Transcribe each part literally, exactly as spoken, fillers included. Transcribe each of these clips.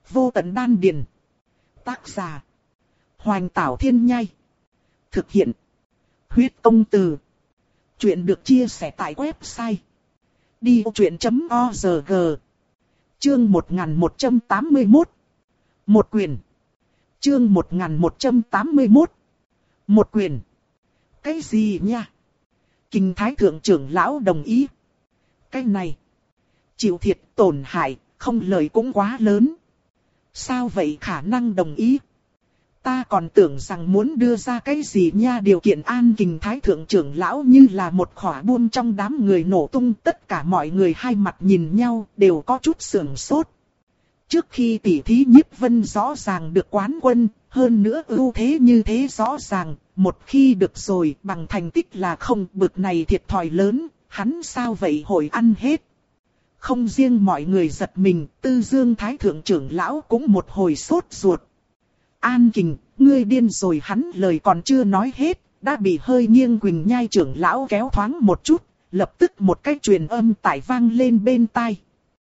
Vô tận đan điền. Tác giả. Hoành Tảo Thiên Nhai. Thực hiện. Huyết Công Từ. Chuyện được chia sẻ tại website đi vô chuyện chấm org. Chương một nghìn một trăm tám mươi mốt. Một quyền. Chương một nghìn một trăm tám mươi mốt. Một quyền. Cái gì nha? Kinh Thái Thượng trưởng lão đồng ý. Cái này. Chịu thiệt tổn hại, không lời cũng quá lớn. Sao vậy khả năng đồng ý? Ta còn tưởng rằng muốn đưa ra cái gì nha, điều kiện an Kình Thái Thượng trưởng lão như là một khỏa buông trong đám người nổ tung. Tất cả mọi người hai mặt nhìn nhau đều có chút sưởng sốt. Trước khi tỷ thí Nhiếp Vân rõ ràng được quán quân, hơn nữa ưu thế như thế rõ ràng, một khi được rồi bằng thành tích là không, bực này thiệt thòi lớn, hắn sao vậy hội ăn hết. Không riêng mọi người giật mình, Tư Dương Thái Thượng trưởng lão cũng một hồi sốt ruột. An Kình, ngươi điên rồi, hắn lời còn chưa nói hết, đã bị hơi nghiêng Quỳnh Nhai trưởng lão kéo thoáng một chút, lập tức một cái truyền âm tải vang lên bên tai.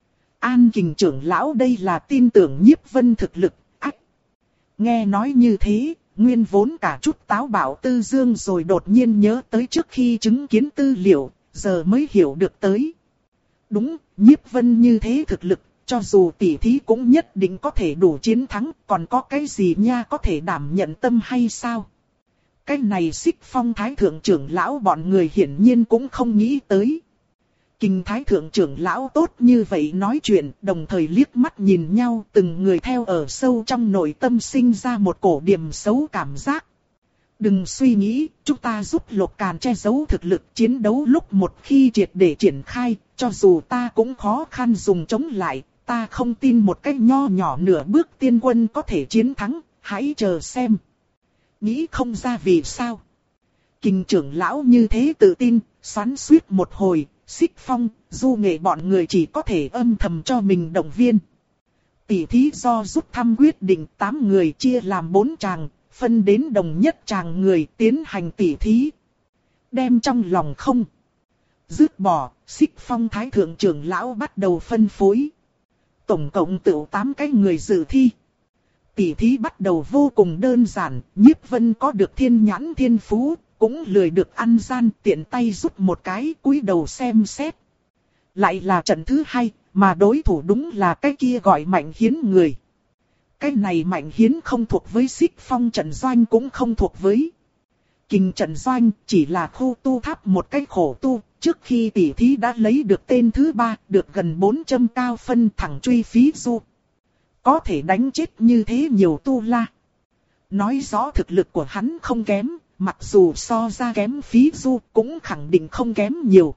An Kình trưởng lão đây là tin tưởng Nhiếp Vân thực lực, ách. Nghe nói như thế, nguyên vốn cả chút táo bạo Tư Dương rồi đột nhiên nhớ tới trước khi chứng kiến tư liệu, giờ mới hiểu được tới. Đúng, Nhiếp Vân như thế thực lực, cho dù tỷ thí cũng nhất định có thể đủ chiến thắng, còn có cái gì nha có thể đảm nhận tâm hay sao? Cái này Xích Phong Thái Thượng trưởng lão bọn người hiển nhiên cũng không nghĩ tới. Kình Thái Thượng trưởng lão tốt như vậy nói chuyện, đồng thời liếc mắt nhìn nhau, từng người theo ở sâu trong nội tâm sinh ra một cổ điểm xấu cảm giác. Đừng suy nghĩ, chúng ta giúp Lục Càn che giấu thực lực, chiến đấu lúc một khi triệt để triển khai, cho dù ta cũng khó khăn dùng chống lại, ta không tin một cách nho nhỏ nửa bước tiên quân có thể chiến thắng, hãy chờ xem. Nghĩ không ra vì sao. Kình trưởng lão như thế tự tin, xoắn xuýt một hồi, Xích Phong, Du Nghệ bọn người chỉ có thể âm thầm cho mình động viên. Tỷ thí do rút thăm quyết định tám người chia làm bốn tràng, phân đến đồng nhất tràng người tiến hành tỷ thí. Đem trong lòng không dứt bỏ, Xích Phong Thái Thượng trưởng lão bắt đầu phân phối. Tổng cộng tựu tám cái người dự thi. Tỷ thí bắt đầu vô cùng đơn giản, Nhiếp Vân có được thiên nhãn thiên phú, cũng lười được ăn gian, tiện tay rút một cái cúi đầu xem xét. Lại là trận thứ hai, mà đối thủ đúng là cái kia gọi Mạnh Hiến người. Cái này Mạnh Hiến không thuộc với Xích Phong trận doanh, cũng không thuộc với Kình trận doanh, chỉ là khu tu tháp một cái khổ tu. Trước khi tỷ thí đã lấy được tên thứ ba, được gần bốn trăm cao phân, thẳng truy phí du. Có thể đánh chết như thế nhiều tu la. Nói rõ thực lực của hắn không kém, mặc dù so ra kém phí du cũng khẳng định không kém nhiều.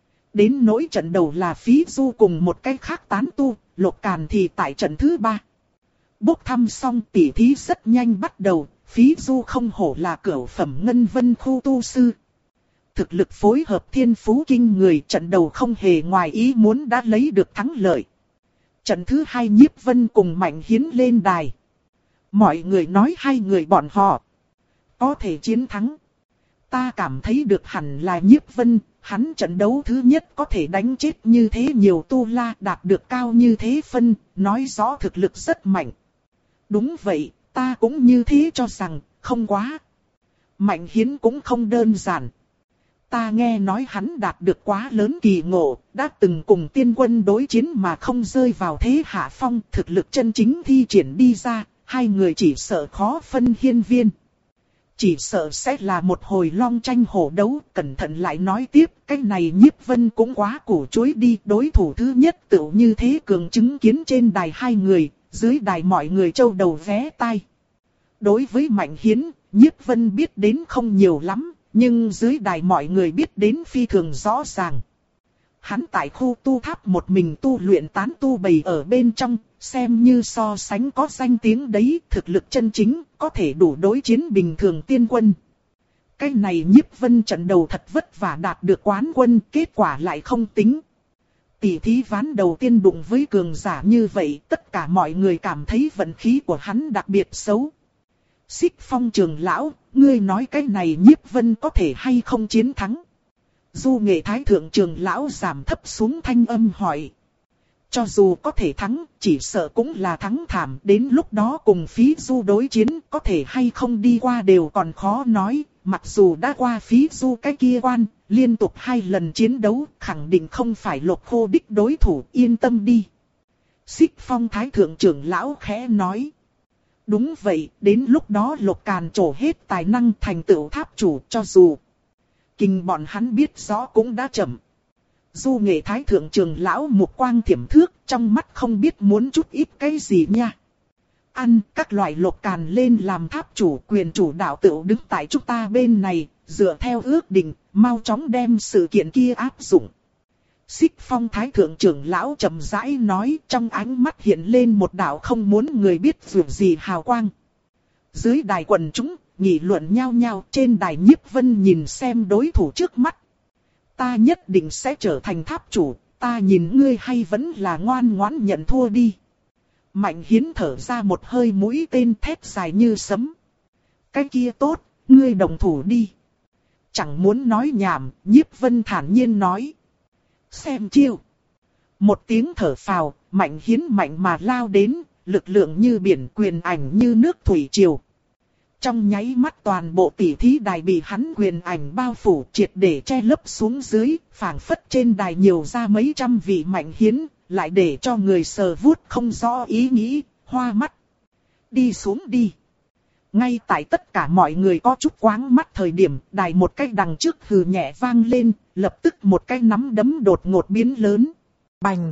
Đến nỗi trận đầu là phí du cùng một cái khác tán tu, Lục Càn thì tại trận thứ ba. Bốc thăm xong tỷ thí rất nhanh bắt đầu, phí du không hổ là cửu phẩm ngân vân khu tu sư. Thực lực phối hợp thiên phú kinh người, trận đầu không hề ngoài ý muốn đã lấy được thắng lợi. Trận thứ hai Nhiếp Vân cùng Mạnh Hiến lên đài. Mọi người nói hai người bọn họ có thể chiến thắng. Ta cảm thấy được hẳn là Nhiếp Vân, hắn trận đấu thứ nhất có thể đánh chết như thế nhiều tu la, đạt được cao như thế phân, nói rõ thực lực rất mạnh. Đúng vậy, ta cũng như thế cho rằng, không quá. Mạnh Hiến cũng không đơn giản. Ta nghe nói hắn đạt được quá lớn kỳ ngộ, đã từng cùng tiên quân đối chiến mà không rơi vào thế hạ phong, thực lực chân chính thi triển đi ra, hai người chỉ sợ khó phân hiên viên. Chỉ sợ sẽ là một hồi long tranh hổ đấu, cẩn thận lại nói tiếp, cái này Nhiếp Vân cũng quá củ chuối đi, đối thủ thứ nhất tựu như thế cường chứng kiến trên đài hai người, dưới đài mọi người trâu đầu vé tai. Đối với Mạnh Hiến, Nhiếp Vân biết đến không nhiều lắm. Nhưng dưới đài mọi người biết đến phi thường rõ ràng. Hắn tại khu tu tháp một mình tu luyện tán tu bầy ở bên trong, xem như so sánh có danh tiếng đấy, thực lực chân chính, có thể đủ đối chiến bình thường tiên quân. Cái này Nhiếp Vân trận đầu thật vất vả đạt được quán quân, kết quả lại không tính. Tỷ thí ván đầu tiên đụng với cường giả như vậy, tất cả mọi người cảm thấy vận khí của hắn đặc biệt xấu. Xích Phong trưởng lão, ngươi nói cái này Nhiếp Vân có thể hay không chiến thắng? Du Nghệ Thái Thượng trưởng lão giảm thấp xuống thanh âm hỏi. Cho dù có thể thắng, chỉ sợ cũng là thắng thảm. Đến lúc đó cùng Phí Du đối chiến, có thể hay không đi qua đều còn khó nói. Mặc dù đã qua Phí Du cái kia quan, liên tục hai lần chiến đấu, khẳng định không phải Lục Khô đích đối thủ, yên tâm đi. Xích Phong Thái Thượng trưởng lão khẽ nói. Đúng vậy, đến lúc đó Lục Càn trổ hết tài năng thành tựu tháp chủ, cho dù kinh bọn hắn biết rõ cũng đã chậm. Du Nghệ Thái Thượng trưởng lão mục quang thiểm thước, trong mắt không biết muốn chút ít cái gì nha. Ăn các loại Lục Càn lên làm tháp chủ, quyền chủ đạo tựu đứng tại chúng ta bên này, dựa theo ước định, mau chóng đem sự kiện kia áp dụng. Xích Phong Thái Thượng trưởng lão chậm rãi nói, trong ánh mắt hiện lên một đạo không muốn người biết việc gì hào quang. Dưới đài quần chúng, nghị luận nhao nhao, trên đài Nhiếp Vân nhìn xem đối thủ trước mắt. Ta nhất định sẽ trở thành tháp chủ, ta nhìn ngươi hay vẫn là ngoan ngoãn nhận thua đi. Mạnh Hiến thở ra một hơi, mũi tên thét dài như sấm. Cái kia tốt, ngươi đồng thủ đi. Chẳng muốn nói nhảm, Nhiếp Vân thản nhiên nói. Xem chiêu. Một tiếng thở phào, Mạnh Hiến mạnh mà lao đến, lực lượng như biển, quyền ảnh như nước thủy triều. Trong nháy mắt toàn bộ tỷ thí đài bị hắn quyền ảnh bao phủ, triệt để che lấp xuống dưới, phảng phất trên đài nhiều ra mấy trăm vị Mạnh Hiến, lại để cho người sờ vuốt không rõ ý nghĩ, hoa mắt. Đi xuống đi. Ngay tại tất cả mọi người có chút quáng mắt thời điểm, đài một cái đằng trước hừ nhẹ vang lên, lập tức một cái nắm đấm đột ngột biến lớn. Bành!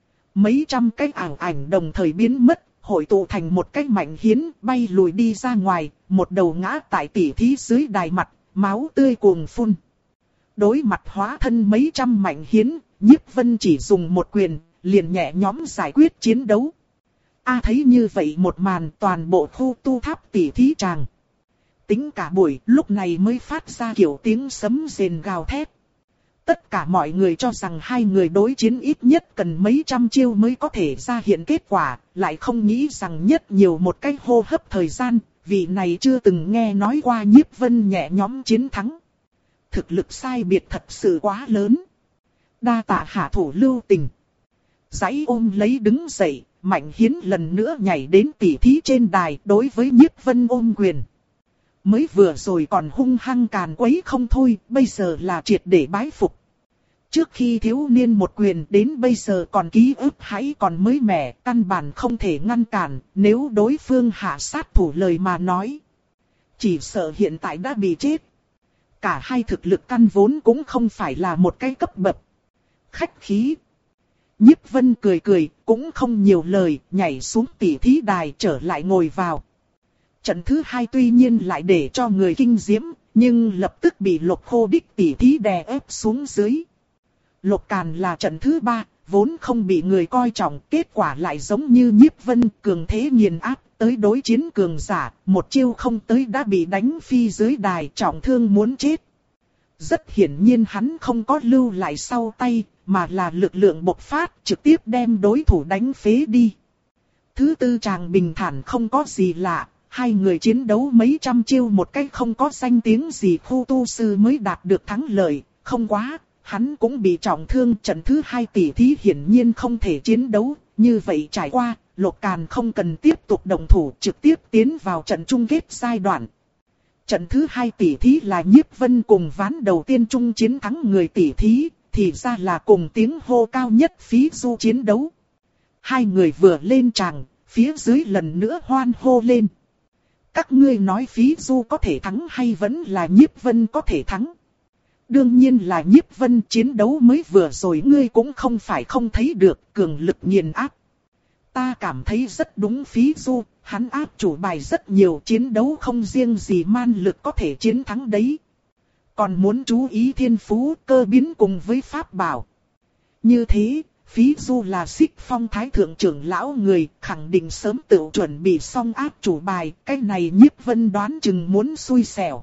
Mấy trăm cái ảo ảnh đồng thời biến mất, hội tụ thành một cái Mạnh Hiến, bay lùi đi ra ngoài, một đầu ngã tại tỉ thí dưới đài mặt, máu tươi cuồng phun. Đối mặt hóa thân mấy trăm Mạnh Hiến, Nhiếp Vân chỉ dùng một quyền, liền nhẹ nhõm giải quyết chiến đấu. A thấy như vậy một màn, toàn bộ khu tu tháp tỉ thí tràng. Tính cả buổi, lúc này mới phát ra kiểu tiếng sấm rền gào thét. Tất cả mọi người cho rằng hai người đối chiến ít nhất cần mấy trăm chiêu mới có thể ra hiện kết quả, lại không nghĩ rằng nhất nhiều một cái hô hấp thời gian, vị này chưa từng nghe nói qua Nhiếp Vân nhẹ nhõm chiến thắng. Thực lực sai biệt thật sự quá lớn. Đa tạ hạ thủ lưu tình. Giãy ôm lấy đứng dậy, Mạnh Hiến lần nữa nhảy đến tỉ thí trên đài đối với Nhiếp Vân ôm quyền. Mới vừa rồi còn hung hăng càn quấy không thôi, bây giờ là triệt để bái phục. Trước khi thiếu niên một quyền đến bây giờ còn ký ức hãy còn mới mẻ, căn bản không thể ngăn cản, nếu đối phương hạ sát thủ lời mà nói. Chỉ sợ hiện tại đã bị chết. Cả hai thực lực căn vốn cũng không phải là một cái cấp bậc. Khách khí. Nhiếp Vân cười cười, cũng không nhiều lời, nhảy xuống tỉ thí đài trở lại ngồi vào. Trận thứ hai tuy nhiên lại để cho người kinh diễm, nhưng lập tức bị Lục Khô đích tỉ thí đè ép xuống dưới. Lục Càn là trận thứ ba, vốn không bị người coi trọng, kết quả lại giống như Nhiếp Vân cường thế nghiền áp, tới đối chiến cường giả, một chiêu không tới đã bị đánh phi dưới đài, trọng thương muốn chết. Rất hiển nhiên hắn không có lưu lại sau tay, mà là lực lượng bộc phát, trực tiếp đem đối thủ đánh phế đi. Thứ tư chàng bình thản không có gì lạ, hai người chiến đấu mấy trăm chiêu một cách không có danh tiếng gì, khu tu sư mới đạt được thắng lợi, không quá, hắn cũng bị trọng thương. Trận thứ hai tỷ thí hiển nhiên không thể chiến đấu, như vậy trải qua, Lục Càn không cần tiếp tục động thủ, trực tiếp tiến vào trận chung kết giai đoạn. Trận thứ hai tỷ thí là Nhiếp Vân cùng ván đầu tiên chung chiến thắng người tỷ thí, thì ra là cùng tiếng hô cao nhất Phí Du chiến đấu. Hai người vừa lên tràng, phía dưới lần nữa hoan hô lên. Các ngươi nói Phí Du có thể thắng hay vẫn là Nhiếp Vân có thể thắng? Đương nhiên là Nhiếp Vân, chiến đấu mới vừa rồi ngươi cũng không phải không thấy được, cường lực nghiền áp. Ta cảm thấy rất đúng Phí Du, hắn áp chủ bài rất nhiều, chiến đấu không riêng gì man lực có thể chiến thắng đấy. Còn muốn chú ý thiên phú, cơ biến cùng với pháp bảo. Như thế, Phí Du là Xích Phong Thái Thượng trưởng lão người, khẳng định sớm tự chuẩn bị xong áp chủ bài, cái này Nhiếp Vân đoán chừng muốn xui xẻo.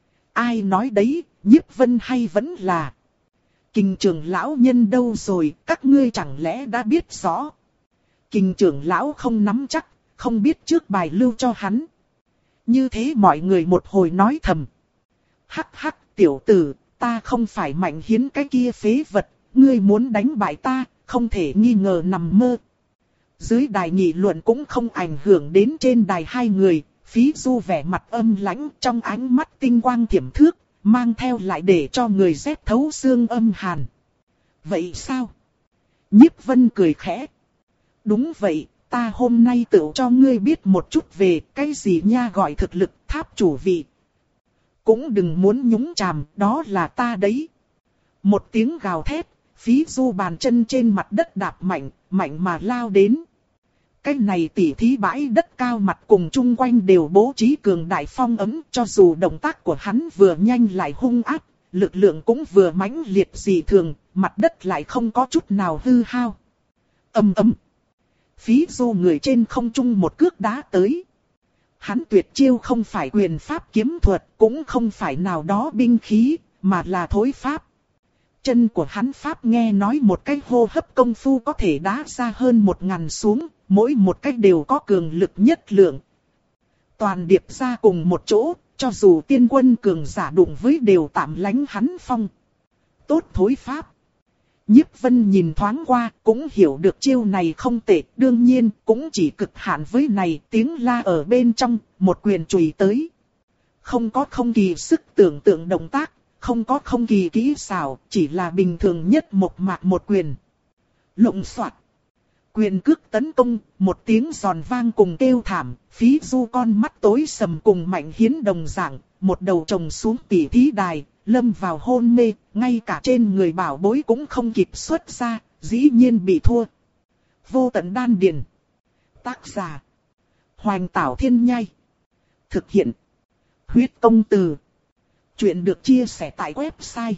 Ai nói đấy, Nhiếp Vân hay vẫn là Kình trưởng lão nhân đâu rồi, các ngươi chẳng lẽ đã biết rõ? Kình trưởng lão không nắm chắc, không biết trước bài lưu cho hắn. Như thế mọi người một hồi nói thầm. Hắc hắc tiểu tử, ta không phải Mạnh Hiến cái kia phế vật, ngươi muốn đánh bại ta, không thể nghi ngờ nằm mơ. Dưới đài nghị luận cũng không ảnh hưởng đến trên đài hai người, Phí Du vẻ mặt âm lãnh trong ánh mắt tinh quang thiểm thước, mang theo lại để cho người rét thấu xương âm hàn. Vậy sao? Nhiếp Vân cười khẽ. Đúng vậy, ta hôm nay tự cho ngươi biết một chút về cái gì nha gọi thực lực tháp chủ vị. Cũng đừng muốn nhúng chàm, đó là ta đấy. Một tiếng gào thét, Phí Du bàn chân trên mặt đất đạp mạnh, mạnh mà lao đến. Cái này tỉ thí bãi đất cao mặt cùng chung quanh đều bố trí cường đại phong ấm, cho dù động tác của hắn vừa nhanh lại hung ác, lực lượng cũng vừa mãnh liệt dị thường, mặt đất lại không có chút nào hư hao. Ầm ầm. Phí Du người trên không trung một cước đá tới. Hắn tuyệt chiêu không phải quyền pháp kiếm thuật, cũng không phải nào đó binh khí, mà là thối pháp. Chân của hắn pháp nghe nói một cái hô hấp công phu có thể đá ra hơn một ngàn xuống, mỗi một cái đều có cường lực nhất lượng. Toàn điệp ra cùng một chỗ, cho dù tiên quân cường giả đụng với đều tạm lánh hắn phong. Tốt thối pháp. Nhiếp Vân nhìn thoáng qua, cũng hiểu được chiêu này không tệ, đương nhiên cũng chỉ cực hạn với này, tiếng la ở bên trong, một quyền chùy tới. Không có không kỳ sức tưởng tượng động tác, không có không kỳ kỹ xảo, chỉ là bình thường nhất một mạc một quyền. Lộng xoạt. Quyền cước tấn công, một tiếng giòn vang cùng kêu thảm, Phí Du con mắt tối sầm cùng Mạnh Hiến đồng dạng, một đầu trồng xuống tỉ thí đài, lâm vào hôn mê, ngay cả trên người bảo bối cũng không kịp xuất ra, dĩ nhiên bị thua. Vô tận đan điền. Tác giả: Hoành Tảo Thiên Nhai. Thực hiện: Huyết Công Từ. Chuyện được chia sẻ tại website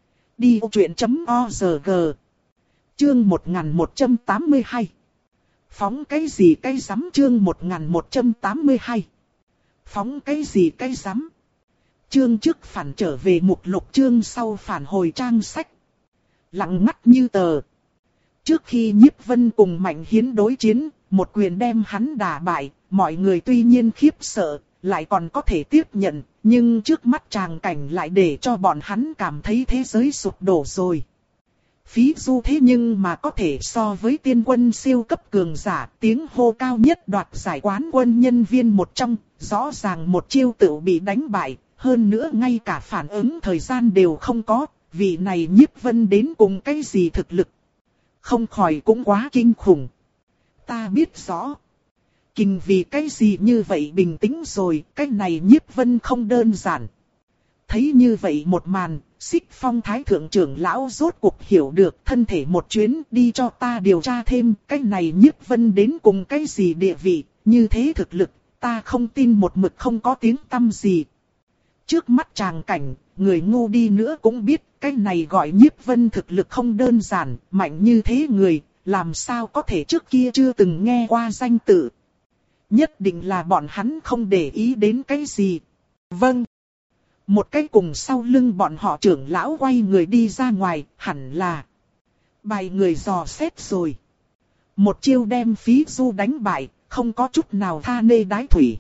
đi ô chuyện chấm org. Chương một nghìn một trăm tám mươi hai. Phóng cái gì cái rắm. Chương một nghìn một trăm tám mươi hai. Phóng cái gì cái rắm. Chương trước phản trở về mục lục, chương sau phản hồi trang sách. Lặng ngắt như tờ. Trước khi Nhiếp Vân cùng Mạnh Hiến đối chiến, một quyền đem hắn đả bại, mọi người tuy nhiên khiếp sợ, lại còn có thể tiếp nhận, nhưng trước mắt tràng cảnh lại để cho bọn hắn cảm thấy thế giới sụp đổ rồi. Phí Du thế nhưng mà có thể so với tiên quân siêu cấp cường giả, tiếng hô cao nhất đoạt giải quán quân nhân viên một trong, rõ ràng một chiêu tự bị đánh bại, hơn nữa ngay cả phản ứng thời gian đều không có, vì này Nhiếp Vân đến cùng cái gì thực lực. Không khỏi cũng quá kinh khủng. Ta biết rõ. Kinh vì cái gì như vậy bình tĩnh rồi, cái này Nhiếp Vân không đơn giản. Thấy như vậy một màn, Xích Phong Thái Thượng trưởng lão rốt cuộc hiểu được, thân thể một chuyến đi cho ta điều tra thêm, cái này Nhiếp Vân đến cùng cái gì địa vị, như thế thực lực, ta không tin một mực không có tiếng tăm gì. Trước mắt tràng cảnh, người ngu đi nữa cũng biết, cái này gọi Nhiếp Vân thực lực không đơn giản, mạnh như thế người, làm sao có thể trước kia chưa từng nghe qua danh tự. Nhất định là bọn hắn không để ý đến cái gì. Vâng. Một cái cùng sau lưng bọn họ trưởng lão quay người đi ra ngoài, hẳn là bài người dò xét rồi. Một chiêu đem Phí Du đánh bại, không có chút nào tha nê đái thủy.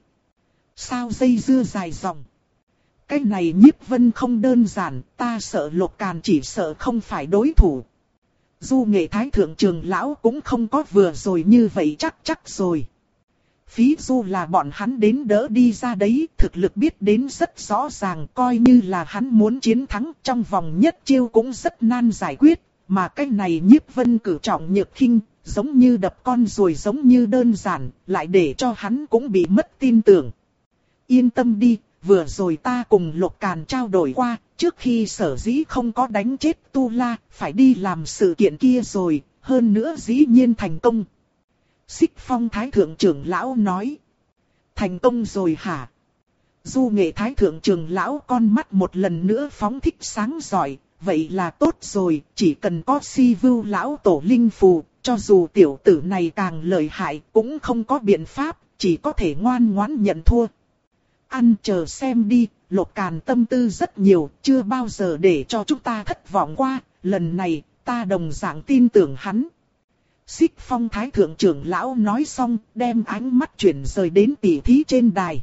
Sao dây dưa dài dòng. Cái này Nhiếp Vân không đơn giản, ta sợ Lục Càn chỉ sợ không phải đối thủ. Du Nghệ Thái Thượng trưởng lão cũng không có vừa rồi như vậy chắc chắc rồi. Phí Du là bọn hắn đến đỡ đi ra đấy, thực lực biết đến rất rõ ràng, coi như là hắn muốn chiến thắng trong vòng nhất chiêu cũng rất nan giải quyết, mà cái này Nhiếp Vân cử trọng nhược khinh, giống như đập con ruồi giống như đơn giản, lại để cho hắn cũng bị mất tin tưởng. Yên tâm đi, vừa rồi ta cùng Lục Càn trao đổi qua, trước khi sở dĩ không có đánh chết Tu La, phải đi làm sự kiện kia rồi, hơn nữa dĩ nhiên thành công. Xích Phong Thái Thượng trưởng lão nói. Thành công rồi hả? Du Nghệ Thái Thượng trưởng lão con mắt một lần nữa phóng thích sáng giỏi. Vậy là tốt rồi, chỉ cần có Si Vưu lão tổ linh phù, cho dù tiểu tử này càng lợi hại cũng không có biện pháp, chỉ có thể ngoan ngoãn nhận thua. Ăn chờ xem đi, Lục Càn tâm tư rất nhiều, chưa bao giờ để cho chúng ta thất vọng qua, lần này ta đồng dạng tin tưởng hắn. Xích Phong Thái Thượng trưởng lão nói xong, đem ánh mắt chuyển rời đến tỷ thí trên đài.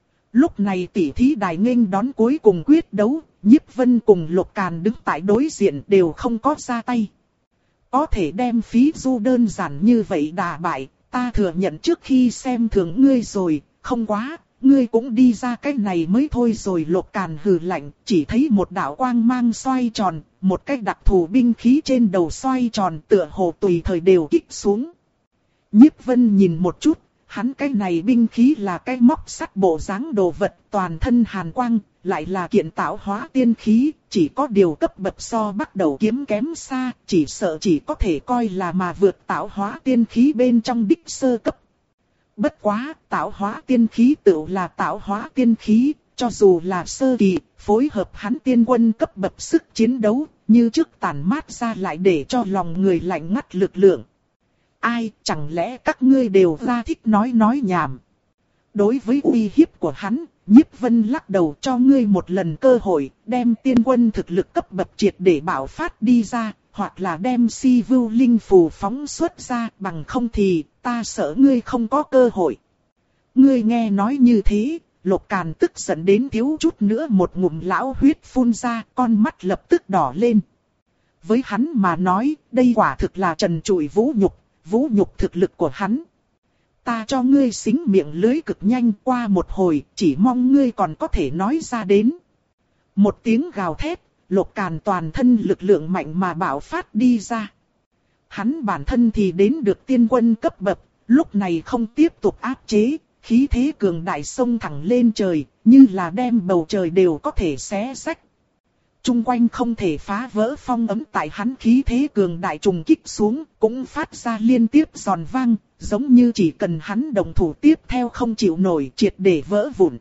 Lúc này tỷ thí đài nghênh đón cuối cùng quyết đấu, Nhiếp Vân cùng Lục Càn đứng tại đối diện đều không có ra tay. Có thể đem phí du đơn giản như vậy đả bại, ta thừa nhận trước khi xem thường ngươi rồi, không quá, ngươi cũng đi ra cái này mới thôi rồi. Lục Càn hừ lạnh, chỉ thấy một đạo quang mang xoay tròn, một cái đặc thù binh khí trên đầu xoay tròn tựa hồ tùy thời đều kích xuống. Nhiếp Vân nhìn một chút, hắn cái này binh khí là cái móc sắt bộ dáng đồ vật, toàn thân hàn quang, lại là kiện tạo hóa tiên khí, chỉ có điều cấp bậc so bắt đầu kiếm kém xa, chỉ sợ chỉ có thể coi là mà vượt tạo hóa tiên khí bên trong đích sơ cấp. Bất quá, tạo hóa tiên khí tự là tạo hóa tiên khí, cho dù là sơ kỳ, phối hợp hắn tiên quân cấp bậc sức chiến đấu, như trước tản mát ra lại để cho lòng người lạnh ngắt lực lượng. Ai, chẳng lẽ các ngươi đều ra thích nói nói nhảm? Đối với uy hiếp của hắn, Nhiếp Vân lắc đầu, cho ngươi một lần cơ hội, đem tiên quân thực lực cấp bậc triệt để bạo phát đi ra, hoặc là đem si vưu linh phù phóng xuất ra, bằng không thì ta sợ ngươi không có cơ hội. Ngươi nghe nói như thế, Lục Càn tức giận đến thiếu chút nữa một ngụm lão huyết phun ra, con mắt lập tức đỏ lên. Với hắn mà nói, đây quả thực là trần trụi vũ nhục, vũ nhục thực lực của hắn. Ta cho ngươi xính miệng lưới cực nhanh, qua một hồi, chỉ mong ngươi còn có thể nói ra đến. Một tiếng gào thét, Lục Càn toàn thân lực lượng mạnh mà bạo phát đi ra. Hắn bản thân thì đến được tiên quân cấp bậc, lúc này không tiếp tục áp chế, khí thế cường đại xông thẳng lên trời, như là đem bầu trời đều có thể xé rách. Trung quanh không thể phá vỡ phong ấm, tại hắn khí thế cường đại trùng kích xuống, cũng phát ra liên tiếp giòn vang, giống như chỉ cần hắn đồng thủ tiếp theo không chịu nổi, triệt để vỡ vụn.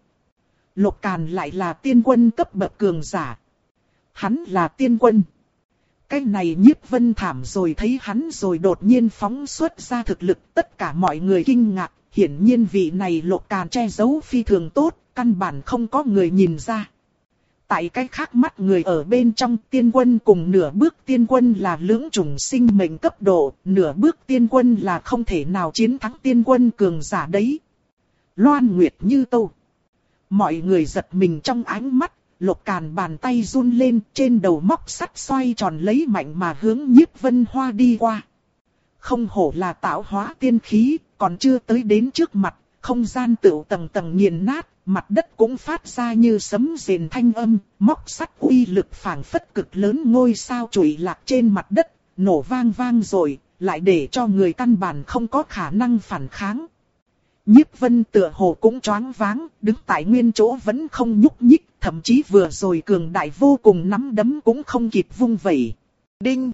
Lục Càn lại là tiên quân cấp bậc cường giả. Hắn là tiên quân. Cái này Nhiếp Vân thảm rồi thấy hắn rồi đột nhiên phóng xuất ra thực lực, tất cả mọi người kinh ngạc, hiển nhiên vị này Lục Càn che giấu phi thường tốt, căn bản không có người nhìn ra. Tại cái khác mắt người ở bên trong, tiên quân cùng nửa bước tiên quân là lưỡng chủng sinh mệnh cấp độ, nửa bước tiên quân là không thể nào chiến thắng tiên quân cường giả đấy. Loan Nguyệt Như Tâu. Mọi người giật mình trong ánh mắt, Lục Càn bàn tay run lên, trên đầu móc sắt xoay tròn lấy mạnh mà hướng Nhiếp Vân Hoa đi qua. Không hổ là tạo hóa tiên khí, còn chưa tới đến trước mặt, không gian tựu tầng tầng nghiền nát, mặt đất cũng phát ra như sấm rền thanh âm, móc sắt uy lực phảng phất cực lớn ngôi sao trụi lạc trên mặt đất, nổ vang vang rồi, lại để cho người căn bản không có khả năng phản kháng. Nhiếp Vân tựa hồ cũng choáng váng, đứng tại nguyên chỗ vẫn không nhúc nhích, thậm chí vừa rồi cường đại vô cùng nắm đấm cũng không kịp vung vẩy. Đinh!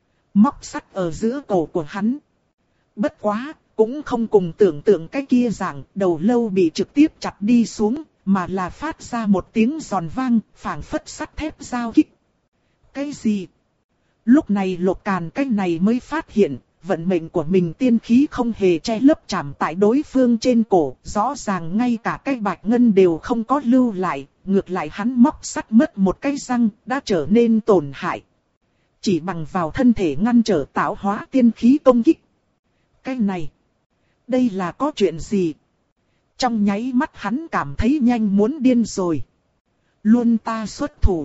Móc sắt ở giữa cổ của hắn. Bất quá, cũng không cùng tưởng tượng cái kia dạng, đầu lâu bị trực tiếp chặt đi xuống, mà là phát ra một tiếng giòn vang, phảng phất sắt thép giao kích. Cái gì? Lúc này Lục Càn cái này mới phát hiện, vận mệnh của mình tiên khí không hề che lấp chạm tại đối phương trên cổ, rõ ràng ngay cả cái bạch ngân đều không có lưu lại, ngược lại hắn móc sắt mất một cái răng, đã trở nên tổn hại. Chỉ bằng vào thân thể ngăn trở tạo hóa tiên khí công kích. Cái này, đây là có chuyện gì? Trong nháy mắt hắn cảm thấy nhanh muốn điên rồi. Luôn ta xuất thủ.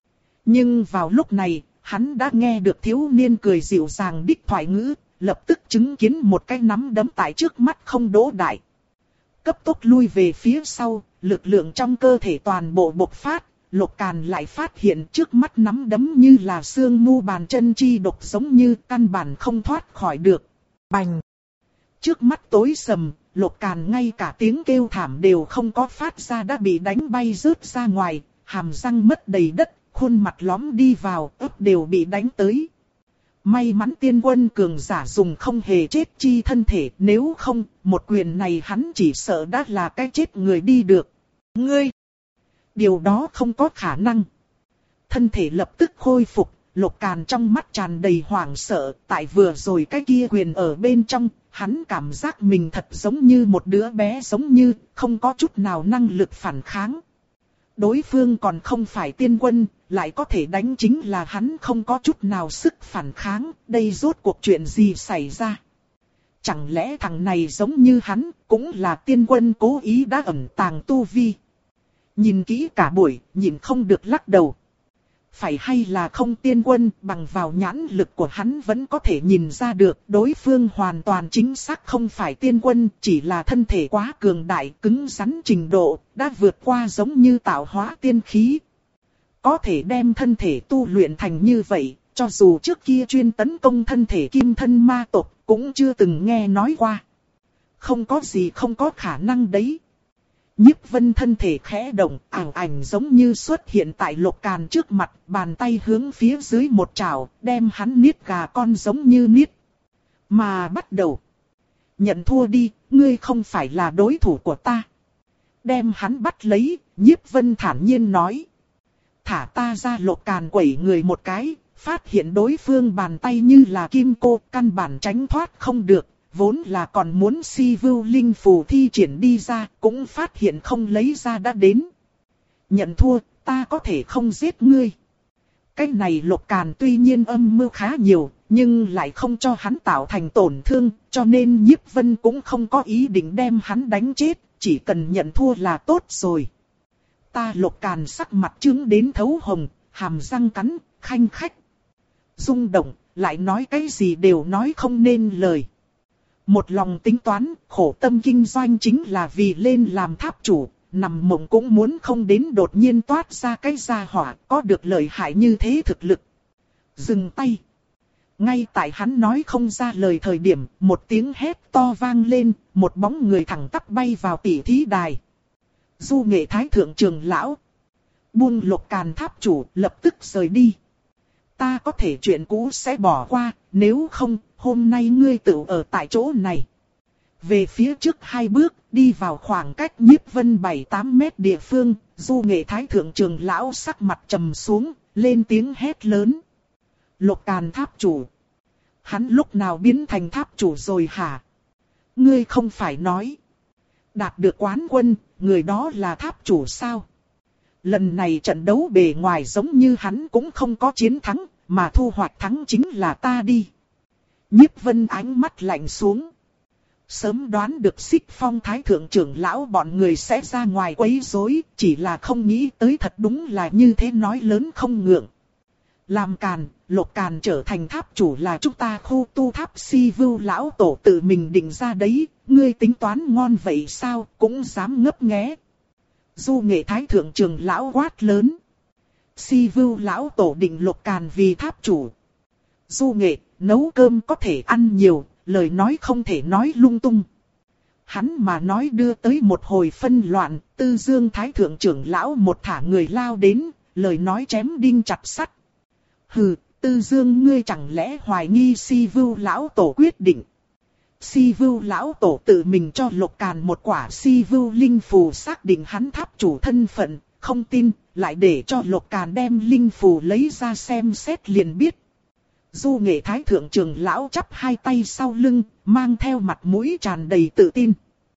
Nhưng vào lúc này, hắn đã nghe được thiếu niên cười dịu dàng đích thoại ngữ, lập tức chứng kiến một cái nắm đấm tại trước mắt không đỗ đại. Cấp tốc lui về phía sau, lực lượng trong cơ thể toàn bộ bộc phát, Lục Càn lại phát hiện trước mắt nắm đấm như là xương mu bàn chân chi độc, giống như căn bản không thoát khỏi được. Bành! Trước mắt tối sầm, Lục Càn ngay cả tiếng kêu thảm đều không có phát ra đã bị đánh bay rớt ra ngoài, hàm răng mất đầy đất, khuôn mặt lõm đi vào, ớt đều bị đánh tới. May mắn tiên quân cường giả dùng không hề chết chi thân thể, nếu không, một quyền này hắn chỉ sợ đã là cái chết người đi được. Ngươi! Điều đó không có khả năng. Thân thể lập tức khôi phục, Lục Càn trong mắt tràn đầy hoảng sợ, tại vừa rồi cái kia quyền ở bên trong, hắn cảm giác mình thật giống như một đứa bé, giống như không có chút nào năng lực phản kháng. Đối phương còn không phải tiên quân, lại có thể đánh, chính là hắn không có chút nào sức phản kháng, đây rốt cuộc chuyện gì xảy ra? Chẳng lẽ thằng này giống như hắn, cũng là tiên quân cố ý đã ẩn tàng tu vi? Nhìn kỹ cả buổi, nhìn không được lắc đầu. phải hay là không tiên quân, bằng vào nhãn lực của hắn vẫn có thể nhìn ra được đối phương hoàn toàn chính xác không phải tiên quân, chỉ là thân thể quá cường đại, cứng rắn trình độ, đã vượt qua giống như tạo hóa tiên khí. Có thể đem thân thể tu luyện thành như vậy, cho dù trước kia chuyên tấn công thân thể kim thân ma tộc, cũng chưa từng nghe nói qua. Không có gì không có khả năng đấy. Nhiếp Vân thân thể khẽ động, ảo ảnh giống như xuất hiện tại Lục Càn trước mặt, bàn tay hướng phía dưới một trảo, đem hắn niết gà con giống như niết. Mà bắt đầu. Nhận thua đi, ngươi không phải là đối thủ của ta. Đem hắn bắt lấy, Nhiếp Vân thản nhiên nói. Thả ta ra. Lục Càn quẩy người một cái, phát hiện đối phương bàn tay như là kim cô, căn bản tránh thoát không được. Vốn là còn muốn si vưu linh phù thi triển đi ra, cũng phát hiện không lấy ra đã đến. Nhận thua, ta có thể không giết ngươi. Cái này Lục Càn tuy nhiên âm mưu khá nhiều, nhưng lại không cho hắn tạo thành tổn thương, cho nên Nhiếp Vân cũng không có ý định đem hắn đánh chết, chỉ cần nhận thua là tốt rồi. Ta Lục Càn sắc mặt trướng đến thấu hồng, hàm răng cắn, khanh khách. Rung động, lại nói cái gì đều nói không nên lời. Một lòng tính toán, khổ tâm kinh doanh chính là vì lên làm tháp chủ, nằm mộng cũng muốn không đến đột nhiên toát ra cái gia hỏa, có được lợi hại như thế thực lực. Dừng tay. Ngay tại hắn nói không ra lời thời điểm, một tiếng hét to vang lên, một bóng người thẳng tắp bay vào tỷ thí đài. Du Nghệ Thái thượng trưởng lão. Buông Lục Càn tháp chủ, lập tức rời đi. Ta có thể chuyện cũ sẽ bỏ qua, nếu không, hôm nay ngươi tự ở tại chỗ này. Về phía trước hai bước, đi vào khoảng cách Nhiếp Vân bảy tám mét địa phương, Du Nghệ Thái thượng trưởng lão sắc mặt trầm xuống, lên tiếng hét lớn. Lục Càn tháp chủ. Hắn lúc nào biến thành tháp chủ rồi hả? Ngươi không phải nói. Đạt được quán quân, người đó là tháp chủ sao? Lần này trận đấu bề ngoài giống như hắn cũng không có chiến thắng, mà thu hoạch thắng chính là ta đi. Nhiếp Vân ánh mắt lạnh xuống. Sớm đoán được Xích Phong Thái thượng trưởng lão bọn người sẽ ra ngoài quấy rối, chỉ là không nghĩ tới thật đúng là như thế, nói lớn không ngượng. Làm càn, Lục Càn trở thành tháp chủ là chúng ta khu tu tháp si vưu lão tổ tự mình định ra đấy, ngươi tính toán ngon vậy sao, cũng dám ngấp nghé. Du Nghệ Thái thượng trưởng lão quát lớn. Si vưu lão tổ định Lục Càn vì tháp chủ. Du Nghệ, nấu cơm có thể ăn nhiều, lời nói không thể nói lung tung. Hắn mà nói đưa tới một hồi phân loạn, Tư Dương Thái thượng trưởng lão một thả người lao đến, lời nói chém đinh chặt sắt. Hừ, Tư Dương ngươi chẳng lẽ hoài nghi Si Vưu lão tổ quyết định. Si Vưu lão tổ tự mình cho Lục Càn một quả Si Vưu linh phù xác định hắn tháp chủ thân phận, không tin, lại để cho Lục Càn đem linh phù lấy ra xem xét liền biết. Du Nghệ Thái thượng trưởng lão chắp hai tay sau lưng, mang theo mặt mũi tràn đầy tự tin.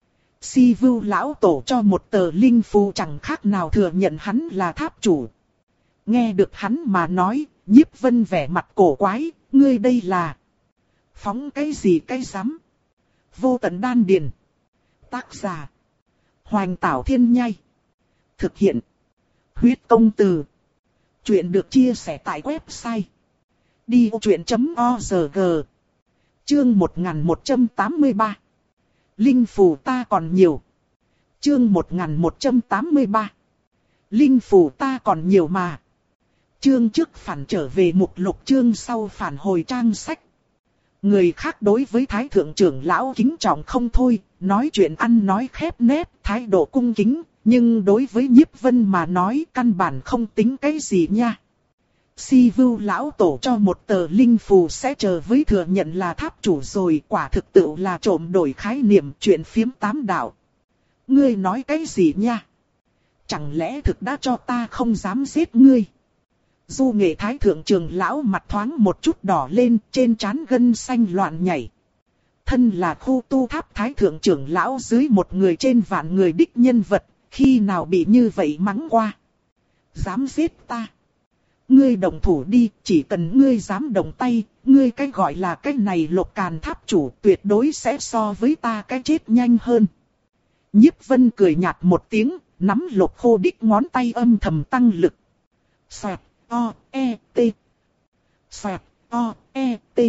Si Vưu lão tổ cho một tờ linh phù chẳng khác nào thừa nhận hắn là tháp chủ. Nghe được hắn mà nói, Nhiếp Vân vẻ mặt cổ quái, ngươi đây là phóng cái gì cái rắm? Vô Tận Đan Điền. Tác giả Hoành Tảo Thiên Nhai. Thực hiện Huyết Công Từ. Chuyện được chia sẻ tại website đi ô chuyện chấm org. Chương một nghìn một trăm tám mươi ba. Linh phù ta còn nhiều. Chương một nghìn một trăm tám mươi ba. Linh phù ta còn nhiều mà. Chương trước phản trở về mục lục, chương sau phản hồi trang sách. Người khác đối với Thái thượng trưởng lão kính trọng không thôi, nói chuyện ăn nói khép nép, thái độ cung kính, nhưng đối với Nhiếp Vân mà nói căn bản không tính cái gì nha. Si Vưu lão tổ cho một tờ linh phù sẽ chờ với thừa nhận là tháp chủ rồi, quả thực tự là trộm đổi khái niệm, chuyện phiếm tám đạo. Ngươi nói cái gì nha? Chẳng lẽ thực đã cho ta không dám giết ngươi? Du Nghệ Thái thượng trưởng lão mặt thoáng một chút đỏ lên, trên trán gân xanh loạn nhảy. Thân là khu tu tháp Thái thượng trưởng lão dưới một người trên vạn người đích nhân vật, khi nào bị như vậy mắng qua? Dám giết ta? Ngươi động thủ đi, chỉ cần ngươi dám động tay, ngươi cái gọi là cái này Lục Càn tháp chủ tuyệt đối sẽ so với ta cái chết nhanh hơn. Nhiếp Vân cười nhạt một tiếng, nắm Lục Khô đích ngón tay âm thầm tăng lực. Xoẹt, o, e, t. Xoẹt, o, e, t.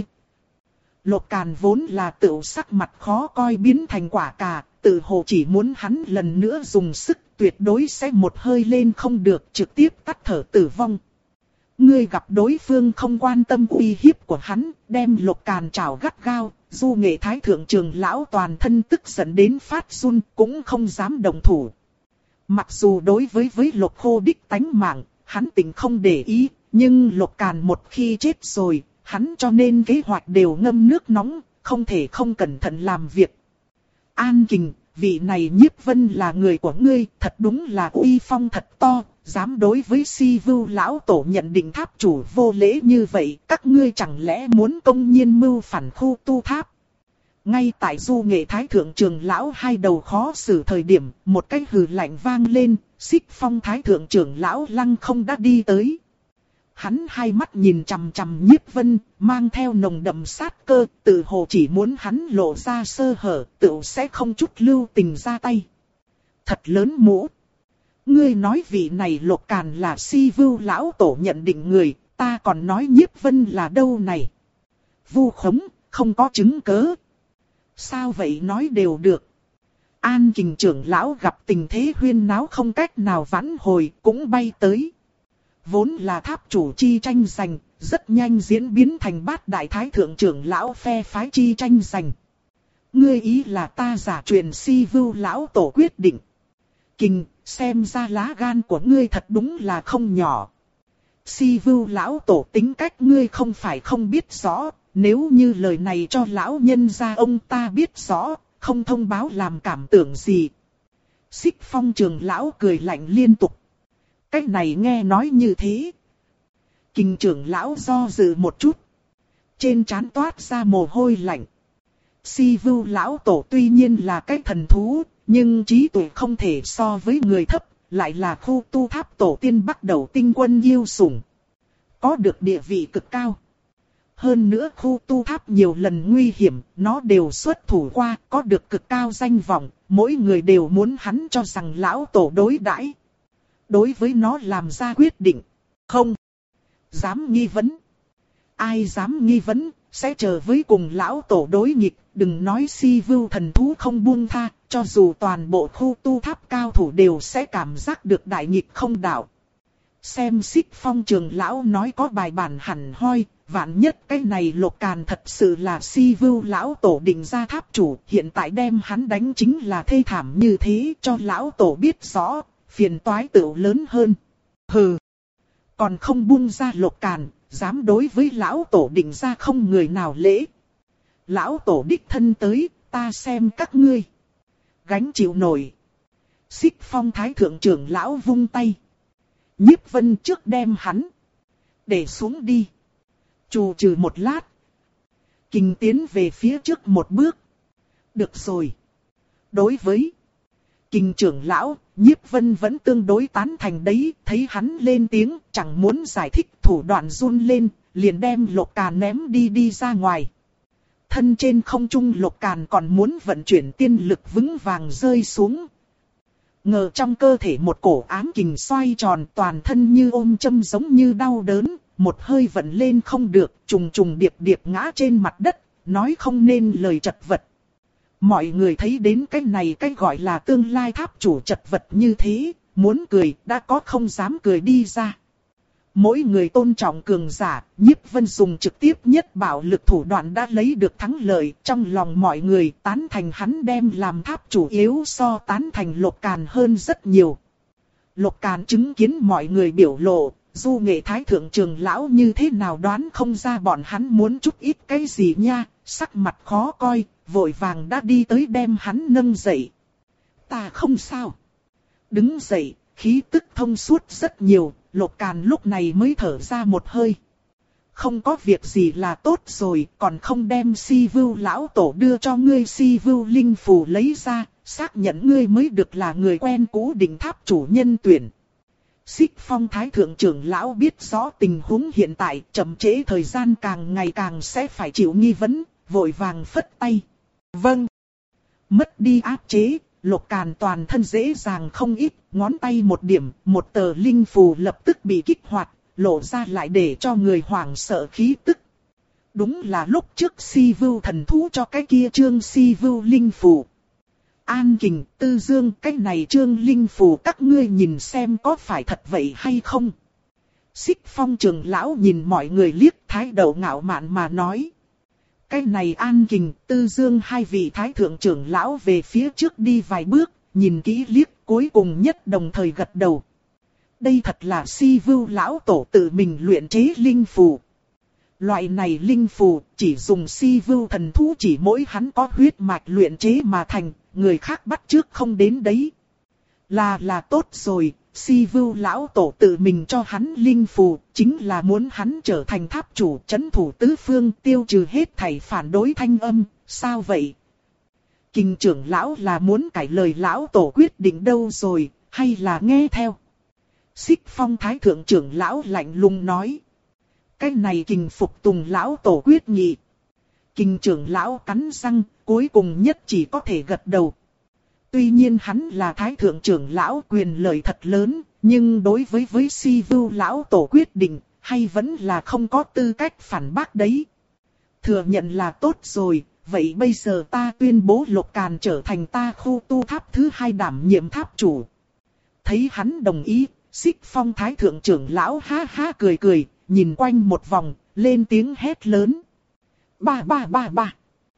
Lục Càn vốn là tựu sắc mặt khó coi biến thành quả cà, tự hồ chỉ muốn hắn lần nữa dùng sức tuyệt đối sẽ một hơi lên không được trực tiếp tắt thở tử vong. Ngươi gặp đối phương không quan tâm uy hiếp của hắn, đem Lục Càn chảo gắt gao, Du Nghệ Thái Thượng Trưởng lão toàn thân tức giận đến phát run cũng không dám động thủ. Mặc dù đối với với Lục Khô đích tánh mạng, hắn tình không để ý, nhưng Lục Càn một khi chết rồi, hắn cho nên kế hoạch đều ngâm nước nóng, không thể không cẩn thận làm việc. An Kình, vị này Nhiếp Vân là người của ngươi, thật đúng là uy phong thật to, dám đối với Si Vưu lão tổ nhận định tháp chủ vô lễ như vậy, các ngươi chẳng lẽ muốn công nhiên mưu phản khu tu tháp? Ngay tại Du Nghệ Thái Thượng Trưởng lão hai đầu khó xử thời điểm, một cái hừ lạnh vang lên, Xích Phong Thái Thượng Trưởng lão lăng không đã đi tới. Hắn hai mắt nhìn chằm chằm Nhiếp Vân, mang theo nồng đậm sát cơ, tự hồ chỉ muốn hắn lộ ra sơ hở, tự sẽ không chút lưu tình ra tay. Thật lớn mũ. Ngươi nói vị này Lục Càn là Si Vưu lão tổ nhận định người, ta còn nói Nhiếp Vân là đâu này. Vu khống, không có chứng cớ. Sao vậy nói đều được. An Kình Trưởng lão gặp tình thế huyên náo không cách nào vãn hồi, cũng bay tới. Vốn là tháp chủ chi tranh giành, rất nhanh diễn biến thành bát đại thái thượng trưởng lão phe phái chi tranh giành. Ngươi ý là ta giả truyền Si Vưu lão tổ quyết định. Kình, xem ra lá gan của ngươi thật đúng là không nhỏ. Si Vưu lão tổ tính cách ngươi không phải không biết rõ, nếu như lời này cho lão nhân gia ông ta biết rõ, không thông báo làm cảm tưởng gì. Xích Phong Trưởng lão cười lạnh liên tục. Cách này nghe nói như thế. Kình Trưởng lão do dự một chút. Trên trán toát ra mồ hôi lạnh. Si Vưu lão tổ tuy nhiên là cái thần thú, nhưng trí tuệ không thể so với người thấp, lại là khu tu tháp tổ tiên bắt đầu tinh quân yêu sủng. Có được địa vị cực cao. Hơn nữa khu tu tháp nhiều lần nguy hiểm, nó đều xuất thủ qua, có được cực cao danh vọng, mỗi người đều muốn hắn cho rằng lão tổ đối đãi. Đối với nó làm ra quyết định. Không. Dám nghi vấn. Ai dám nghi vấn, sẽ chờ với cùng lão tổ đối nghịch, đừng nói Si Vưu thần thú không buông tha, cho dù toàn bộ khu tu tháp cao thủ đều sẽ cảm giác được đại nghịch không đạo. Xem Xích Phong Trưởng lão nói có bài bản hẳn hoi, vạn nhất cái này Lục Càn thật sự là Si Vưu lão tổ định ra tháp chủ, hiện tại đem hắn đánh chính là thê thảm như thế, cho lão tổ biết rõ, phiền toái tựu lớn hơn. Hừ, còn không buông ra Lục Càn, dám đối với lão tổ định ra không người nào lễ. Lão tổ đích thân tới, ta xem các ngươi gánh chịu nổi. Xích Phong Thái Thượng Trưởng lão vung tay. Nhiếp Vân trước đem hắn để xuống đi. Chù trừ một lát. Kình tiến về phía trước một bước. Được rồi. Đối với Kình Trưởng lão, Nhiếp Vân vẫn tương đối tán thành đấy. Thấy hắn lên tiếng, chẳng muốn giải thích, thủ đoạn run lên, liền đem Lục Càn ném đi đi ra ngoài. Thân trên không trung Lục Càn còn muốn vận chuyển tiên lực vững vàng rơi xuống. Ngờ trong cơ thể một cổ ám kình xoay tròn, toàn thân như ôm châm giống như đau đớn, một hơi vận lên không được, trùng trùng điệp điệp ngã trên mặt đất, nói không nên lời chật vật. Mọi người thấy đến cái này cái gọi là tương lai tháp chủ chật vật như thế, muốn cười đã có không dám cười đi ra. Mỗi người tôn trọng cường giả, Nhiếp Vân dùng trực tiếp nhất bạo lực thủ đoạn đã lấy được thắng lợi, trong lòng mọi người tán thành hắn đem làm tháp chủ yếu so tán thành Lục Càn hơn rất nhiều. Lục Càn chứng kiến mọi người biểu lộ, Du Nghệ Thái Thượng Trưởng lão như thế nào đoán không ra bọn hắn muốn chút ít cái gì nha, sắc mặt khó coi, vội vàng đã đi tới đem hắn nâng dậy. Ta không sao. Đứng dậy, khí tức thông suốt rất nhiều. Lục Càn lúc này mới thở ra một hơi. Không có việc gì là tốt rồi, còn không đem Si Vưu lão tổ đưa cho ngươi Si Vưu linh phù lấy ra, xác nhận ngươi mới được là người quen cũ định tháp chủ nhân tuyển. Xích Phong Thái Thượng Trưởng lão biết rõ tình huống hiện tại, chậm trễ thời gian càng ngày càng sẽ phải chịu nghi vấn, vội vàng phất tay. Vâng. Mất đi áp chế. Lục Càn toàn thân dễ dàng không ít, ngón tay một điểm, một tờ linh phù lập tức bị kích hoạt, lộ ra lại để cho người hoảng sợ khí tức. Đúng là lúc trước Si Vưu thần thú cho cái kia trương Si Vưu linh phù. An Kình, Tư Dương, cái này trương linh phù các ngươi nhìn xem có phải thật vậy hay không? Xích Phong trưởng lão nhìn mọi người liếc, thái độ ngạo mạn mà nói. Cái này An Kình, Tư Dương hai vị thái thượng trưởng lão về phía trước đi vài bước, nhìn kỹ liếc, cuối cùng nhất đồng thời gật đầu. Đây thật là Si Vưu lão tổ tự mình luyện chế linh phù. Loại này linh phù chỉ dùng Si Vưu thần thú chỉ mỗi hắn có huyết mạch luyện chế mà thành, người khác bắt chước không đến đấy. Là là tốt rồi, Si Vưu lão tổ tự mình cho hắn linh phù, chính là muốn hắn trở thành tháp chủ trấn thủ tứ phương, tiêu trừ hết thảy phản đối thanh âm, sao vậy? Kình trưởng lão là muốn cải lời lão tổ quyết định đâu rồi, hay là nghe theo? Xích Phong thái thượng trưởng lão lạnh lùng nói. Cái này Kình phục tùng lão tổ quyết nghị. Kình trưởng lão cắn răng, cuối cùng nhất chỉ có thể gật đầu. Tuy nhiên hắn là thái thượng trưởng lão, quyền lợi thật lớn, nhưng đối với với Si Vưu lão tổ quyết định, hay vẫn là không có tư cách phản bác đấy. Thừa nhận là tốt rồi, vậy bây giờ ta tuyên bố Lục Càn trở thành ta khu tu tháp thứ hai đảm nhiệm tháp chủ. Thấy hắn đồng ý, Xích Phong thái thượng trưởng lão ha ha cười cười, nhìn quanh một vòng, lên tiếng hét lớn. Ba ba ba ba.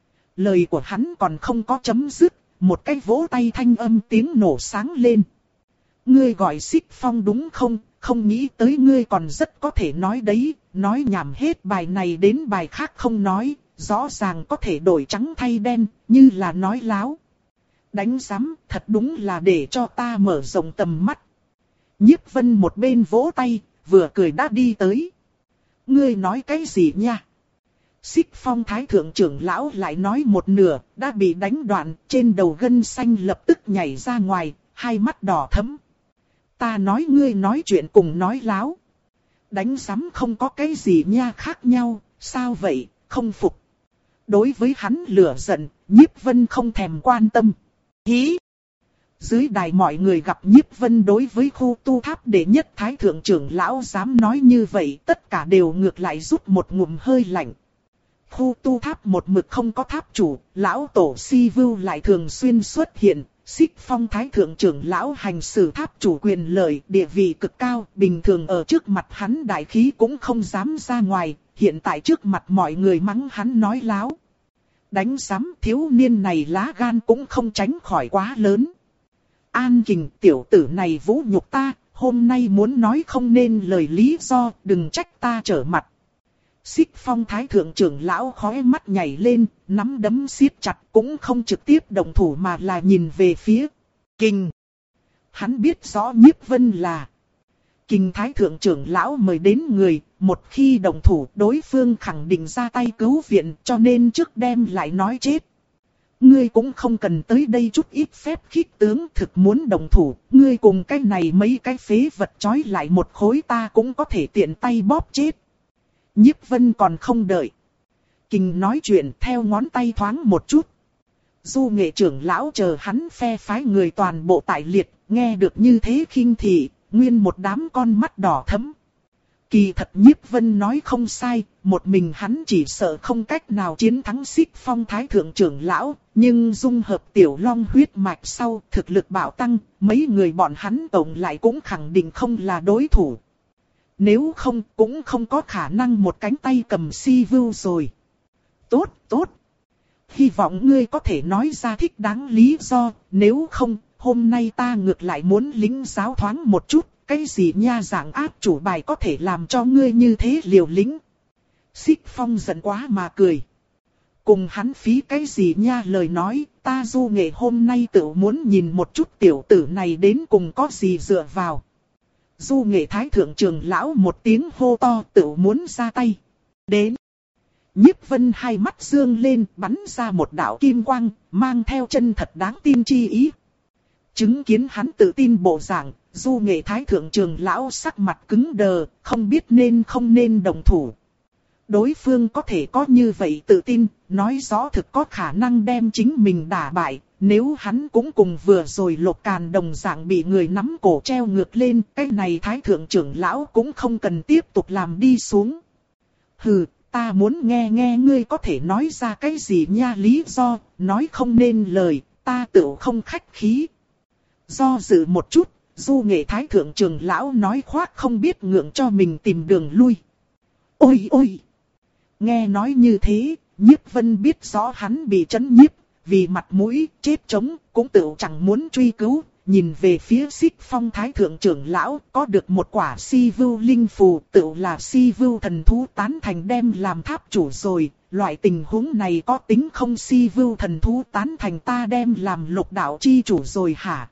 Lời của hắn còn không có chấm dứt, một cái vỗ tay thanh âm tiếng nổ sáng lên. Ngươi gọi Xích Phong đúng không? Không nghĩ tới ngươi còn rất có thể nói đấy, nói nhảm hết bài này đến bài khác không nói, rõ ràng có thể đổi trắng thay đen, như là nói láo. Đánh giám, thật đúng là để cho ta mở rộng tầm mắt. Nhiếp Vân một bên vỗ tay, vừa cười đã đi tới. Ngươi nói cái gì nha? Xích Phong thái thượng trưởng lão lại nói một nửa, đã bị đánh đoạn, trên đầu gân xanh lập tức nhảy ra ngoài, hai mắt đỏ thẫm. Ta nói ngươi nói chuyện cùng nói láo. Đánh giám không có cái gì nha khác nhau, sao vậy, không phục. Đối với hắn lửa giận, Nhiếp Vân không thèm quan tâm. Hí! Dưới đài mọi người gặp Nhiếp Vân đối với khu tu tháp đệ nhất thái thượng trưởng lão dám nói như vậy, tất cả đều ngược lại rút một ngụm hơi lạnh. Khu tu tháp một mực không có tháp chủ, lão tổ Si Vưu lại thường xuyên xuất hiện, Xích Phong thái thượng trưởng lão hành xử tháp chủ quyền lợi, địa vị cực cao, bình thường ở trước mặt hắn đại khí cũng không dám ra ngoài, hiện tại trước mặt mọi người mắng hắn nói láo. Đánh giám thiếu niên này lá gan cũng không tránh khỏi quá lớn. An Kình, tiểu tử này vũ nhục ta, hôm nay muốn nói không nên lời lý do, đừng trách ta trở mặt. Xích Phong thái thượng trưởng lão khóe mắt nhảy lên, nắm đấm siết chặt, cũng không trực tiếp động thủ mà là nhìn về phía Kình. Hắn biết rõ Nhiếp Vân là Kình thái thượng trưởng lão mời đến người, một khi động thủ đối phương khẳng định ra tay cứu viện, cho nên trước đem lại nói chết. Ngươi cũng không cần tới đây chút ít phép khích tướng, thực muốn động thủ, ngươi cùng cái này mấy cái phế vật trói lại một khối ta cũng có thể tiện tay bóp chết. Nhiếp Vân còn không đợi Kình nói chuyện, theo ngón tay thoáng một chút. Du nghệ trưởng lão chờ hắn phe phái người toàn bộ tại liệt, nghe được như thế khinh thị, nguyên một đám con mắt đỏ thẫm. Kỳ thật Nhiếp Vân nói không sai, một mình hắn chỉ sợ không cách nào chiến thắng Xích Phong thái thượng trưởng lão, nhưng dung hợp tiểu long huyết mạch sau thực lực bạo tăng, mấy người bọn hắn tổng lại cũng khẳng định không là đối thủ. Nếu không cũng không có khả năng một cánh tay cầm Si Vưu rồi. Tốt, tốt. Hy vọng ngươi có thể nói ra thích đáng lý do, nếu không, hôm nay ta ngược lại muốn lính giáo thoáng một chút. Cái gì nha dạng áp chủ bài có thể làm cho ngươi như thế liều lĩnh. Xích Phong giận quá mà cười. Cùng hắn phí cái gì nha lời nói, ta Du nghệ hôm nay tự muốn nhìn một chút tiểu tử này đến cùng có gì dựa vào. Du nghệ thái thượng trưởng lão một tiếng hô to tự muốn ra tay. Đến. Nhiếp Vân hai mắt dương lên bắn ra một đạo kim quang, mang theo chân thật đáng tin chi ý. Chứng kiến hắn tự tin bộ dạng, Du nghệ thái thượng trưởng lão sắc mặt cứng đờ, không biết nên không nên đồng thủ. Đối phương có thể có như vậy tự tin, nói rõ thực có khả năng đem chính mình đả bại, Nếu hắn cũng cùng vừa rồi Lục Càn đồng dạng bị người nắm cổ treo ngược lên, cái này thái thượng trưởng lão cũng không cần tiếp tục làm đi xuống. Hừ, ta muốn nghe nghe ngươi có thể nói ra cái gì nha, lý do, nói không nên lời, ta tự không khách khí. Do dự một chút, Du Nghệ thái thượng trưởng lão nói khoác không biết ngượng cho mình tìm đường lui. Ôi ôi! Nghe nói như thế, Nhiếp Vân biết rõ hắn bị trấn nhiếp, vì mặt mũi, chết trống, cũng tự chẳng muốn truy cứu, nhìn về phía Xích Phong thái thượng trưởng lão, có được một quả si vưu linh phù, tự là si vưu thần thú tán thành đem làm tháp chủ rồi, loại tình huống này có tính không si vưu thần thú tán thành ta đem làm lục đạo chi chủ rồi hả?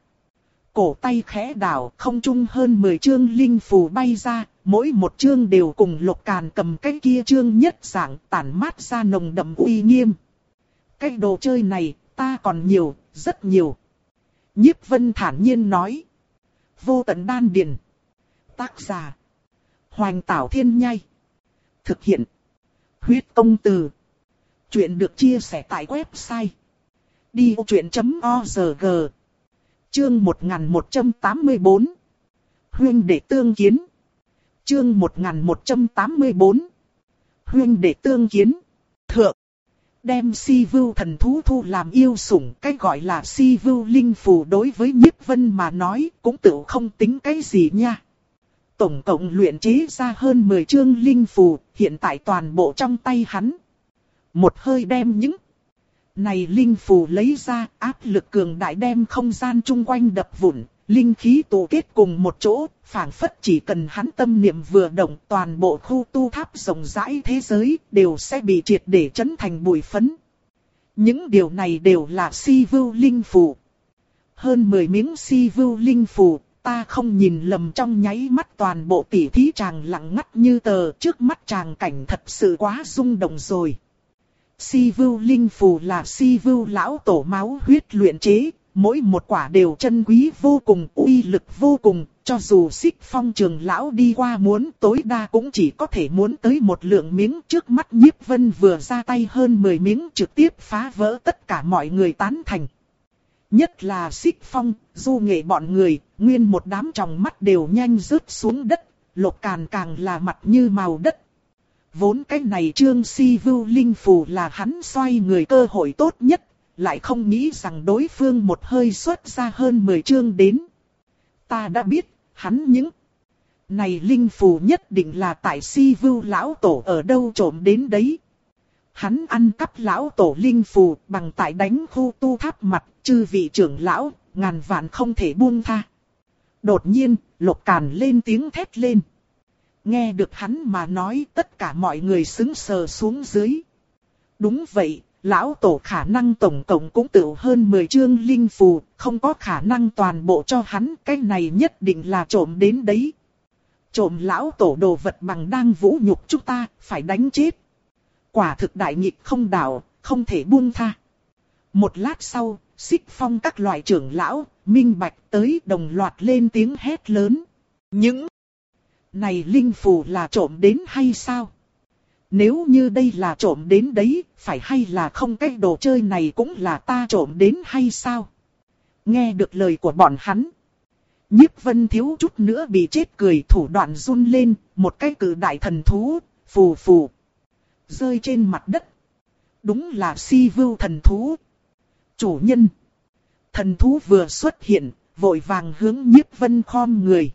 Cổ tay khẽ đảo, không trung hơn mười chương linh phù bay ra, mỗi một chương đều cùng Lục Càn cầm cái kia chương nhất dạng tản mát ra nồng đậm uy nghiêm. Cái đồ chơi này, ta còn nhiều, rất nhiều. Nhiếp Vân thản nhiên nói. Vô tận đan điền. Tác giả. Hoành Tảo Thiên Nhai. Thực hiện. Huyết Công Từ. Chuyện được chia sẻ tại website. đi ô chuyện chấm org. Chương một nghìn một trăm tám mươi tư. Huynh đệ tương kiến. Chương một nghìn một trăm tám mươi tư. Huynh đệ tương kiến. Thượng. Đem si vưu thần thú thu làm yêu sủng, cái gọi là si vưu linh phù đối với Nhiếp Vân mà nói cũng tự không tính cái gì nha. Tổng cộng luyện chế ra hơn mười chương linh phù, hiện tại toàn bộ trong tay hắn. Một hơi đem những này linh phù lấy ra, áp lực cường đại đem không gian chung quanh đập vụn, linh khí tụ kết cùng một chỗ, phảng phất chỉ cần hắn tâm niệm vừa động, toàn bộ khu tu tháp rộng rãi thế giới đều sẽ bị triệt để chấn thành bụi phấn. Những điều này đều là si vưu linh phù. Hơn mười miếng si vưu linh phù, ta không nhìn lầm trong nháy mắt toàn bộ tỉ thí chàng lặng ngắt như tờ, trước mắt chàng cảnh thật sự quá rung động rồi. Si vưu linh phù là si vưu lão tổ máu huyết luyện chế, mỗi một quả đều chân quý vô cùng, uy lực vô cùng, cho dù Xích Phong trưởng lão đi qua muốn tối đa cũng chỉ có thể muốn tới một lượng miếng. Trước mắt Nhiếp Vân vừa ra tay hơn mười miếng trực tiếp phá vỡ tất cả mọi người tán thành. Nhất là Xích Phong, Du Nghệ bọn người, nguyên một đám tròng mắt đều nhanh rớt xuống đất, Lục Càn càng là mặt như màu đất. Vốn cái này trương si vưu linh phù là hắn xoay người cơ hội tốt nhất, lại không nghĩ rằng đối phương một hơi xuất ra hơn mười chương đến. Ta đã biết, hắn những này linh phù nhất định là tại si vưu lão tổ ở đâu trộm đến đấy. Hắn ăn cắp lão tổ linh phù bằng tại đánh khu tu tháp mặt, chư vị trưởng lão, ngàn vạn không thể buông tha. Đột nhiên, Lục Càn lên tiếng thét lên. Nghe được hắn mà nói, tất cả mọi người sững sờ xuống dưới. Đúng vậy, lão tổ khả năng tổng cộng cũng tự hơn mười chương linh phù, không có khả năng toàn bộ cho hắn, cái này nhất định là trộm đến đấy. Trộm lão tổ đồ vật bằng đang vũ nhục chúng ta, phải đánh chết. Quả thực đại nghịch không đạo, không thể buông tha. Một lát sau, Xích Phong các loại trưởng lão, minh bạch tới đồng loạt lên tiếng hét lớn. Những này linh phù là trộm đến hay sao? Nếu như đây là trộm đến đấy, phải hay là không, cái đồ chơi này cũng là ta trộm đến hay sao? Nghe được lời của bọn hắn, Nhiếp Vân thiếu chút nữa bị chết cười, thủ đoạn run lên, một cái cử đại thần thú, phù phù, rơi trên mặt đất. Đúng là si vưu thần thú. Chủ nhân. Thần thú vừa xuất hiện, vội vàng hướng Nhiếp Vân khom người.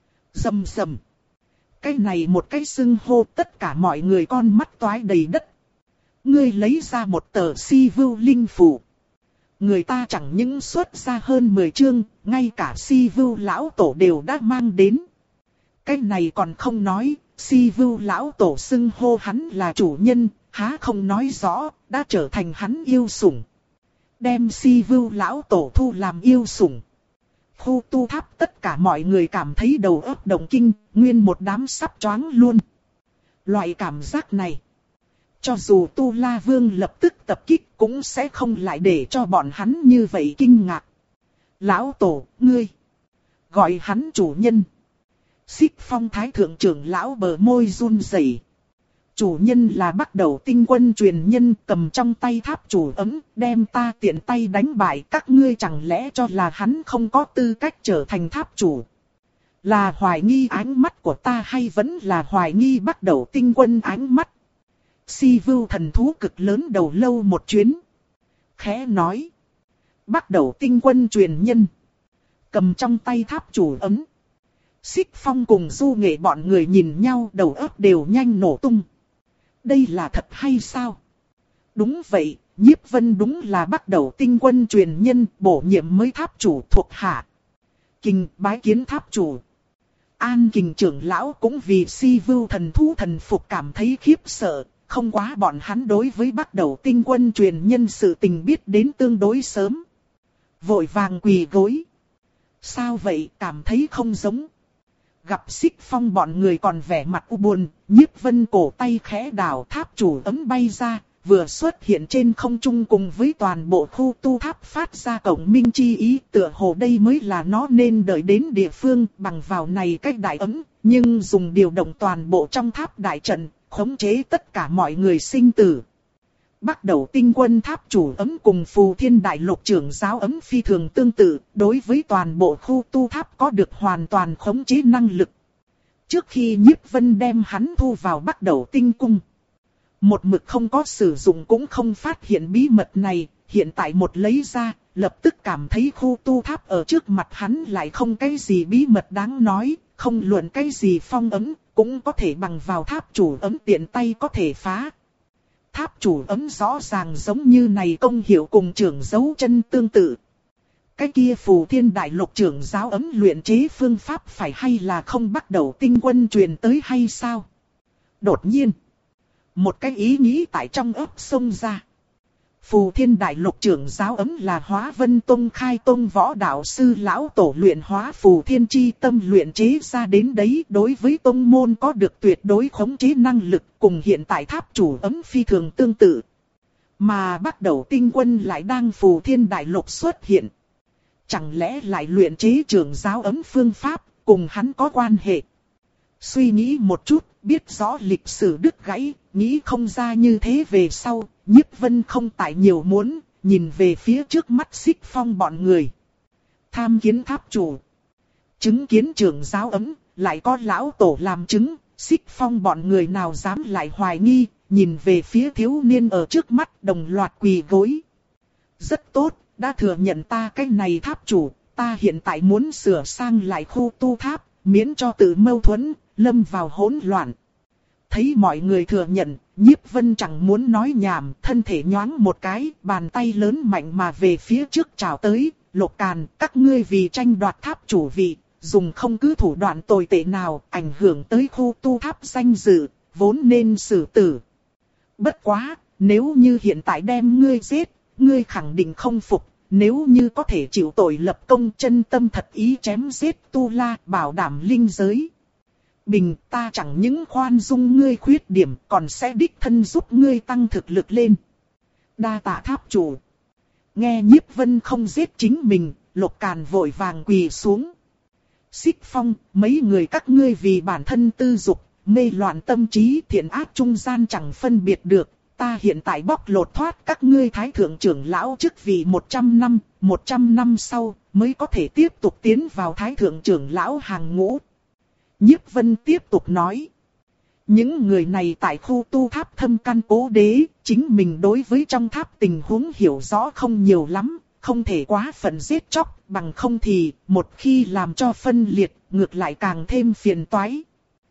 Rầm rầm. Cái này một cái xưng hô, tất cả mọi người con mắt toái đầy đất. Ngươi lấy ra một tờ si vưu linh phù. Người ta chẳng những xuất ra hơn mười chương, ngay cả si vưu lão tổ đều đã mang đến. Cái này còn không nói, si vưu lão tổ xưng hô hắn là chủ nhân, há không nói rõ, đã trở thành hắn yêu sủng. Đem si vưu lão tổ thu làm yêu sủng. Khu tu tháp tất cả mọi người cảm thấy đầu óc động kinh, nguyên một đám sắp choáng luôn. Loại cảm giác này, cho dù Tu La Vương lập tức tập kích cũng sẽ không lại để cho bọn hắn như vậy kinh ngạc. Lão tổ, ngươi, gọi hắn chủ nhân. Xích Phong thái thượng trưởng lão bờ môi run rẩy. Chủ nhân là Bắc Đẩu Tinh Quân truyền nhân, cầm trong tay tháp chủ ấm, đem ta tiện tay đánh bại, các ngươi chẳng lẽ cho là hắn không có tư cách trở thành tháp chủ? Là hoài nghi ánh mắt của ta hay vẫn là hoài nghi Bắc Đẩu Tinh Quân ánh mắt? Si Vưu thần thú cực lớn đầu lâu một chuyến. Khẽ nói. Bắc Đẩu Tinh Quân truyền nhân. Cầm trong tay tháp chủ ấm. Xích Phong cùng Du Nghệ bọn người nhìn nhau, đầu óc đều nhanh nổ tung. Đây là thật hay sao? Đúng vậy, Nhiếp Vân đúng là Bắc Đẩu Tinh Quân truyền nhân, bổ nhiệm mới tháp chủ thuộc hạ. Kình bái kiến tháp chủ. An Kình trưởng lão cũng vì Si Vưu thần thú thần phục cảm thấy khiếp sợ, không quá bọn hắn đối với Bắc Đẩu Tinh Quân truyền nhân sự tình biết đến tương đối sớm. Vội vàng quỳ gối. Sao vậy, cảm thấy không giống? Gặp Xích Phong bọn người còn vẻ mặt u buồn, Nhiếp Vân cổ tay khẽ đảo, tháp chủ ấm bay ra, vừa xuất hiện trên không trung cùng với toàn bộ khu tu tháp phát ra cổng minh chi ý, tựa hồ đây mới là nó nên đợi đến địa phương, bằng vào này cách đại ấm, nhưng dùng điều động toàn bộ trong tháp đại trận, khống chế tất cả mọi người sinh tử. Bắc Đẩu Tinh Quân tháp chủ ấm cùng Phù Thiên Đại Lục trưởng giáo ấm phi thường tương tự, đối với toàn bộ khu tu tháp có được hoàn toàn khống chế năng lực. Trước khi Nhiếp Vân đem hắn thu vào Bắc Đẩu Tinh Cung, một mực không có sử dụng cũng không phát hiện bí mật này, hiện tại một lấy ra, lập tức cảm thấy khu tu tháp ở trước mặt hắn lại không cái gì bí mật đáng nói, không luận cái gì phong ấm, cũng có thể bằng vào tháp chủ ấm tiện tay có thể phá. Tháp chủ ấm rõ ràng giống như này công hiệu cùng trưởng dấu chân tương tự. Cái kia Phù Thiên Đại Lục trưởng giáo ấm luyện chế phương pháp phải hay là không Bắc Đẩu Tinh Quân truyền tới hay sao? Đột nhiên, một cái ý nghĩ tại trong óc xông ra. Phù Thiên Đại Lục trưởng giáo ấm là Hóa Vân Tông khai tông võ đạo sư lão tổ luyện hóa Phù Thiên chi tâm luyện chế ra đến đấy, đối với tông môn có được tuyệt đối khống chế năng lực, cùng hiện tại tháp chủ ấm phi thường tương tự. Mà Bắc Đẩu Tinh Quân lại đang Phù Thiên Đại Lục xuất hiện. Chẳng lẽ lại luyện chế trưởng giáo ấm phương pháp, cùng hắn có quan hệ? Suy nghĩ một chút, biết rõ lịch sử đứt gãy, nghĩ không ra như thế về sau, Nhiếp Vân không tại nhiều muốn, nhìn về phía trước mắt Xích Phong bọn người. Tham kiến tháp chủ. Chứng kiến trưởng giáo ấm, lại có lão tổ làm chứng, Xích Phong bọn người nào dám lại hoài nghi, nhìn về phía thiếu niên ở trước mắt đồng loạt quỳ gối. Rất tốt, đã thừa nhận ta cái này tháp chủ, ta hiện tại muốn sửa sang lại khu tu tháp, miễn cho tự mâu thuẫn, lâm vào hỗn loạn. Thấy mọi người thừa nhận, Nhiếp Vân chẳng muốn nói nhảm, thân thể nhoáng một cái, bàn tay lớn mạnh mà về phía trước chào tới, Lục Càn, các ngươi vì tranh đoạt tháp chủ vị, dùng không cứ thủ đoạn tồi tệ nào, ảnh hưởng tới khu tu tháp danh dự, vốn nên xử tử. Bất quá, nếu như hiện tại đem ngươi giết, ngươi khẳng định không phục, nếu như có thể chịu tội lập công, chân tâm thật ý chém giết Tu La, bảo đảm linh giới. Bình, ta chẳng những khoan dung ngươi khuyết điểm, còn sẽ đích thân giúp ngươi tăng thực lực lên. Đa tạ tháp chủ. Nghe Nhiếp Vân không giết chính mình, Lục Càn vội vàng quỳ xuống. Xích Phong, mấy người các ngươi vì bản thân tư dục, mê loạn tâm trí, thiện ác trung gian chẳng phân biệt được. Ta hiện tại bóc lột thoát các ngươi thái thượng trưởng lão chức vị một trăm năm, một trăm năm sau mới có thể tiếp tục tiến vào thái thượng trưởng lão hàng ngũ. Nhiếp Vân tiếp tục nói. Những người này tại khu tu tháp thâm căn cố đế, chính mình đối với trong tháp tình huống hiểu rõ không nhiều lắm, không thể quá phận giết chóc, bằng không thì một khi làm cho phân liệt, ngược lại càng thêm phiền toái.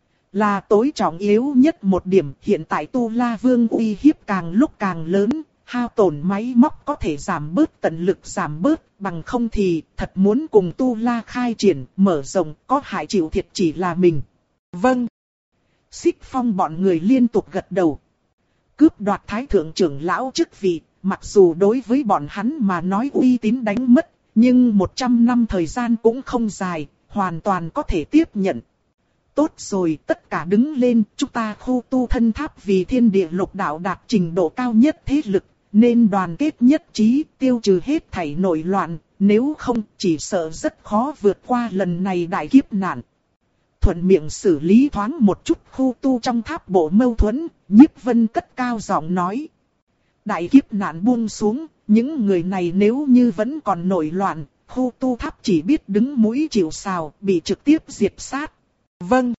Là tối trọng yếu nhất một điểm, hiện tại Tu La Vương uy hiếp càng lúc càng lớn, hao tổn máy móc có thể giảm bớt, tận lực giảm bớt, bằng không thì thật muốn cùng Tu La khai triển, mở rộng, có hại chịu thiệt chỉ là mình. Vâng. Xích Phong bọn người liên tục gật đầu. Cướp đoạt thái thượng trưởng lão chức vị, mặc dù đối với bọn hắn mà nói uy tín đánh mất, nhưng một trăm năm thời gian cũng không dài, hoàn toàn có thể tiếp nhận. Tốt rồi, tất cả đứng lên, chúng ta khu tu thân tháp vì thiên địa lục đạo đạt trình độ cao nhất thế lực, nên đoàn kết nhất trí, tiêu trừ hết thảy nội loạn, nếu không chỉ sợ rất khó vượt qua lần này đại kiếp nạn. thuận miệng xử lý thoáng một chút khu tu trong tháp bộ mâu thuẫn, Nhiếp Vân cất cao giọng nói. Đại kiếp nạn buông xuống, những người này nếu như vẫn còn nổi loạn, khu tu tháp chỉ biết đứng mũi chịu sào, bị trực tiếp diệt sát. Vâng.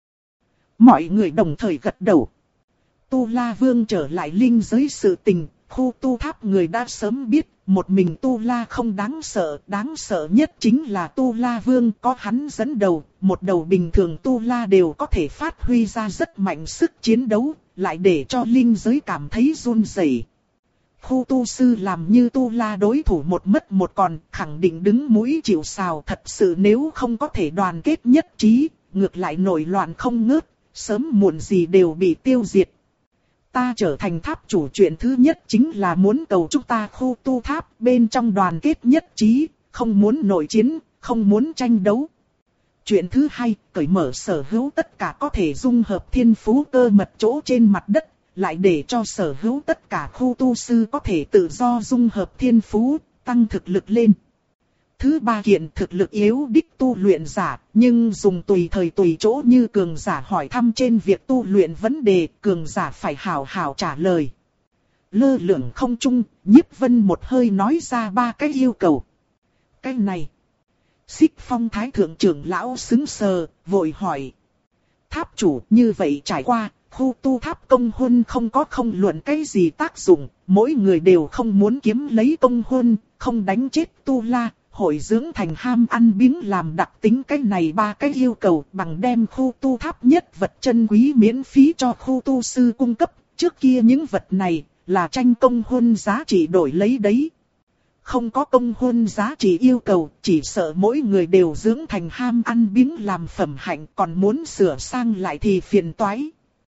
Mọi người đồng thời gật đầu. Tu La Vương trở lại linh giới sự tình, khu tu tháp người đã sớm biết, một mình Tu La không đáng sợ, đáng sợ nhất chính là Tu La Vương, có hắn dẫn đầu, một đầu bình thường Tu La đều có thể phát huy ra rất mạnh sức chiến đấu, lại để cho linh giới cảm thấy run rẩy. Khu tu sư làm như Tu La đối thủ một mất một còn, khẳng định đứng mũi chịu sào, thật sự nếu không có thể đoàn kết nhất trí, ngược lại nổi loạn không ngớt, sớm muộn gì đều bị tiêu diệt. Ta trở thành tháp chủ, chuyện thứ nhất chính là muốn cầu chúng ta khu tu tháp bên trong đoàn kết nhất trí, không muốn nội chiến, không muốn tranh đấu. Chuyện thứ hai, cởi mở sở hữu tất cả có thể dung hợp thiên phú cơ mật chỗ trên mặt đất, lại để cho sở hữu tất cả khu tu sư có thể tự do dung hợp thiên phú, tăng thực lực lên. Thứ ba kiện, thực lực yếu đích tu luyện giả, nhưng dùng tùy thời tùy chỗ như cường giả hỏi thăm trên việc tu luyện vấn đề, cường giả phải hào hào trả lời. Lơ lửng không trung, Nhiếp Vân một hơi nói ra ba cái yêu cầu. Cái này, Xích Phong Thái Thượng trưởng lão xứng sờ, vội hỏi. Tháp chủ, như vậy trải qua, khu tu tháp công huân không có không luận cái gì tác dụng, mỗi người đều không muốn kiếm lấy công huân, không đánh chết Tu La. Hội dưỡng thành ham ăn biếng làm đặc tính, cái này ba cái yêu cầu bằng đem khu tu tháp nhất vật chân quý miễn phí cho khu tu sư cung cấp. Trước kia những vật này là tranh công huân giá trị đổi lấy đấy. Không có công huân giá trị yêu cầu, chỉ sợ mỗi người đều dưỡng thành ham ăn biếng làm phẩm hạnh, còn muốn sửa sang lại thì phiền toái.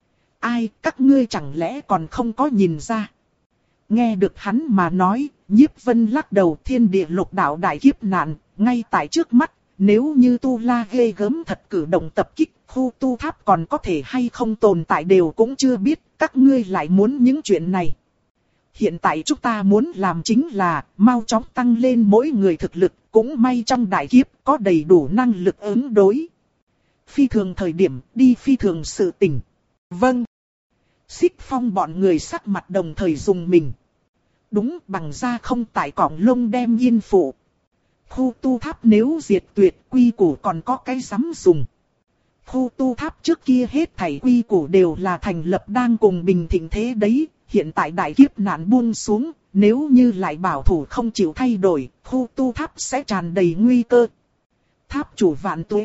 Ai, các ngươi chẳng lẽ còn không có nhìn ra? Nghe được hắn mà nói, Nhiếp Vân lắc đầu, thiên địa lục đạo đại kiếp nạn, ngay tại trước mắt, nếu như Tu La ghê gớm thật cử động tập kích, khu tu tháp còn có thể hay không tồn tại đều cũng chưa biết, các ngươi lại muốn những chuyện này. Hiện tại chúng ta muốn làm chính là, mau chóng tăng lên mỗi người thực lực, cũng may trong đại kiếp có đầy đủ năng lực ứng đối. Phi thường thời điểm, đi phi thường sự tình. Vâng. Xích Phong bọn người sắc mặt đồng thời dùng mình. Đúng, bằng ra không tại cọng lông đem yên phụ. Khu tu tháp nếu diệt tuyệt, quy củ còn có cái dám dùng. Khu tu tháp trước kia hết thảy quy củ đều là thành lập đang cùng bình thịnh thế đấy. Hiện tại đại kiếp nạn buông xuống, nếu như lại bảo thủ không chịu thay đổi, khu tu tháp sẽ tràn đầy nguy cơ. Tháp chủ vạn tuế.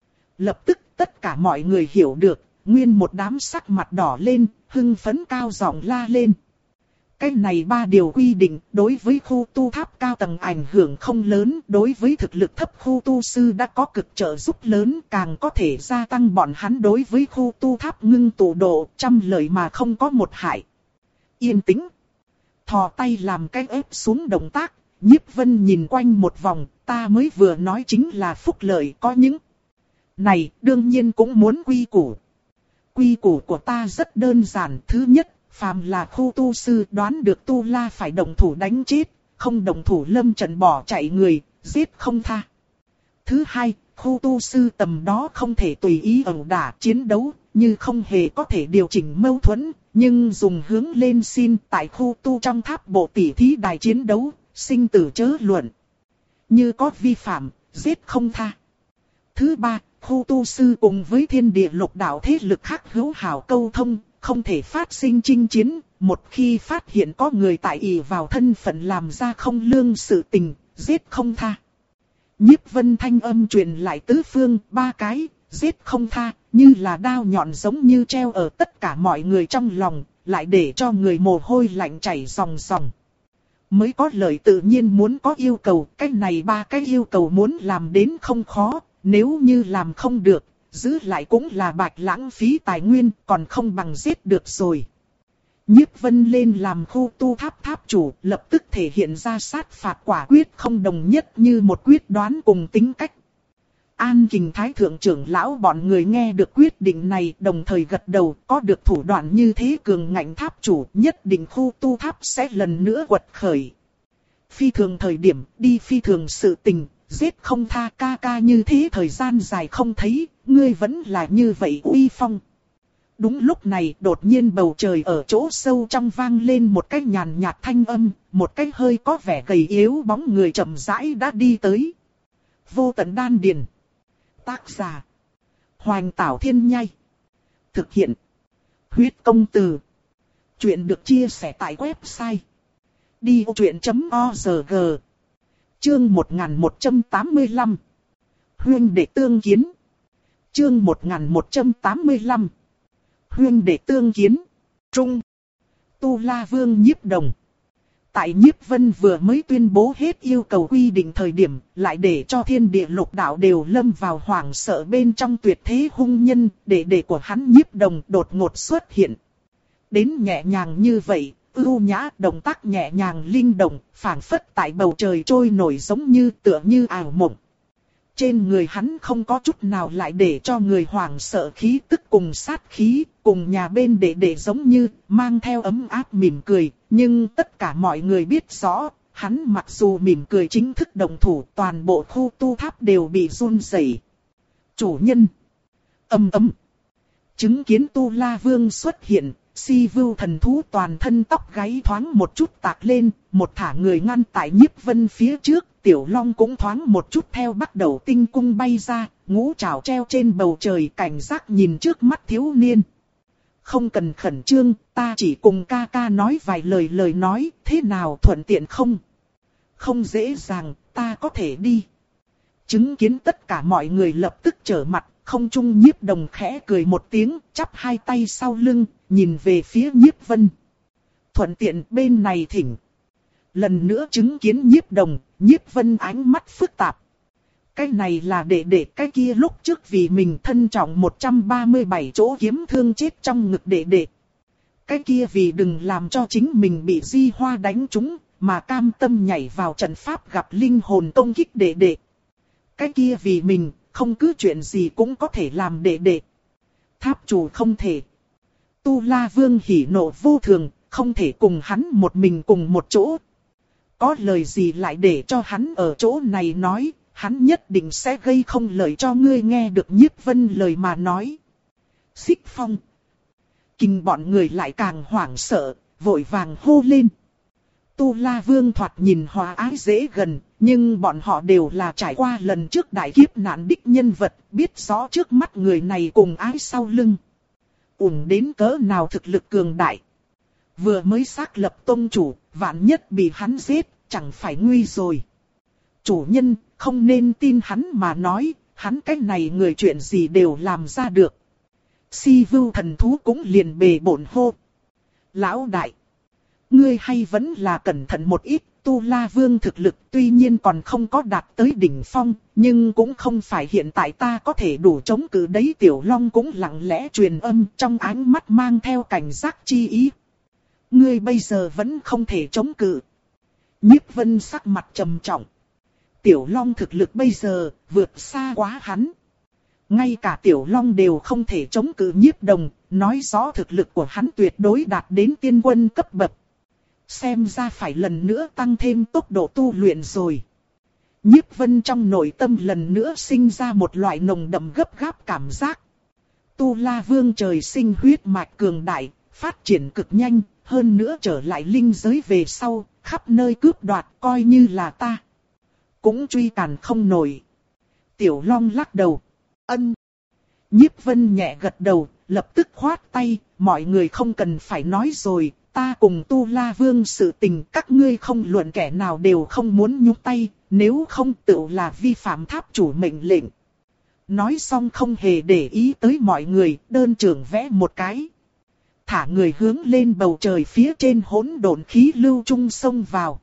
Lập tức tất cả mọi người hiểu được, nguyên một đám sắc mặt đỏ lên, hưng phấn cao giọng la lên. Cái này ba điều quy định, đối với khu tu tháp cao tầng ảnh hưởng không lớn, đối với thực lực thấp khu tu sư đã có cực trợ giúp lớn, càng có thể gia tăng bọn hắn đối với khu tu tháp ngưng tụ độ, trăm lợi mà không có một hại. Yên tĩnh. Thò tay làm cái ép xuống động tác, Nhiếp Vân nhìn quanh một vòng, ta mới vừa nói chính là phúc lợi có những. Này, đương nhiên cũng muốn quy củ. Quy củ của ta rất đơn giản, thứ nhất, phàm là khu tu sư đoán được Tu La phải động thủ đánh chết, không động thủ lâm trận bỏ chạy người, giết không tha. Thứ hai, khu tu sư tầm đó không thể tùy ý ẩu đả chiến đấu, như không hề có thể điều chỉnh mâu thuẫn, nhưng dùng hướng lên xin tại khu tu trong tháp bộ tỷ thí đài chiến đấu, sinh tử chớ luận. Như có vi phạm, giết không tha. Thứ ba, khu tu sư cùng với thiên địa lục đạo thế lực khác hữu hảo câu thông, không thể phát sinh chinh chiến, một khi phát hiện có người tại ỷ vào thân phận làm ra không lương sự tình, giết không tha. Nhiếp Vân thanh âm truyền lại tứ phương, ba cái, giết không tha, như là đao nhọn giống như treo ở tất cả mọi người trong lòng, lại để cho người mồ hôi lạnh chảy ròng ròng. Mới có lời tự nhiên muốn có yêu cầu, cái này ba cái yêu cầu muốn làm đến không khó, nếu như làm không được, giữ lại cũng là bạch lãng phí tài nguyên, còn không bằng giết được rồi. Nhiếp Vân lên làm khu tu tháp tháp chủ, lập tức thể hiện ra sát phạt quả quyết không đồng nhất như một quyết đoán cùng tính cách. An Kình Thái Thượng trưởng lão bọn người nghe được quyết định này đồng thời gật đầu, có được thủ đoạn như thế cường ngạnh tháp chủ, nhất định khu tu tháp sẽ lần nữa quật khởi. Phi thường thời điểm, đi phi thường sự tình, giết không tha, ca ca như thế thời gian dài không thấy, ngươi vẫn là như vậy uy phong. Đúng lúc này đột nhiên bầu trời ở chỗ sâu trong vang lên một cái nhàn nhạt thanh âm, một cái hơi có vẻ gầy yếu bóng người chậm rãi đã đi tới. Vô tận đan điền. Tác giả. Hoành Tảo Thiên Nhai. Thực hiện. Huyết Công Từ. Chuyện được chia sẻ tại website đi ô chuyện chấm org. Chương một nghìn một trăm tám mươi lăm. Huynh đệ tương kiến. Chương một nghìn một trăm tám mươi lăm. Huynh đệ tương kiến. Trung. Tu La Vương Nhiếp Đồng. Tại Nhiếp Vân vừa mới tuyên bố hết yêu cầu quy định thời điểm, lại để cho thiên địa lục đạo đều lâm vào hoảng sợ bên trong tuyệt thế hung nhân, đệ đệ của hắn Nhiếp Đồng đột ngột xuất hiện. Đến nhẹ nhàng như vậy, ưu nhã, động tác nhẹ nhàng linh động, phảng phất tại bầu trời trôi nổi giống như tựa như ảo mộng. Trên người hắn không có chút nào lại để cho người hoảng sợ khí tức cùng sát khí, cùng nhà bên đệ đệ giống như mang theo ấm áp mỉm cười, nhưng tất cả mọi người biết rõ, hắn mặc dù mỉm cười chính thức động thủ, toàn bộ khu tu tháp đều bị run rẩy. Chủ nhân. Ầm ầm. Chứng kiến Tu La Vương xuất hiện, Si Vưu thần thú toàn thân tóc gáy thoáng một chút tạc lên, một thả người ngăn tại Nhiếp Vân phía trước, Tiểu Long cũng thoáng một chút theo bắt đầu tinh cung bay ra, ngũ trảo treo trên bầu trời cảnh giác nhìn trước mắt thiếu niên. Không cần khẩn trương, ta chỉ cùng ca ca nói vài lời lời nói, thế nào thuận tiện không? Không dễ dàng, ta có thể đi. Chứng kiến tất cả mọi người lập tức trở mặt, không trung Nhiếp Đồng khẽ cười một tiếng, chắp hai tay sau lưng, nhìn về phía Nhiếp Vân. Thuận tiện bên này thỉnh. Lần nữa chứng kiến Nhiếp Đồng, Nhiếp Vân ánh mắt phức tạp. Cái này là đệ đệ, cái kia lúc trước vì mình thân trọng một trăm ba mươi bảy chỗ kiếm thương chết trong ngực đệ đệ. Cái kia vì đừng làm cho chính mình bị di hoa đánh trúng, mà cam tâm nhảy vào trận pháp gặp linh hồn công kích đệ đệ. Cái kia vì mình, không cứ chuyện gì cũng có thể làm đệ đệ. Tháp chủ không thể. Tu La Vương hỉ nộ vô thường, không thể cùng hắn một mình cùng một chỗ. Có lời gì lại để cho hắn ở chỗ này nói, hắn nhất định sẽ gây không lợi cho ngươi nghe được Nhiếp Vân lời mà nói. Xích Phong. Kinh bọn người lại càng hoảng sợ, vội vàng hô lên. Tu La Vương thoạt nhìn hòa ái dễ gần, nhưng bọn họ đều là trải qua lần trước đại kiếp nạn đích nhân vật, biết rõ trước mắt người này cùng ái sau lưng. Ủng đến cỡ nào thực lực cường đại. Vừa mới xác lập tông chủ, vạn nhất bị hắn giết, chẳng phải nguy rồi. Chủ nhân, không nên tin hắn mà nói, hắn cái này người chuyện gì đều làm ra được. Si Vưu thần thú cũng liền bề bổn hô. Lão đại, ngươi hay vẫn là cẩn thận một ít, Tu La Vương thực lực tuy nhiên còn không có đạt tới đỉnh phong, nhưng cũng không phải hiện tại ta có thể đủ chống cự đấy. Tiểu Long cũng lặng lẽ truyền âm, trong ánh mắt mang theo cảnh giác chi ý. Ngươi bây giờ vẫn không thể chống cự. Nhiếp Vân sắc mặt trầm trọng. Tiểu Long thực lực bây giờ vượt xa quá hắn. Ngay cả Tiểu Long đều không thể chống cự Nhiếp Đồng, nói rõ thực lực của hắn tuyệt đối đạt đến tiên quân cấp bậc. Xem ra phải lần nữa tăng thêm tốc độ tu luyện rồi. Nhiếp Vân trong nội tâm lần nữa sinh ra một loại nồng đậm gấp gáp cảm giác. Tu La Vương trời sinh huyết mạch cường đại, phát triển cực nhanh, hơn nữa trở lại linh giới về sau, khắp nơi cướp đoạt coi như là ta. Cũng truy cản không nổi. Tiểu Long lắc đầu. Ân. Nhiếp Vân nhẹ gật đầu, lập tức khoát tay, mọi người không cần phải nói rồi. Ta cùng Tu La Vương sự tình các ngươi không luận kẻ nào đều không muốn nhúc tay, nếu không tự là vi phạm tháp chủ mệnh lệnh. Nói xong không hề để ý tới mọi người, đơn trưởng vẽ một cái. Thả người hướng lên bầu trời phía trên hỗn độn khí lưu trung xông vào.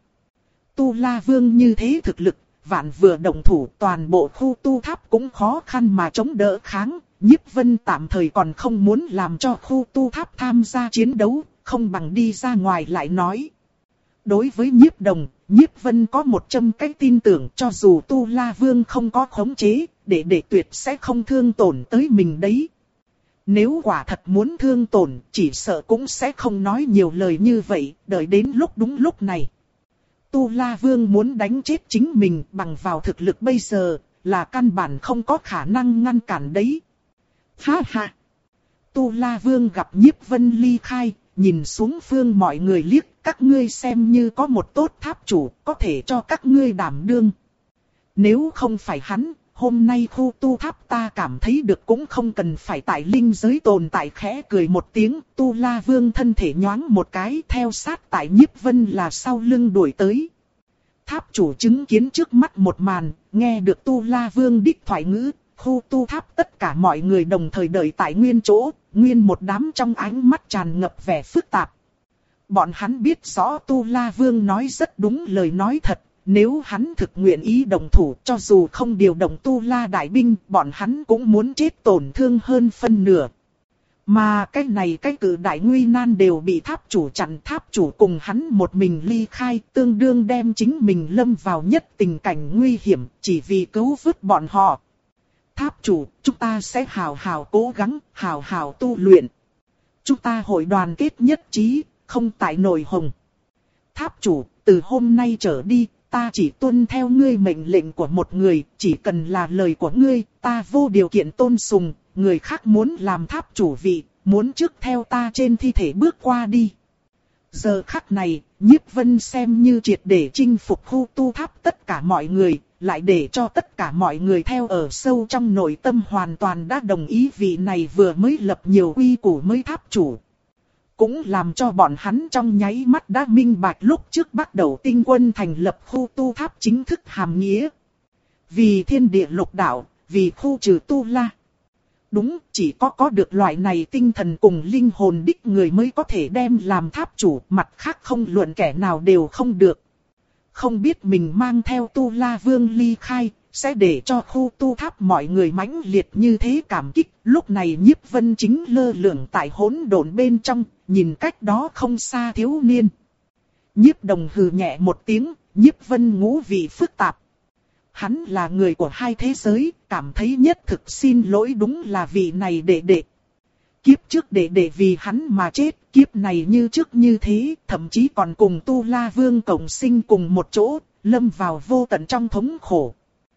Tu La Vương như thế thực lực, vạn vừa động thủ toàn bộ khu tu tháp cũng khó khăn mà chống đỡ kháng. Nhiếp Vân tạm thời còn không muốn làm cho khu tu tháp tham gia chiến đấu, không bằng đi ra ngoài lại nói. Đối với Nhiếp Đồng, Nhiếp Vân có một trăm cái tin tưởng, cho dù Tu La Vương không có khống chế, để để tuyệt sẽ không thương tổn tới mình đấy. Nếu quả thật muốn thương tổn, chỉ sợ cũng sẽ không nói nhiều lời như vậy, đợi đến lúc đúng lúc này. Tu La Vương muốn đánh chết chính mình bằng vào thực lực bây giờ, là căn bản không có khả năng ngăn cản đấy. Ha ha! Tu La Vương gặp Nhiếp Vân ly khai, nhìn xuống phương mọi người liếc, các ngươi xem như có một tốt tháp chủ, có thể cho các ngươi đảm đương. Nếu không phải hắn, hôm nay khu tu tháp ta cảm thấy được cũng không cần phải tại linh giới tồn tại. Khẽ cười một tiếng, Tu La Vương thân thể nhoáng một cái theo sát tại Nhiếp Vân là sau lưng đuổi tới. Tháp chủ chứng kiến trước mắt một màn, nghe được Tu La Vương đích thoại ngữ, khu tu tháp tất cả mọi người đồng thời đợi tại nguyên chỗ, nguyên một đám trong ánh mắt tràn ngập vẻ phức tạp. Bọn hắn biết rõ Tu La Vương nói rất đúng lời nói thật, nếu hắn thực nguyện ý đồng thủ cho dù không điều động Tu La đại binh, bọn hắn cũng muốn chết tổn thương hơn phân nửa. Mà cái này cái cử đại nguy nan đều bị tháp chủ chặn, tháp chủ cùng hắn một mình ly khai, tương đương đem chính mình lâm vào nhất tình cảnh nguy hiểm, chỉ vì cứu vớt bọn họ. Tháp chủ, chúng ta sẽ hào hào cố gắng, hào hào tu luyện. Chúng ta hội đoàn kết nhất trí, không tại nổi hồng. Tháp chủ, từ hôm nay trở đi, ta chỉ tuân theo ngươi mệnh lệnh của một người, chỉ cần là lời của ngươi, ta vô điều kiện tôn sùng. Người khác muốn làm tháp chủ vị, muốn trước theo ta trên thi thể bước qua đi. Giờ khắc này, Nhiếp Vân xem như triệt để chinh phục khu tu tháp tất cả mọi người, lại để cho tất cả mọi người theo ở sâu trong nội tâm hoàn toàn đã đồng ý vị này vừa mới lập nhiều quy củ mới tháp chủ. Cũng làm cho bọn hắn trong nháy mắt đã minh bạch lúc trước bắt đầu tinh quân thành lập khu tu tháp chính thức hàm nghĩa. Vì thiên địa lục đạo, vì khu trừ tu la. Đúng, chỉ có có được loại này tinh thần cùng linh hồn đích người mới có thể đem làm tháp chủ, mặt khác không luận kẻ nào đều không được. Không biết mình mang theo Tu La Vương ly khai, sẽ để cho khu tu tháp mọi người mãnh liệt như thế cảm kích. Lúc này Nhiếp Vân chính lơ lửng tại hỗn độn bên trong, nhìn cách đó không xa thiếu niên. Nhiếp Đồng hừ nhẹ một tiếng, Nhiếp Vân ngũ vị phức tạp. Hắn là người của hai thế giới, cảm thấy nhất thực xin lỗi đúng là vị này đệ đệ. Kiếp trước đệ đệ vì hắn mà chết, kiếp này như trước như thế, thậm chí còn cùng Tu La Vương cộng sinh cùng một chỗ, lâm vào vô tận trong thống khổ.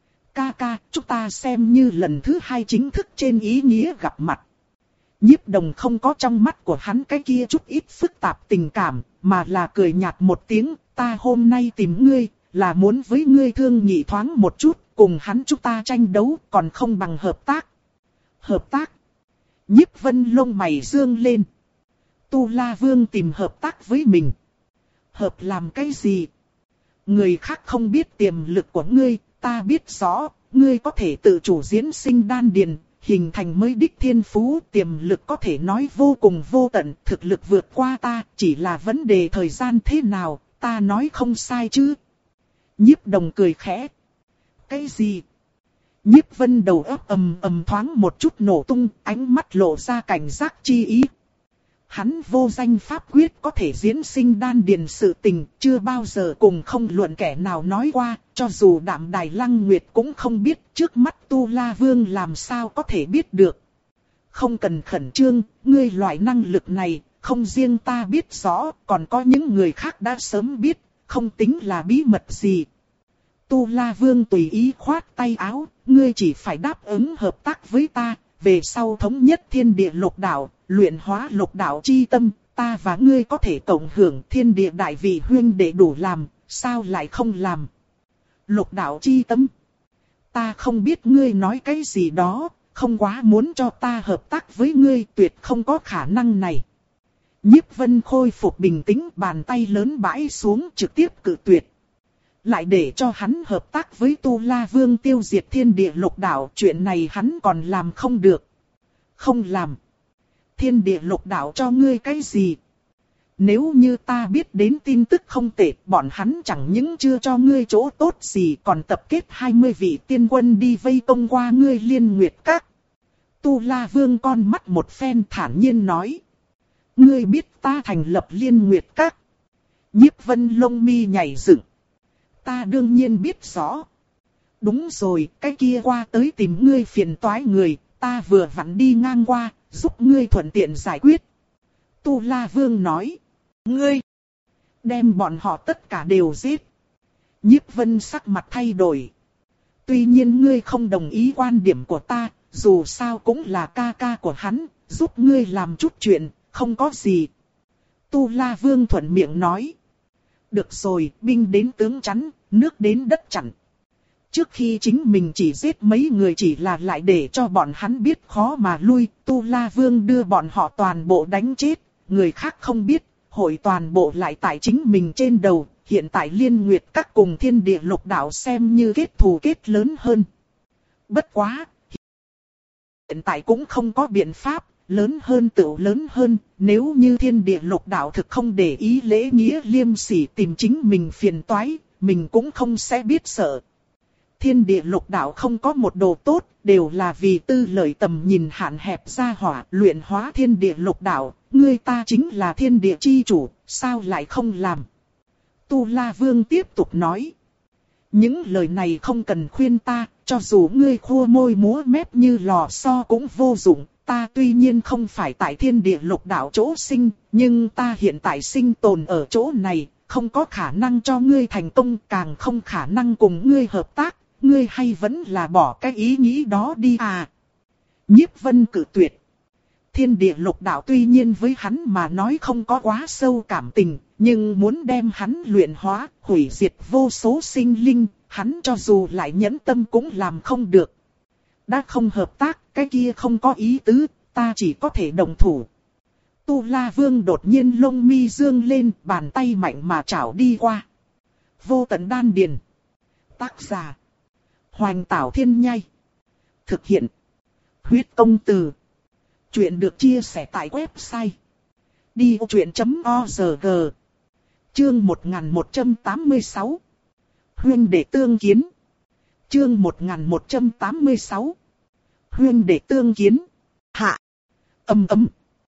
Ca ca, chúng ta xem như lần thứ hai chính thức trên ý nghĩa gặp mặt. Nhiếp Đồng không có trong mắt của hắn cái kia chút ít phức tạp tình cảm, mà là cười nhạt một tiếng, ta hôm nay tìm ngươi, là muốn với ngươi thương nghị thoáng một chút, cùng hắn chúng ta tranh đấu, còn không bằng hợp tác. Hợp tác? Nhiếp Vân lông mày dương lên. Tu La Vương tìm hợp tác với mình. Hợp làm cái gì? Người khác không biết tiềm lực của ngươi, ta biết rõ, ngươi có thể tự chủ diễn sinh đan điền, hình thành mới đích thiên phú, tiềm lực có thể nói vô cùng vô tận, thực lực vượt qua ta, chỉ là vấn đề thời gian thế nào, ta nói không sai chứ. Nhiếp Đồng cười khẽ. Cái gì? Nhiếp Vân đầu óc ầm ầm thoáng một chút nổ tung, ánh mắt lộ ra cảnh giác chi ý. Hắn vô danh pháp quyết có thể diễn sinh đan điền sự tình, chưa bao giờ cùng không luận kẻ nào nói qua, cho dù Đạm Đài Lăng Nguyệt cũng không biết, trước mắt Tu La Vương làm sao có thể biết được. Không cần khẩn trương, ngươi loại năng lực này, không riêng ta biết rõ, còn có những người khác đã sớm biết, không tính là bí mật gì. Tu La Vương tùy ý khoát tay áo, ngươi chỉ phải đáp ứng hợp tác với ta, về sau thống nhất thiên địa lục đạo, luyện hóa lục đạo chi tâm, ta và ngươi có thể cộng hưởng thiên địa đại vị huyên để đủ làm, sao lại không làm. Lục đạo chi tâm. Ta không biết ngươi nói cái gì đó, không quá muốn cho ta hợp tác với ngươi, tuyệt không có khả năng này. Nhiếp Vân khôi phục bình tĩnh, bàn tay lớn bãi xuống trực tiếp cự tuyệt. Lại để cho hắn hợp tác với Tu La Vương tiêu diệt thiên địa lục đạo, chuyện này hắn còn làm không được. Không làm. Thiên địa lục đạo cho ngươi cái gì? Nếu như ta biết đến tin tức không tệ, bọn hắn chẳng những chưa cho ngươi chỗ tốt gì, còn tập kết hai mươi vị tiên quân đi vây công qua ngươi Liên Nguyệt Các. Tu La Vương con mắt một phen thản nhiên nói. Ngươi biết ta thành lập Liên Nguyệt Các. Nhiếp Vân lông mi nhảy dựng. Ta đương nhiên biết rõ. Đúng rồi, cái kia qua tới tìm ngươi phiền toái người, ta vừa vặn đi ngang qua, giúp ngươi thuận tiện giải quyết. Tu La Vương nói. Ngươi, đem bọn họ tất cả đều giết. Nhiếp Vân sắc mặt thay đổi. Tuy nhiên ngươi không đồng ý quan điểm của ta, dù sao cũng là ca ca của hắn, giúp ngươi làm chút chuyện, không có gì. Tu La Vương thuận miệng nói. Được rồi, binh đến tướng chắn, nước đến đất chặn. Trước khi chính mình chỉ giết mấy người chỉ là lại để cho bọn hắn biết khó mà lui, Tu La Vương đưa bọn họ toàn bộ đánh chết, người khác không biết, hội toàn bộ lại tại chính mình trên đầu, hiện tại Liên Nguyệt Các cùng Thiên Địa Lục Đạo xem như kết thù kết lớn hơn. Bất quá, hiện tại cũng không có biện pháp, lớn hơn tựu lớn hơn, nếu như Thiên Địa Lục Đạo thực không để ý lễ nghĩa liêm sỉ tìm chính mình phiền toái, mình cũng không sẽ biết sợ. Thiên Địa Lục Đạo không có một đồ tốt, đều là vì tư lợi tầm nhìn hạn hẹp ra hỏa, luyện hóa Thiên Địa Lục Đạo, ngươi ta chính là Thiên Địa chi chủ, sao lại không làm? Tu La Vương tiếp tục nói. Những lời này không cần khuyên ta, cho dù ngươi khua môi múa mép như lò xo cũng vô dụng, ta tuy nhiên không phải tại Thiên Địa Lục Đạo chỗ sinh, nhưng ta hiện tại sinh tồn ở chỗ này, không có khả năng cho ngươi thành công, càng không khả năng cùng ngươi hợp tác. Ngươi hay vẫn là bỏ cái ý nghĩ đó đi à? Nhiếp Vân cự tuyệt. Thiên Địa Lục Đạo tuy nhiên với hắn mà nói không có quá sâu cảm tình, nhưng muốn đem hắn luyện hóa, hủy diệt vô số sinh linh, hắn cho dù lại nhẫn tâm cũng làm không được. Đã không hợp tác, cái kia không có ý tứ, ta chỉ có thể đồng thủ. Tu La Vương đột nhiên lông mi dương lên, bàn tay mạnh mà chảo đi qua. Vô tận đan điền. Tác giả Hoành Tảo Thiên Nhai. Thực hiện Huyết Công Từ. Chuyện được chia sẻ tại website đi vô chuyện chấm org. Chương một nghìn một trăm tám mươi sáu. Huyên đệ tương kiến. Chương một nghìn một trăm tám mươi sáu. Huyên đệ tương kiến. Hạ. Âm ấm.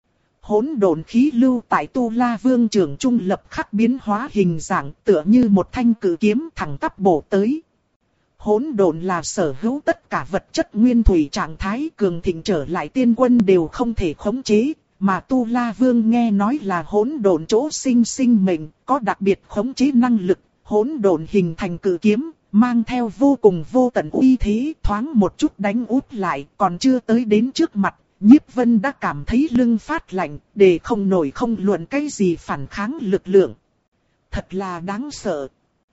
Hỗn độn khí lưu tại Tu La Vương trường trung lập khắc biến hóa hình dạng, tựa như một thanh cự kiếm thẳng tắp bổ tới. Hỗn độn là sở hữu tất cả vật chất nguyên thủy trạng thái, cường thịnh trở lại tiên quân đều không thể khống chế, mà Tu La Vương nghe nói là hỗn độn chỗ sinh sinh mệnh, có đặc biệt khống chế năng lực, hỗn độn hình thành cự kiếm, mang theo vô cùng vô tận uy thế, thoáng một chút đánh úp lại, còn chưa tới đến trước mặt, Nhiếp Vân đã cảm thấy lưng phát lạnh, để không nổi không luận cái gì phản kháng lực lượng. Thật là đáng sợ.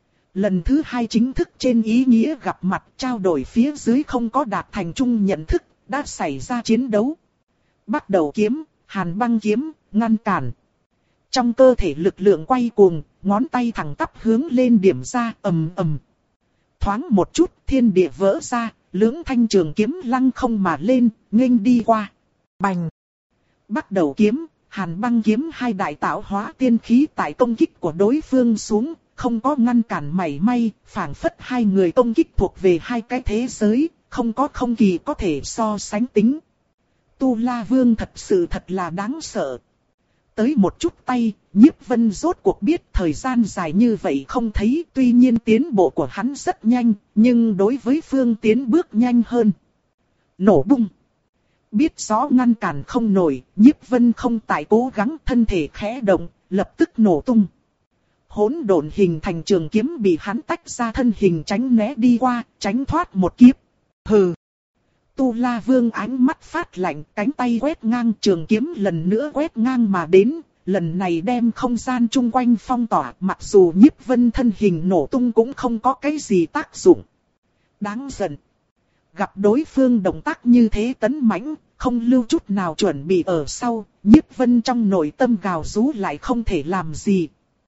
Lần thứ hai chính thức trên ý nghĩa gặp mặt, trao đổi phía dưới không có đạt thành chung nhận thức, đã xảy ra chiến đấu. Bắt đầu kiếm, Hàn Băng kiếm, ngăn cản. Trong cơ thể lực lượng quay cuồng, ngón tay thẳng tắp hướng lên điểm ra, ầm ầm. Thoáng một chút, thiên địa vỡ ra, lưỡng thanh trường kiếm lăng không mà lên, nghênh đi qua. Bành! Bắt đầu kiếm, Hàn Băng kiếm hai đại tạo hóa tiên khí tại công kích của đối phương xuống, không có ngăn cản mảy may, phảng phất hai người công kích thuộc về hai cái thế giới, không có không kỳ có thể so sánh tính. Tu La Vương thật sự thật là đáng sợ. Tới một chút tay, Nhiếp Vân rốt cuộc biết thời gian dài như vậy không thấy, tuy nhiên tiến bộ của hắn rất nhanh, nhưng đối với phương tiến bước nhanh hơn. Nổ bung. Biết rõ ngăn cản không nổi, Nhiếp Vân không tại cố gắng, thân thể khẽ động, lập tức nổ tung. Hỗn độn hình thành trường kiếm bị hắn tách ra, thân hình tránh né đi qua, tránh thoát một kiếp. Hừ. Tu La Vương ánh mắt phát lạnh, cánh tay quét ngang, trường kiếm lần nữa quét ngang mà đến, lần này đem không gian chung quanh phong tỏa, mặc dù Nhiếp Vân thân hình nổ tung cũng không có cái gì tác dụng. Đáng giận. Gặp đối phương động tác như thế tấn mãnh, không lưu chút nào chuẩn bị ở sau, Nhiếp Vân trong nội tâm gào rú lại không thể làm gì.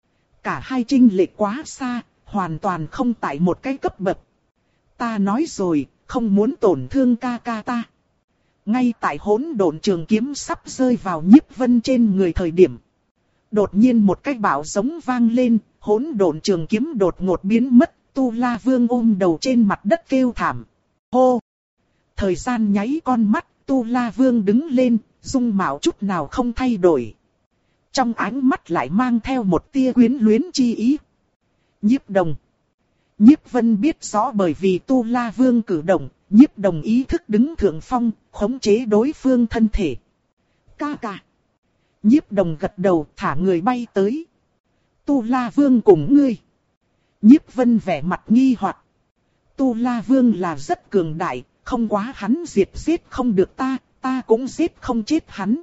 Cả hai chênh lệch quá xa, hoàn toàn không tại một cái cấp bậc. Ta nói rồi, không muốn tổn thương ca ca ta. Ngay tại hỗn độn trường kiếm sắp rơi vào Nhiếp Vân trên người thời điểm. Đột nhiên một cái bạo giống vang lên, hỗn độn trường kiếm đột ngột biến mất, Tu La Vương ôm đầu trên mặt đất kêu thảm. Hô! Thời gian nháy con mắt, Tu La Vương đứng lên, dung mạo chút nào không thay đổi. Trong ánh mắt lại mang theo một tia quyến luyến chi ý. Nhiếp Đồng. Nhiếp Vân biết rõ bởi vì Tu La Vương cử động, Nhiếp Đồng ý thức đứng thượng phong, khống chế đối phương thân thể. Ca ca. Nhiếp Đồng gật đầu, thả người bay tới. Tu La Vương cùng ngươi. Nhiếp Vân vẻ mặt nghi hoặc. Tu La Vương là rất cường đại, không quá hắn diệt giết không được ta, ta cũng giết không chết hắn.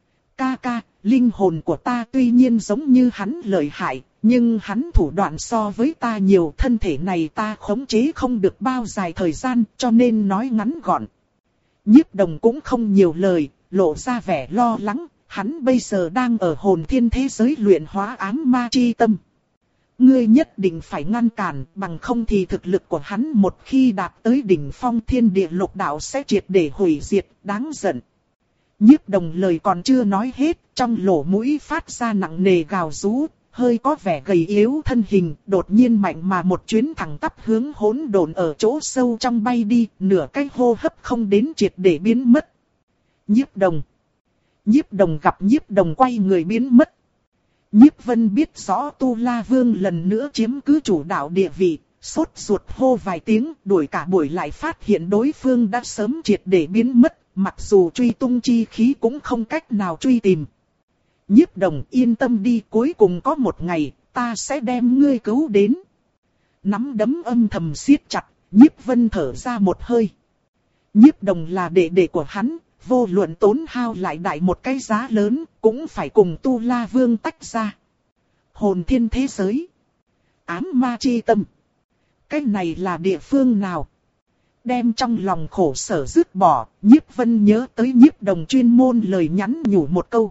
Ca ca, linh hồn của ta tuy nhiên giống như hắn lợi hại, nhưng hắn thủ đoạn so với ta nhiều, thân thể này ta khống chế không được bao dài thời gian, cho nên nói ngắn gọn. Nhiếp Đồng cũng không nhiều lời, lộ ra vẻ lo lắng, hắn bây giờ đang ở hồn thiên thế giới luyện hóa ám ma chi tâm. Ngươi nhất định phải ngăn cản, bằng không thì thực lực của hắn một khi đạt tới đỉnh phong thiên địa lục đạo sẽ triệt để hủy diệt, đáng giận. Nhiếp Đồng lời còn chưa nói hết, trong lỗ mũi phát ra nặng nề gào rú, hơi có vẻ gầy yếu thân hình, đột nhiên mạnh mà một chuyến thẳng tắp hướng hỗn độn ở chỗ sâu trong bay đi, nửa cái hô hấp không đến triệt để biến mất. Nhiếp Đồng. Nhiếp Đồng gặp Nhiếp Đồng quay người biến mất. Nhiếp Vân biết rõ Tu La Vương lần nữa chiếm cứ chủ đạo địa vị, sốt ruột hô vài tiếng, đuổi cả buổi lại phát hiện đối phương đã sớm triệt để biến mất, mặc dù truy tung chi khí cũng không cách nào truy tìm. Nhiếp Đồng yên tâm đi, cuối cùng có một ngày, ta sẽ đem ngươi cứu đến. Nắm đấm âm thầm siết chặt, Nhiếp Vân thở ra một hơi. Nhiếp Đồng là đệ đệ của hắn, vô luận tốn hao lại đại một cái giá lớn, cũng phải cùng Tu La Vương tách ra. Hồn thiên thế giới. Ám ma chi tâm. Cái này là địa phương nào? Đem trong lòng khổ sở dứt bỏ, Nhiếp Vân nhớ tới Nhiếp Đồng chuyên môn lời nhắn nhủ một câu.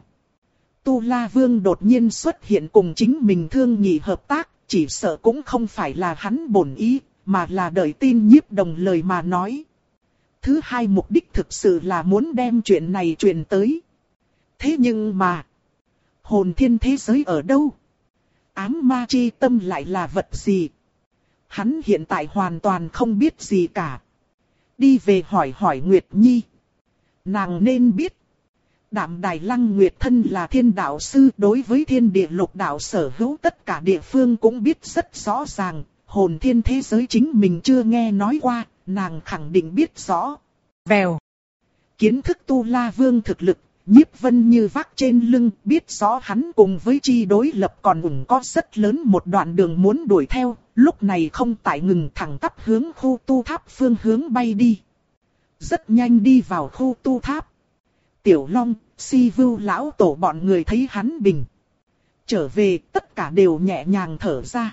Tu La Vương đột nhiên xuất hiện cùng chính mình thương nghị hợp tác, chỉ sợ cũng không phải là hắn bổn ý, mà là đợi tin Nhiếp Đồng lời mà nói. Thứ hai, mục đích thực sự là muốn đem chuyện này truyền tới. Thế nhưng mà, hồn thiên thế giới ở đâu? Ám ma chi tâm lại là vật gì? Hắn hiện tại hoàn toàn không biết gì cả. Đi về hỏi hỏi Nguyệt Nhi. Nàng nên biết. Đạm Đài Lăng Nguyệt thân là thiên đạo sư, đối với thiên địa lục đạo sở hữu tất cả địa phương cũng biết rất rõ ràng. Hồn thiên thế giới chính mình chưa nghe nói qua, nàng khẳng định biết rõ. Vèo. Kiến thức Tu La Vương thực lực, Nhiếp Vân như vác trên lưng, biết rõ hắn cùng với chi đối lập còn ủng có rất lớn một đoạn đường muốn đuổi theo, lúc này không tại ngừng thẳng tắp hướng khu tu tháp phương hướng bay đi. Rất nhanh đi vào khu tu tháp. Tiểu Long, Si Vưu lão tổ bọn người thấy hắn bình trở về, tất cả đều nhẹ nhàng thở ra.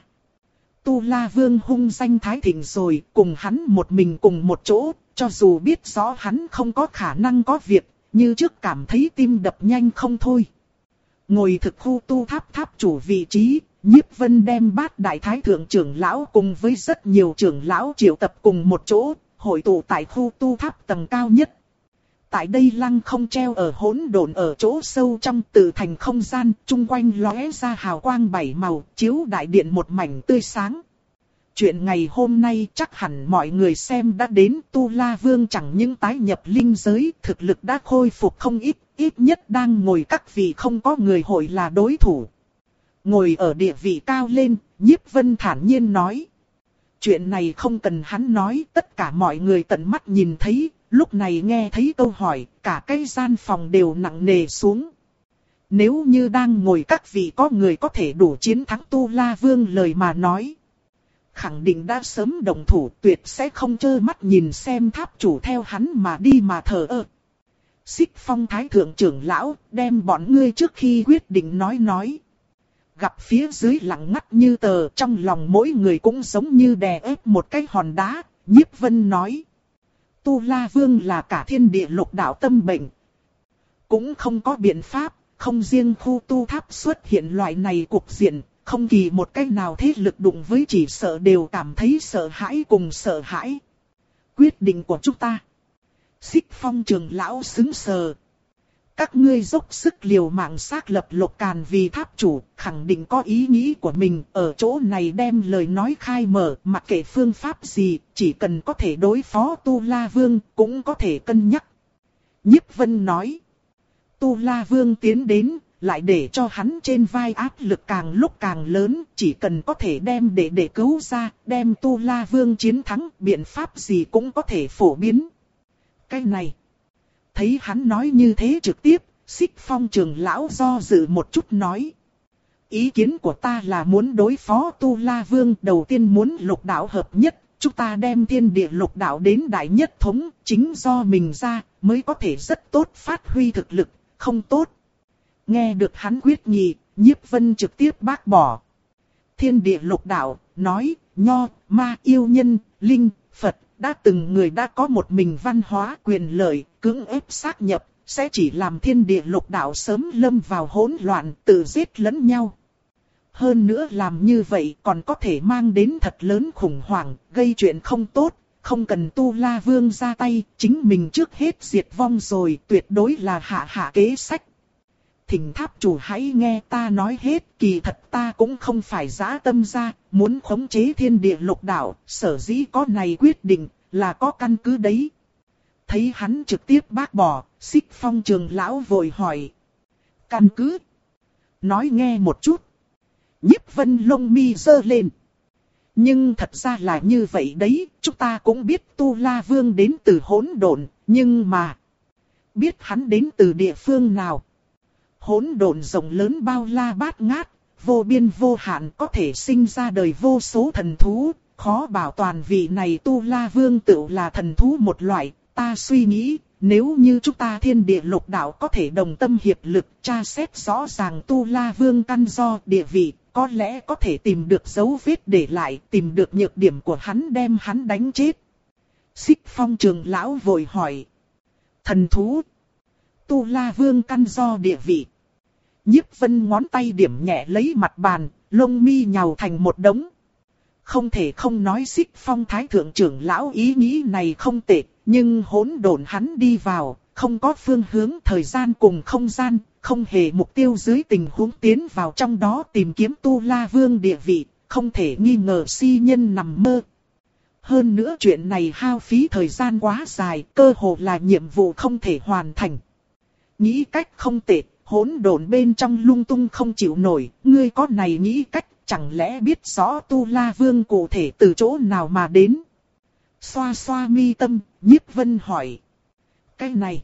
Tu La Vương hung danh thái thịnh rồi, cùng hắn một mình cùng một chỗ, cho dù biết rõ hắn không có khả năng có việc, như trước cảm thấy tim đập nhanh không thôi. Ngồi thực khu tu tháp tháp chủ vị trí, Nhiếp Vân đem Bát Đại Thái Thượng trưởng lão cùng với rất nhiều trưởng lão triệu tập cùng một chỗ, hội tụ tại khu tu tháp tầng cao nhất. Tại đây lăng không treo ở hỗn độn ở chỗ sâu trong tự thành không gian, chung quanh lóe ra hào quang bảy màu, chiếu đại điện một mảnh tươi sáng. Chuyện ngày hôm nay chắc hẳn mọi người xem đã đến, Tu La Vương chẳng những tái nhập linh giới, thực lực đã khôi phục không ít, ít nhất đang ngồi các vị không có người hội là đối thủ. Ngồi ở địa vị cao lên, Nhiếp Vân thản nhiên nói. Chuyện này không cần hắn nói, tất cả mọi người tận mắt nhìn thấy, lúc này nghe thấy câu hỏi, cả cái gian phòng đều nặng nề xuống. Nếu như đang ngồi các vị có người có thể đủ chiến thắng Tu La Vương lời mà nói, khẳng định đã sớm động thủ, tuyệt sẽ không trơ mắt nhìn xem tháp chủ theo hắn mà đi mà thờ ơ. Xích Phong Thái Thượng trưởng lão, đem bọn ngươi trước khi quyết định nói nói. Gặp phía dưới lặng ngắt như tờ, trong lòng mỗi người cũng giống như đè ép một cái hòn đá, Nhiếp Vân nói. Tu La Vương là cả thiên địa lục đạo tâm bệnh. Cũng không có biện pháp, không riêng khu tu tháp xuất hiện loại này cục diện, không kỳ một cách nào thế lực đụng với chỉ sợ đều cảm thấy sợ hãi cùng sợ hãi. Quyết định của chúng ta. Xích Phong trưởng lão xứng sờ. Các ngươi dốc sức liều mạng xác lập Lục Càn vì tháp chủ, khẳng định có ý nghĩ của mình, ở chỗ này đem lời nói khai mở, mặc kệ phương pháp gì, chỉ cần có thể đối phó Tu La Vương, cũng có thể cân nhắc. Nhiếp Vân nói, Tu La Vương tiến đến, lại để cho hắn trên vai áp lực càng lúc càng lớn, chỉ cần có thể đem để để cứu ra, đem Tu La Vương chiến thắng, biện pháp gì cũng có thể phổ biến. Cái này, thấy hắn nói như thế trực tiếp, Xích Phong trưởng lão do dự một chút nói. Ý kiến của ta là muốn đối phó Tu La Vương, đầu tiên muốn lục đạo hợp nhất, chúng ta đem thiên địa lục đạo đến đại nhất thống, chính do mình ra, mới có thể rất tốt phát huy thực lực, không tốt. Nghe được hắn quyết nghị, Nhiếp Vân trực tiếp bác bỏ. Thiên địa lục đạo, nói, nho, ma, yêu nhân, linh, Phật, đã từng người đã có một mình văn hóa quyền lợi, cưỡng ép xác nhập, sẽ chỉ làm thiên địa lục đạo sớm lâm vào hỗn loạn, tự giết lẫn nhau. Hơn nữa làm như vậy còn có thể mang đến thật lớn khủng hoảng, gây chuyện không tốt, không cần Tu La Vương ra tay, chính mình trước hết diệt vong rồi, tuyệt đối là hạ hạ kế sách. Thỉnh tháp chủ hãy nghe ta nói hết, kỳ thật ta cũng không phải dã tâm ra, muốn khống chế thiên địa lục đạo, sở dĩ có này quyết định, là có căn cứ đấy. Thấy hắn trực tiếp bác bỏ, Xích Phong trưởng lão vội hỏi. Căn cứ? Nói nghe một chút. Nhiếp Vân lông mi giơ lên. Nhưng thật ra là như vậy đấy, chúng ta cũng biết Tu La Vương đến từ hỗn độn, nhưng mà... biết hắn đến từ địa phương nào? Hỗn độn rộng lớn bao la bát ngát, vô biên vô hạn, có thể sinh ra đời vô số thần thú, khó bảo toàn vị này Tu La Vương tự là thần thú một loại. Ta suy nghĩ, nếu như chúng ta thiên địa lục đạo có thể đồng tâm hiệp lực tra xét rõ ràng Tu La Vương căn do địa vị, có lẽ có thể tìm được dấu vết để lại, tìm được nhược điểm của hắn đem hắn đánh chết. Xích Phong trưởng lão vội hỏi. Thần thú. Tu La Vương căn do địa vị. Nhiếp Vân ngón tay điểm nhẹ lấy mặt bàn, lông mi nhào thành một đống. Không thể không nói Xích Phong thái thượng trưởng lão ý nghĩ này không tệ, nhưng hỗn độn hắn đi vào, không có phương hướng thời gian cùng không gian, không hề mục tiêu dưới tình huống tiến vào trong đó tìm kiếm Tu La Vương địa vị, không thể nghi ngờ si nhân nằm mơ. Hơn nữa chuyện này hao phí thời gian quá dài, cơ hồ là nhiệm vụ không thể hoàn thành. Nghĩ cách không tệ, hỗn độn bên trong lung tung không chịu nổi, ngươi có này nghĩ cách, chẳng lẽ biết rõ Tu La Vương cụ thể từ chỗ nào mà đến? Xoa xoa mi tâm, Nhiếp Vân hỏi. Cái này,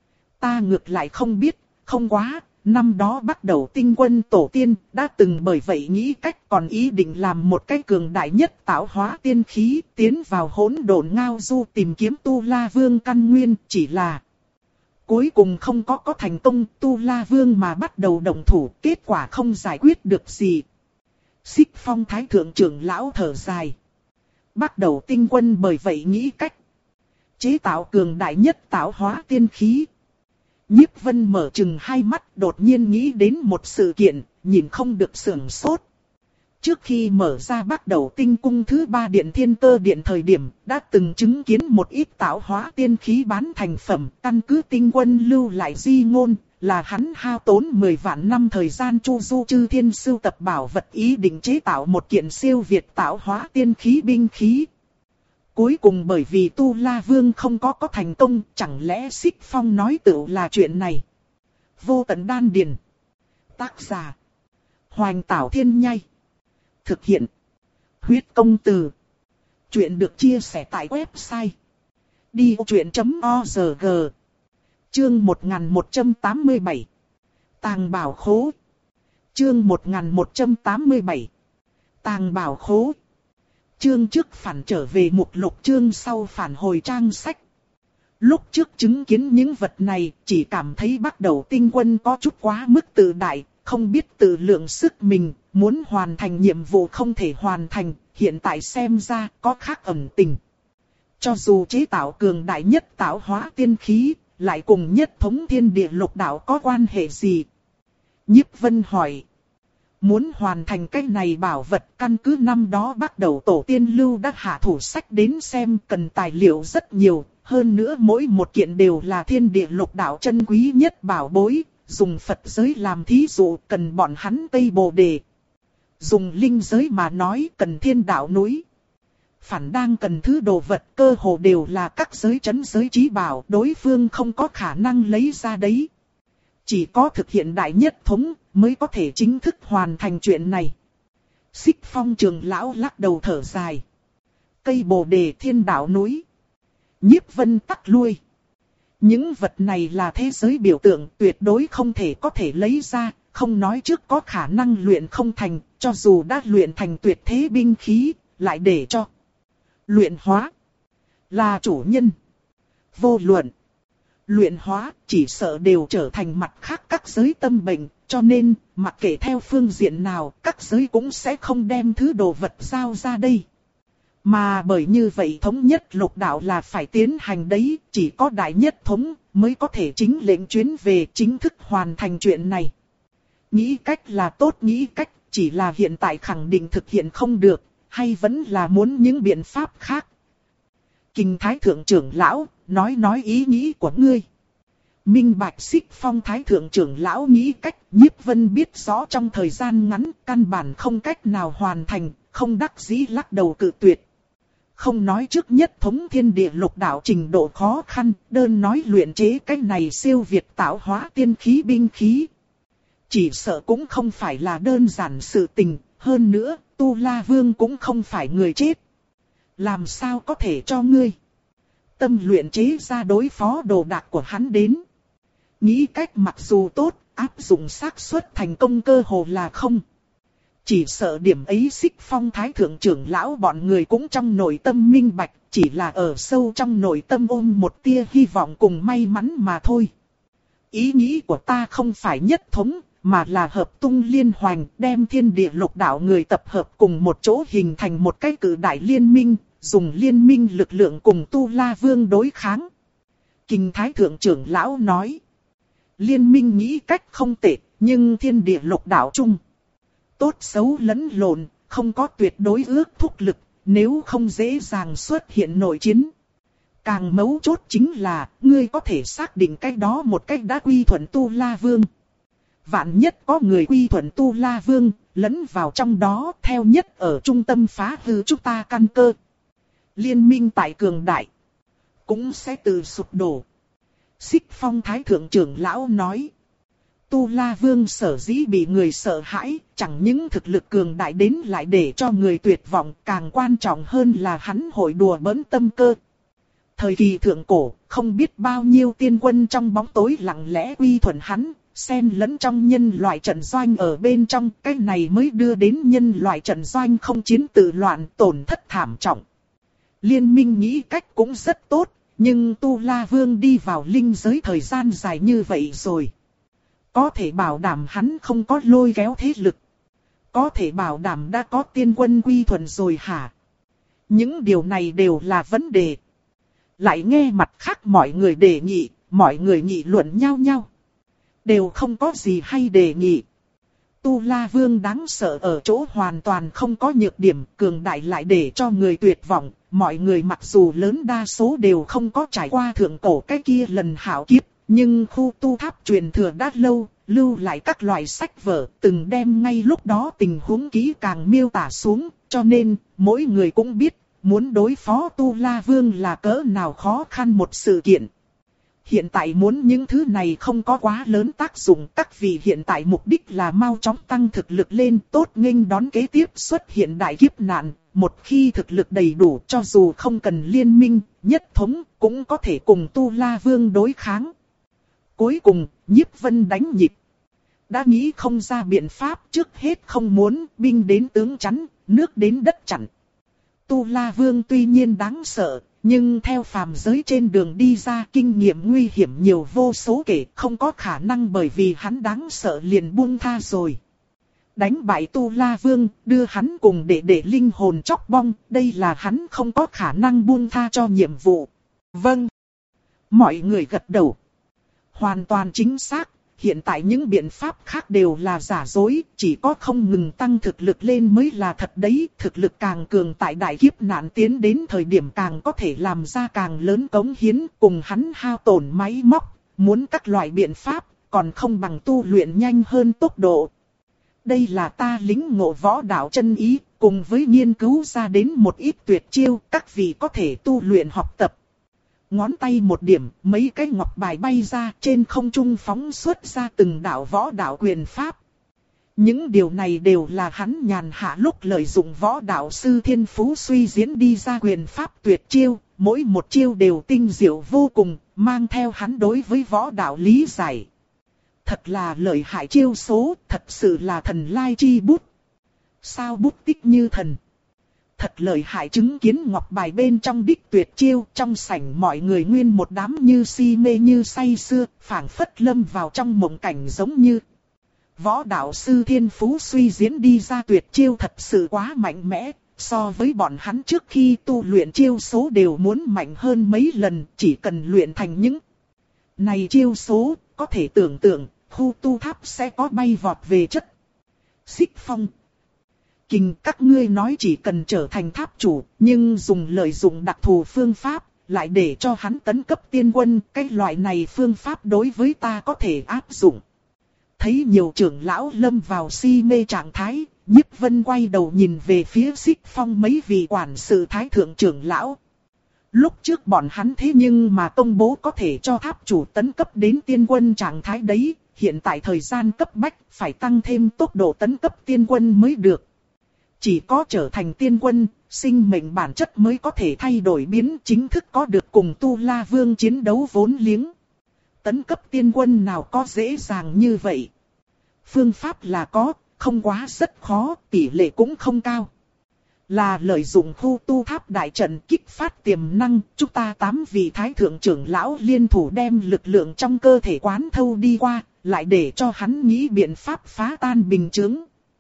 ta ngược lại không biết, không quá, năm đó bắt đầu tinh quân tổ tiên, đã từng bởi vậy nghĩ cách còn ý định làm một cái cường đại nhất tạo hóa tiên khí, tiến vào hỗn độn ngao du tìm kiếm Tu La Vương căn nguyên, chỉ là... cuối cùng không có có thành công, Tu La Vương mà bắt đầu động thủ, kết quả không giải quyết được gì. Xích Phong thái thượng trưởng lão thở dài. Bắt đầu tinh quân bởi vậy nghĩ cách chế tạo cường đại nhất tạo hóa tiên khí. Nhiếp Vân mở chừng hai mắt, đột nhiên nghĩ đến một sự kiện, nhìn không được sửng sốt. Trước khi mở ra bắt đầu tinh cung thứ ba điện thiên cơ điện thời điểm, đã từng chứng kiến một ít tạo hóa tiên khí bán thành phẩm, căn cứ tinh quân lưu lại di ngôn, là hắn hao tốn mười vạn năm thời gian chu du chư thiên sưu tập bảo vật ý định chế tạo một kiện siêu việt tạo hóa tiên khí binh khí. Cuối cùng bởi vì Tu La Vương không có có thành công, chẳng lẽ Xích Phong nói tựu là chuyện này. Vô tận đan điền. Tác giả. Hoành Tảo Thiên Nhai. Thực hiện. Huyết công từ. Chuyện được chia sẻ tại website. đi ô chuyện chấm o rờ giê. Chương một nghìn một trăm tám mươi bảy. Tàng bảo khố. Chương một nghìn một trăm tám mươi bảy. Tàng bảo khố. Chương trước phản trở về mục lục, chương sau phản hồi trang sách. Lúc trước chứng kiến những vật này, chỉ cảm thấy bắt đầu tinh quân có chút quá mức tự đại, không biết tự lượng sức mình, muốn hoàn thành nhiệm vụ không thể hoàn thành, hiện tại xem ra có khác ẩn tình. Cho dù chế tạo cường đại nhất tạo hóa tiên khí, lại cùng nhất thống thiên địa lục đạo có quan hệ gì? Nhiếp Vân hỏi. Muốn hoàn thành cái này bảo vật, căn cứ năm đó bắt đầu tổ tiên lưu đã hạ thủ sách đến xem, cần tài liệu rất nhiều, hơn nữa mỗi một kiện đều là thiên địa lục đạo chân quý nhất bảo bối, dùng Phật giới làm thí dụ cần bọn hắn Tây Bồ Đề. Dùng linh giới mà nói cần thiên đạo núi. Phản đang cần thứ đồ vật cơ hồ đều là các giới trấn giới trí bảo, đối phương không có khả năng lấy ra đấy. Chỉ có thực hiện đại nhất thống mới có thể chính thức hoàn thành chuyện này. Xích Phong trưởng lão lắc đầu thở dài. Cây Bồ Đề thiên đạo núi. Nhiếp Vân tắc lui. Những vật này là thế giới biểu tượng, tuyệt đối không thể có thể lấy ra, không nói trước có khả năng luyện không thành, cho dù đã luyện thành tuyệt thế binh khí, lại để cho. Luyện hóa là chủ nhân. Vô luận luyện hóa chỉ sợ đều trở thành mặt khác các giới tâm bệnh, cho nên mặc kệ theo phương diện nào các giới cũng sẽ không đem thứ đồ vật giao ra đây. Mà bởi như vậy thống nhất lục đạo là phải tiến hành đấy, chỉ có đại nhất thống mới có thể chính lệnh chuyến về chính thức hoàn thành chuyện này. Nghĩ cách là tốt nghĩ cách, chỉ là hiện tại khẳng định thực hiện không được, hay vẫn là muốn những biện pháp khác. Kinh Thái Thượng trưởng lão, nói nói ý nghĩ của ngươi. Minh bạch Xích Phong Thái Thượng trưởng lão nghĩ cách, Nhiếp Vân biết rõ trong thời gian ngắn căn bản không cách nào hoàn thành, không đắc dĩ lắc đầu cự tuyệt. Không nói trước nhất thống thiên địa lục đạo trình độ khó khăn, đơn nói luyện chế cái này siêu việt tạo hóa tiên khí binh khí. Chỉ sợ cũng không phải là đơn giản sự tình, hơn nữa, Tu La Vương cũng không phải người chết. Làm sao có thể cho ngươi tâm luyện chế ra đối phó đồ đạc của hắn đến. Nghĩ cách mặc dù tốt, áp dụng xác suất thành công cơ hồ là không. Chỉ sợ điểm ấy Xích Phong Thái Thượng trưởng lão bọn người cũng trong nội tâm minh bạch, chỉ là ở sâu trong nội tâm ôm một tia hy vọng cùng may mắn mà thôi. Ý nghĩ của ta không phải nhất thống, mà là hợp tung liên hoành, đem thiên địa lục đạo người tập hợp cùng một chỗ hình thành một cái cử đại liên minh, dùng liên minh lực lượng cùng Tu La Vương đối kháng. Kinh Thái Thượng trưởng lão nói, liên minh nghĩ cách không tệ, nhưng thiên địa lục đạo chung tốt xấu lẫn lộn, không có tuyệt đối ước thúc lực, nếu không dễ dàng xuất hiện nội chiến. Càng mấu chốt chính là, ngươi có thể xác định cái đó một cách đã quy thuận Tu La Vương. Vạn nhất có người quy thuận Tu La Vương, lẫn vào trong đó, theo nhất ở trung tâm phá hư chúng ta căn cơ. Liên minh tại cường đại, cũng sẽ từ sụp đổ. Xích Phong Thái Thượng trưởng lão nói, Tu La Vương sở dĩ bị người sợ hãi, chẳng những thực lực cường đại đến lại để cho người tuyệt vọng, càng quan trọng hơn là hắn hội đùa bỡn tâm cơ. Thời kỳ thượng cổ, không biết bao nhiêu tiên quân trong bóng tối lặng lẽ quy thuận hắn, xen lẫn trong nhân loại trận doanh ở bên trong, cái này mới đưa đến nhân loại trận doanh không chiến tự loạn, tổn thất thảm trọng. Liên minh nghĩ cách cũng rất tốt, nhưng Tu La Vương đi vào linh giới thời gian dài như vậy rồi. Có thể bảo đảm hắn không có lôi kéo thế lực. Có thể bảo đảm đã có tiên quân quy thuận rồi hả? Những điều này đều là vấn đề. Lại nghe mặt khác mọi người đề nghị, mọi người nghị luận nhau nhau. Đều không có gì hay đề nghị. Tu La Vương đáng sợ ở chỗ hoàn toàn không có nhược điểm, cường đại lại để cho người tuyệt vọng. Mọi người mặc dù lớn đa số đều không có trải qua thượng cổ cái kia lần hảo kiếp, nhưng khu tu tháp truyền thừa đã lâu, lưu lại các loại sách vở, từng đem ngay lúc đó tình huống kỹ càng miêu tả xuống, cho nên mỗi người cũng biết, muốn đối phó Tu La Vương là cỡ nào khó khăn một sự kiện. Hiện tại muốn những thứ này không có quá lớn tác dụng, các vị hiện tại mục đích là mau chóng tăng thực lực lên, tốt nghênh đón kế tiếp xuất hiện đại kiếp nạn. Một khi thực lực đầy đủ, cho dù không cần liên minh, nhất thống, cũng có thể cùng Tu La Vương đối kháng. Cuối cùng, Nhiếp Vân đánh nhịp. Đã nghĩ không ra biện pháp, trước hết không muốn, binh đến tướng chắn, nước đến đất chặn. Tu La Vương tuy nhiên đáng sợ, nhưng theo phàm giới trên đường đi ra kinh nghiệm nguy hiểm nhiều vô số kể, không có khả năng bởi vì hắn đáng sợ liền buông tha rồi. Đánh bại Tu La Vương, đưa hắn cùng để để linh hồn chóc bong, đây là hắn không có khả năng buông tha cho nhiệm vụ. Vâng. Mọi người gật đầu. Hoàn toàn chính xác, hiện tại những biện pháp khác đều là giả dối, chỉ có không ngừng tăng thực lực lên mới là thật đấy. Thực lực càng cường tại đại kiếp nạn tiến đến thời điểm càng có thể làm ra càng lớn cống hiến, cùng hắn hao tổn máy móc, muốn các loại biện pháp, còn không bằng tu luyện nhanh hơn tốc độ. Đây là ta lĩnh ngộ võ đạo chân ý, cùng với nghiên cứu ra đến một ít tuyệt chiêu, các vị có thể tu luyện học tập. Ngón tay một điểm, mấy cái ngọc bài bay ra, trên không trung phóng xuất ra từng đạo võ đạo quyền pháp. Những điều này đều là hắn nhàn hạ lúc lợi dụng võ đạo sư thiên phú suy diễn đi ra quyền pháp tuyệt chiêu, mỗi một chiêu đều tinh diệu vô cùng, mang theo hắn đối với võ đạo lý giải. Thật là lợi hại chiêu số, thật sự là thần lai chi bút. Sao bút tích như thần. thật lợi hại, chứng kiến ngọc bài bên trong đích tuyệt chiêu, trong sảnh mọi người nguyên một đám như si mê như say sưa, phảng phất lâm vào trong mộng cảnh giống như. Võ đạo sư thiên phú suy diễn đi ra tuyệt chiêu thật sự quá mạnh mẽ, so với bọn hắn trước khi tu luyện chiêu số đều muốn mạnh hơn mấy lần, chỉ cần luyện thành những này chiêu số, có thể tưởng tượng, khu tu tháp sẽ có bay vọt về chất. Xích Phong. Kình, các ngươi nói chỉ cần trở thành tháp chủ, nhưng dùng lợi dụng đặc thù phương pháp, lại để cho hắn tấn cấp tiên quân, cái loại này phương pháp đối với ta có thể áp dụng. Thấy nhiều trưởng lão lâm vào si mê trạng thái, Nhiếp Vân quay đầu nhìn về phía Xích Phong mấy vị quản sự thái thượng trưởng lão. Lúc trước bọn hắn thế nhưng mà công bố có thể cho tháp chủ tấn cấp đến tiên quân trạng thái đấy, hiện tại thời gian cấp bách phải tăng thêm tốc độ tấn cấp tiên quân mới được. Chỉ có trở thành tiên quân, sinh mệnh bản chất mới có thể thay đổi biến, chính thức có được cùng Tu La Vương chiến đấu vốn liếng. Tấn cấp tiên quân nào có dễ dàng như vậy. Phương pháp là có, không quá rất khó, tỷ lệ cũng không cao. Là lợi dụng khu tu tháp đại trận kích phát tiềm năng, chúng ta tám vị thái thượng trưởng lão liên thủ đem lực lượng trong cơ thể quán thâu đi qua, lại để cho hắn nghĩ biện pháp phá tan bình chướng.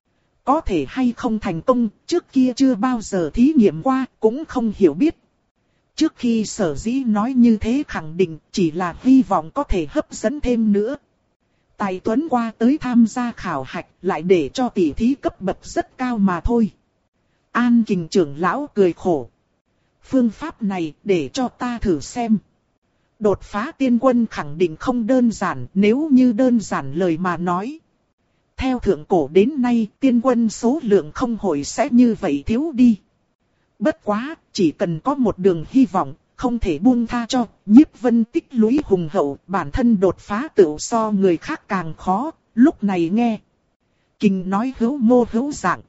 Có thể hay không thành công, trước kia chưa bao giờ thí nghiệm qua, cũng không hiểu biết. Trước khi Sở Dĩ nói như thế khẳng định chỉ là hy vọng có thể hấp dẫn thêm nữa. Tài Tuấn qua tới tham gia khảo hạch lại để cho tỷ thí cấp bậc rất cao mà thôi. An Kình trưởng lão cười khổ. Phương pháp này để cho ta thử xem. Đột phá tiên quân khẳng định không đơn giản, nếu như đơn giản lời mà nói. Theo thượng cổ đến nay tiên quân số lượng không hội sẽ như vậy thiếu đi. Bất quá, chỉ cần có một đường hy vọng, không thể buông tha cho. Nhiếp Vân tích lũy hùng hậu, bản thân đột phá tựu so người khác càng khó, lúc này nghe. Kình nói hữu mô hữu dạng.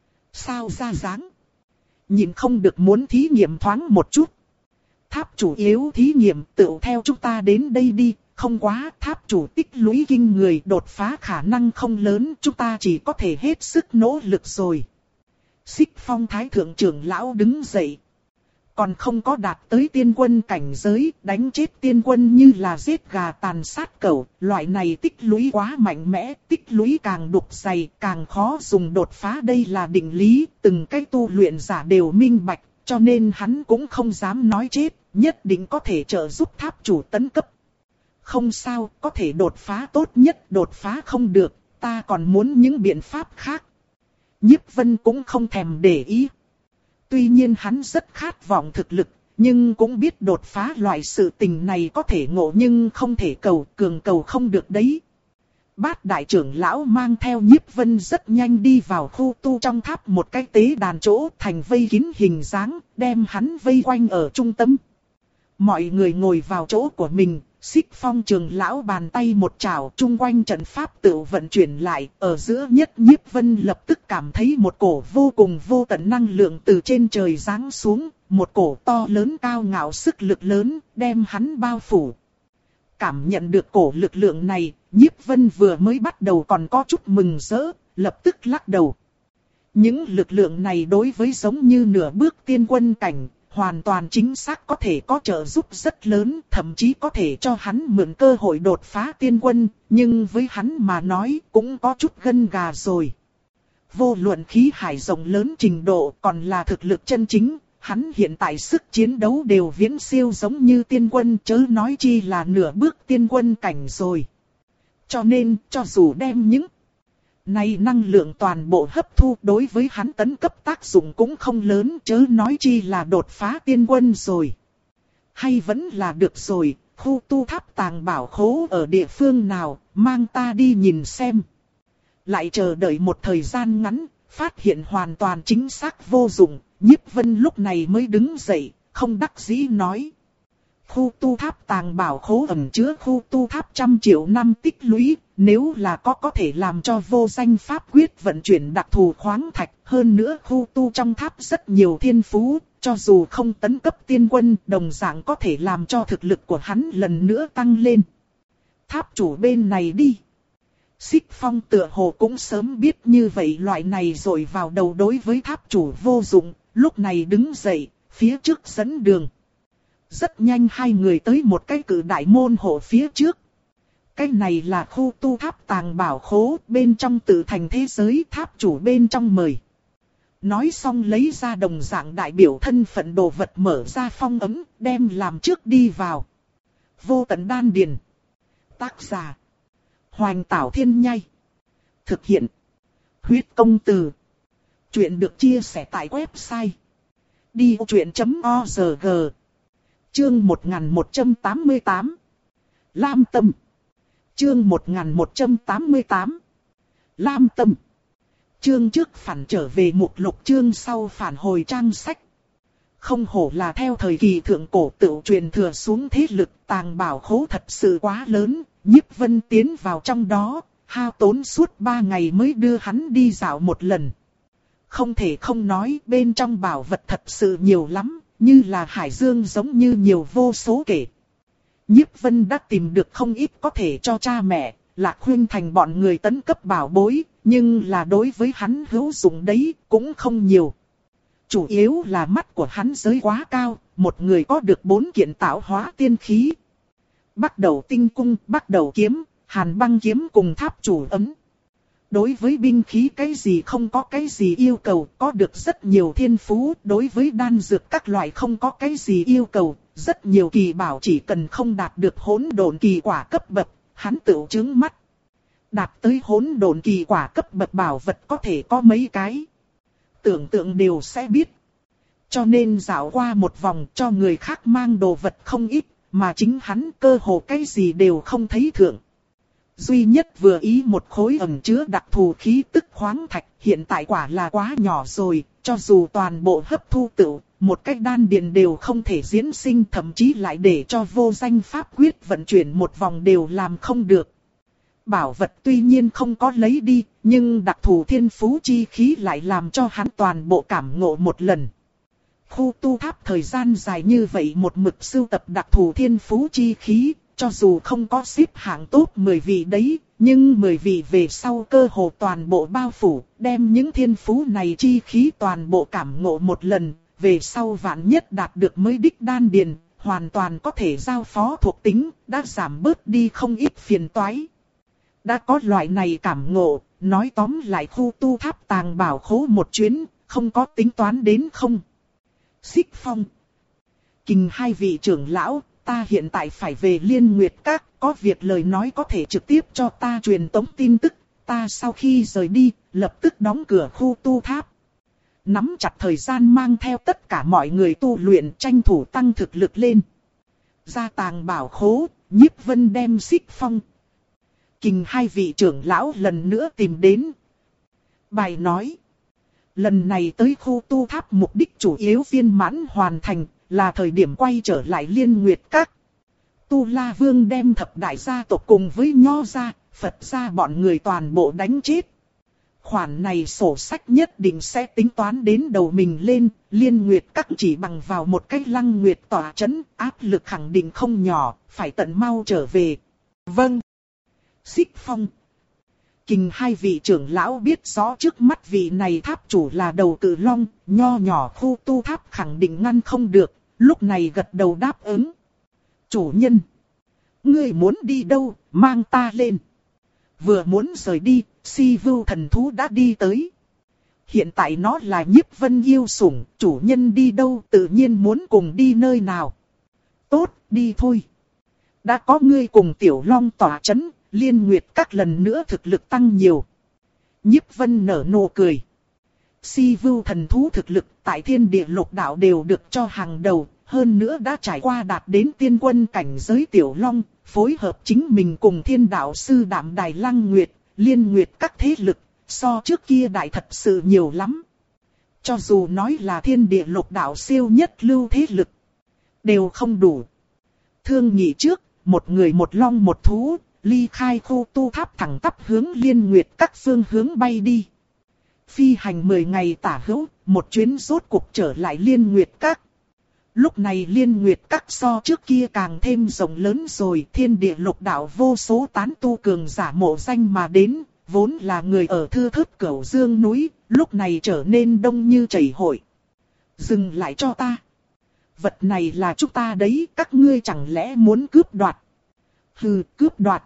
Sao ra dáng? Nhìn không được muốn thí nghiệm thoáng một chút. Tháp chủ yếu thí nghiệm tựu theo chúng ta đến đây đi. Không quá, tháp chủ tích lũy kinh người, đột phá khả năng không lớn, chúng ta chỉ có thể hết sức nỗ lực rồi. Xích Phong thái thượng trưởng lão đứng dậy. Còn không có đạt tới tiên quân cảnh giới, đánh chết tiên quân như là giết gà tàn sát cẩu, loại này tích lũy quá mạnh mẽ, tích lũy càng đục dày, càng khó dùng đột phá, đây là định lý, từng cái tu luyện giả đều minh bạch, cho nên hắn cũng không dám nói chết, nhất định có thể trợ giúp tháp chủ tấn cấp. Không sao, có thể đột phá tốt nhất, đột phá không được, ta còn muốn những biện pháp khác. Nhiếp Vân cũng không thèm để ý. Tuy nhiên hắn rất khát vọng thực lực, nhưng cũng biết đột phá loại sự tình này có thể ngộ nhưng không thể cầu, cường cầu không được đấy. Bát đại trưởng lão mang theo Nhiếp Vân rất nhanh đi vào khu tu trong tháp một cái tế đàn chỗ thành vây kín hình dáng, đem hắn vây quanh ở trung tâm. Mọi người ngồi vào chỗ của mình. Xích Phong trưởng lão bàn tay một chảo, chung quanh trận pháp tự vận chuyển lại, ở giữa nhất Nhiếp Vân lập tức cảm thấy một cổ vô cùng vô tận năng lượng từ trên trời giáng xuống, một cổ to lớn cao ngạo sức lực lớn, đem hắn bao phủ. Cảm nhận được cổ lực lượng này, Nhiếp Vân vừa mới bắt đầu còn có chút mừng rỡ, lập tức lắc đầu. Những lực lượng này đối với giống như nửa bước tiên quân cảnh, hoàn toàn chính xác có thể có trợ giúp rất lớn, thậm chí có thể cho hắn mượn cơ hội đột phá tiên quân, nhưng với hắn mà nói cũng có chút gân gà rồi. Vô luận khí hải rộng lớn trình độ còn là thực lực chân chính, hắn hiện tại sức chiến đấu đều viễn siêu giống như tiên quân, chớ nói chi là nửa bước tiên quân cảnh rồi. Cho nên, cho dù đem những này năng lượng toàn bộ hấp thu, đối với hắn tấn cấp tác dụng cũng không lớn, chớ nói chi là đột phá tiên quân rồi. Hay vẫn là được rồi, khu tu tháp tàng bảo khố ở địa phương nào, mang ta đi nhìn xem. Lại chờ đợi một thời gian ngắn, phát hiện hoàn toàn chính xác vô dụng, Nhiếp Vân lúc này mới đứng dậy, không đắc dĩ nói. Khu tu tháp tàng bảo khố ẩn chứa khu tu tháp trăm triệu năm tích lũy, nếu là có có thể làm cho vô danh pháp quyết vận chuyển đặc thù khoáng thạch, hơn nữa khu tu trong tháp rất nhiều thiên phú, cho dù không tấn cấp tiên quân, đồng dạng có thể làm cho thực lực của hắn lần nữa tăng lên. Tháp chủ bên này đi. Xích Phong tựa hồ cũng sớm biết như vậy, loại này rồi vào đầu đối với tháp chủ vô dụng, lúc này đứng dậy, phía trước dẫn đường. Rất nhanh hai người tới một cái cự đại môn hộ phía trước. Cái này là khu tu tháp tàng bảo khố, bên trong tự thành thế giới, tháp chủ bên trong mời. Nói xong lấy ra đồng dạng đại biểu thân phận đồ vật, mở ra phong ấm, đem làm trước đi vào. Vô tận đan điền. Tác giả: Hoành Tảo Thiên Nhai. Thực hiện: Huyết Công Từ. Chuyện được chia sẻ tại website đi vô chuyện chấm org. Chương một nghìn một trăm tám mươi tám. Lam Tâm. Chương một nghìn một trăm tám mươi tám. Lam Tâm. Chương trước phản trở về mục lục, chương sau phản hồi trang sách. Không hổ là theo thời kỳ thượng cổ tự truyền thừa xuống thế lực, tàng bảo khố thật sự quá lớn. Nhiếp Vân tiến vào trong đó, hao tốn suốt ba ngày mới đưa hắn đi dạo một lần. Không thể không nói, bên trong bảo vật thật sự nhiều lắm, như là hải dương giống như nhiều vô số kể. Nhiếp Vân đã tìm được không ít có thể cho cha mẹ, Lạc Huynh thành bọn người tấn cấp bảo bối, nhưng là đối với hắn hữu dụng đấy cũng không nhiều. Chủ yếu là mắt của hắn giới quá cao, một người có được bốn kiện tạo hóa tiên khí. Bắt đầu tinh cung, bắt đầu kiếm, hàn băng kiếm cùng tháp chủ ấm. Đối với binh khí cái gì không có cái gì yêu cầu, có được rất nhiều thiên phú. Đối với đan dược các loại không có cái gì yêu cầu, rất nhiều kỳ bảo chỉ cần không đạt được hỗn độn kỳ quả cấp bậc, hắn tự chứng mắt. Đạt tới hỗn độn kỳ quả cấp bậc bảo vật có thể có mấy cái. Tưởng tượng đều sẽ biết. Cho nên dạo qua một vòng cho người khác mang đồ vật không ít, mà chính hắn cơ hồ cái gì đều không thấy thượng. Duy nhất vừa ý một khối ẩn chứa đặc thù khí tức khoáng thạch, hiện tại quả là quá nhỏ rồi, cho dù toàn bộ hấp thu tự, một cách đan điền đều không thể diễn sinh, thậm chí lại để cho vô danh pháp quyết vận chuyển một vòng đều làm không được. Bảo vật tuy nhiên không có lấy đi, nhưng đặc thù thiên phú chi khí lại làm cho hắn toàn bộ cảm ngộ một lần. Khu tu tháp thời gian dài như vậy một mực sưu tập đặc thù thiên phú chi khí, cho dù không có xếp hạng top mười vị đấy, nhưng mười vị về sau cơ hồ toàn bộ bao phủ, đem những thiên phú này chi khí toàn bộ cảm ngộ một lần, về sau vạn nhất đạt được mới đích đan điền, hoàn toàn có thể giao phó thuộc tính, đã giảm bớt đi không ít phiền toái. Đã có loại này cảm ngộ, nói tóm lại khu tu tháp tàng bảo khố một chuyến, không có tính toán đến không. Xích Phong. Kình hai vị trưởng lão, ta hiện tại phải về Liên Nguyệt Các, có việc lời nói có thể trực tiếp cho ta truyền tống tin tức, ta sau khi rời đi, lập tức đóng cửa khu tu tháp. Nắm chặt thời gian mang theo tất cả mọi người tu luyện, tranh thủ tăng thực lực lên. Ra tàng bảo khố, Nhiếp Vân đem Xích Phong. Kình hai vị trưởng lão lần nữa tìm đến. Bài nói. Lần này tới khu tu tháp mục đích chủ yếu viên mãn hoàn thành, là thời điểm quay trở lại Liên Nguyệt Các. Tu La Vương đem thập đại gia tộc cùng với Nho gia, Phật gia bọn người toàn bộ đánh chết. Khoản này sổ sách nhất định sẽ tính toán đến đầu mình lên, Liên Nguyệt Các chỉ bằng vào một cách Lăng Nguyệt tỏa chấn, áp lực khẳng định không nhỏ, phải tận mau trở về. Vâng. Xích Phong. Kình hai vị trưởng lão biết rõ trước mắt vị này tháp chủ là đầu cự long, nho nhỏ khu tu tháp khẳng định ngăn không được, lúc này gật đầu đáp ứng. Chủ nhân, ngươi muốn đi đâu, mang ta lên. Vừa muốn rời đi, Si Vưu thần thú đã đi tới. Hiện tại nó là Nhiếp Vân yêu sủng, chủ nhân đi đâu tự nhiên muốn cùng đi nơi nào. Tốt, đi thôi. Đã có ngươi cùng Tiểu Long tỏa chấn, Liên Nguyệt Các lần nữa thực lực tăng nhiều. Nhiếp Vân nở nụ cười. Si Vưu thần thú thực lực tại thiên địa lục đạo đều được cho hàng đầu, hơn nữa đã trải qua đạt đến tiên quân cảnh giới Tiểu Long, phối hợp chính mình cùng thiên đạo sư Đạm Đài Lăng Nguyệt, Liên Nguyệt Các thế lực, so trước kia đại thật sự nhiều lắm. Cho dù nói là thiên địa lục đạo siêu nhất lưu thế lực, đều không đủ. Thương nghị trước, một người một long một thú, ly khai khu tu tháp thẳng tắp hướng Liên Nguyệt Các phương hướng bay đi. Phi hành mười ngày tả hữu, một chuyến rốt cuộc trở lại Liên Nguyệt Các. Lúc này Liên Nguyệt Các so trước kia càng thêm rộng lớn rồi, thiên địa lục đạo vô số tán tu cường giả mộ danh mà đến, vốn là người ở thưa thớt Cửu Dương núi, lúc này trở nên đông như chảy hội. Dừng lại cho ta. Vật này là chúng ta đấy, các ngươi chẳng lẽ muốn cướp đoạt? Hừ, cướp đoạt.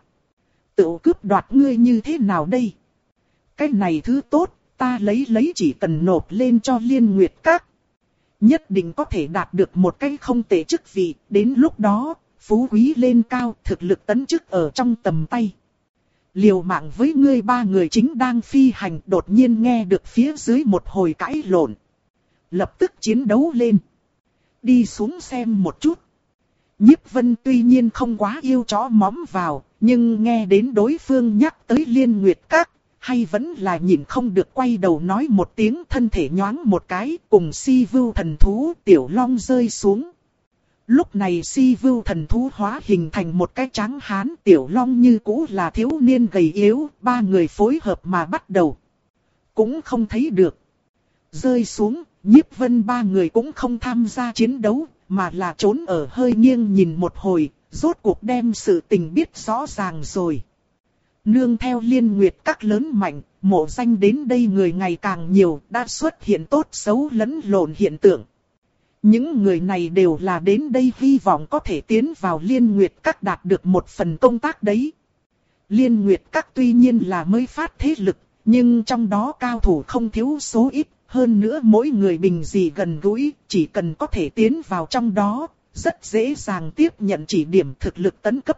Tự cướp đoạt ngươi như thế nào đây? Cái này thứ tốt, ta lấy lấy chỉ cần nộp lên cho Liên Nguyệt Các. Nhất định có thể đạt được một cái không tệ chức vị, đến lúc đó, phú quý lên cao, thực lực tấn chức ở trong tầm tay. Liều mạng với ngươi ba người chính đang phi hành, đột nhiên nghe được phía dưới một hồi cãi lộn. Lập tức chiến đấu lên. Đi xuống xem một chút. Nhiếp Vân tuy nhiên không quá yêu chó móm vào, nhưng nghe đến đối phương nhắc tới Liên Nguyệt Các, hay vẫn là nhìn không được quay đầu nói một tiếng, thân thể nhoáng một cái, cùng Si Vưu thần thú Tiểu Long rơi xuống. Lúc này Si Vưu thần thú hóa hình thành một cái trắng hán, Tiểu Long như cũ là thiếu niên gầy yếu, ba người phối hợp mà bắt đầu. Cũng không thấy được. Rơi xuống, Nhiếp Vân ba người cũng không tham gia chiến đấu, mà là trốn ở hơi nghiêng nhìn một hồi, rốt cuộc đem sự tình biết rõ ràng rồi. Nương theo Liên Nguyệt Các lớn mạnh, mộ danh đến đây người ngày càng nhiều, đã xuất hiện tốt xấu lẫn lộn hiện tượng. Những người này đều là đến đây hy vọng có thể tiến vào Liên Nguyệt Các đạt được một phần công tác đấy. Liên Nguyệt Các tuy nhiên là mới phát thế lực, nhưng trong đó cao thủ không thiếu số ít, hơn nữa mỗi người bình dị gần gũi, chỉ cần có thể tiến vào trong đó, rất dễ dàng tiếp nhận chỉ điểm thực lực tấn cấp.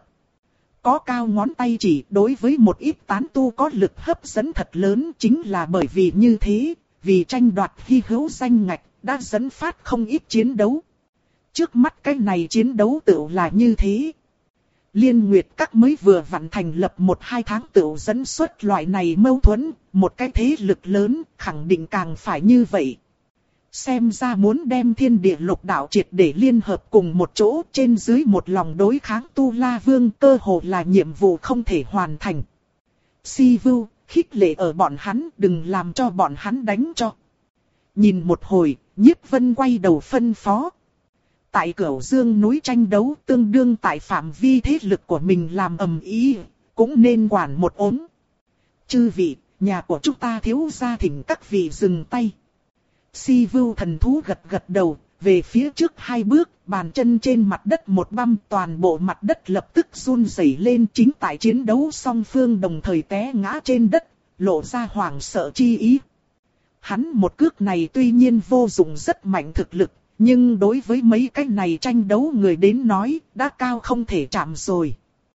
Có cao ngón tay chỉ đối với một ít tán tu có lực hấp dẫn thật lớn, chính là bởi vì như thế, vì tranh đoạt hy hữu danh ngạch, đã dẫn phát không ít chiến đấu. Trước mắt cái này chiến đấu tựu là như thế. Liên Nguyệt Các mới vừa vặn thành lập một hai tháng tựu dẫn xuất loại này mâu thuẫn, một cái thế lực lớn, khẳng định càng phải như vậy. Xem ra muốn đem thiên địa lục đạo triệt để liên hợp cùng một chỗ, trên dưới một lòng đối kháng Tu La Vương, cơ hồ là nhiệm vụ không thể hoàn thành. Si Vưu, khích lệ ở bọn hắn, đừng làm cho bọn hắn đánh cho. Nhìn một hồi, Nhiếp Vân quay đầu phân phó. Tại Cửu Dương núi tranh đấu tương đương tại phạm vi thế lực của mình làm ầm ĩ, cũng nên quản một ốm. Chư vị, nhà của chúng ta thiếu gia thỉnh các vị dừng tay. Si Vưu thần thú gật gật đầu, về phía trước hai bước, bàn chân trên mặt đất một băm, toàn bộ mặt đất lập tức run rẩy lên, chính tại chiến đấu song phương đồng thời té ngã trên đất, lộ ra hoảng sợ chi ý. Hắn một cước này tuy nhiên vô dụng rất mạnh thực lực, nhưng đối với mấy cái này tranh đấu người đến nói, đã cao không thể chạm rồi.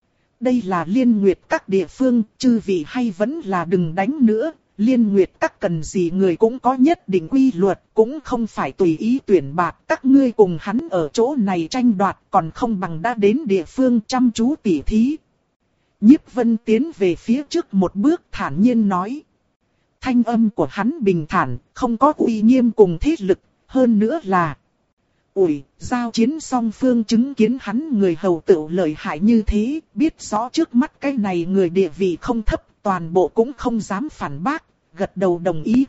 Đây là Liên Nguyệt Các địa phương, chư vị hay vẫn là đừng đánh nữa. Liên Nguyệt Các cần gì người cũng có nhất định quy luật, cũng không phải tùy ý tuyển bạt. Các ngươi cùng hắn ở chỗ này tranh đoạt, còn không bằng đã đến địa phương chăm chú tỉ thí. Nhiếp Vân tiến về phía trước một bước thản nhiên nói. Thanh âm của hắn bình thản, không có uy nghiêm cùng thế lực, hơn nữa là... Ủi, giao chiến song phương chứng kiến hắn người hầu tựu lợi hại như thế, biết rõ trước mắt cái này người địa vị không thấp, toàn bộ cũng không dám phản bác, gật đầu đồng ý.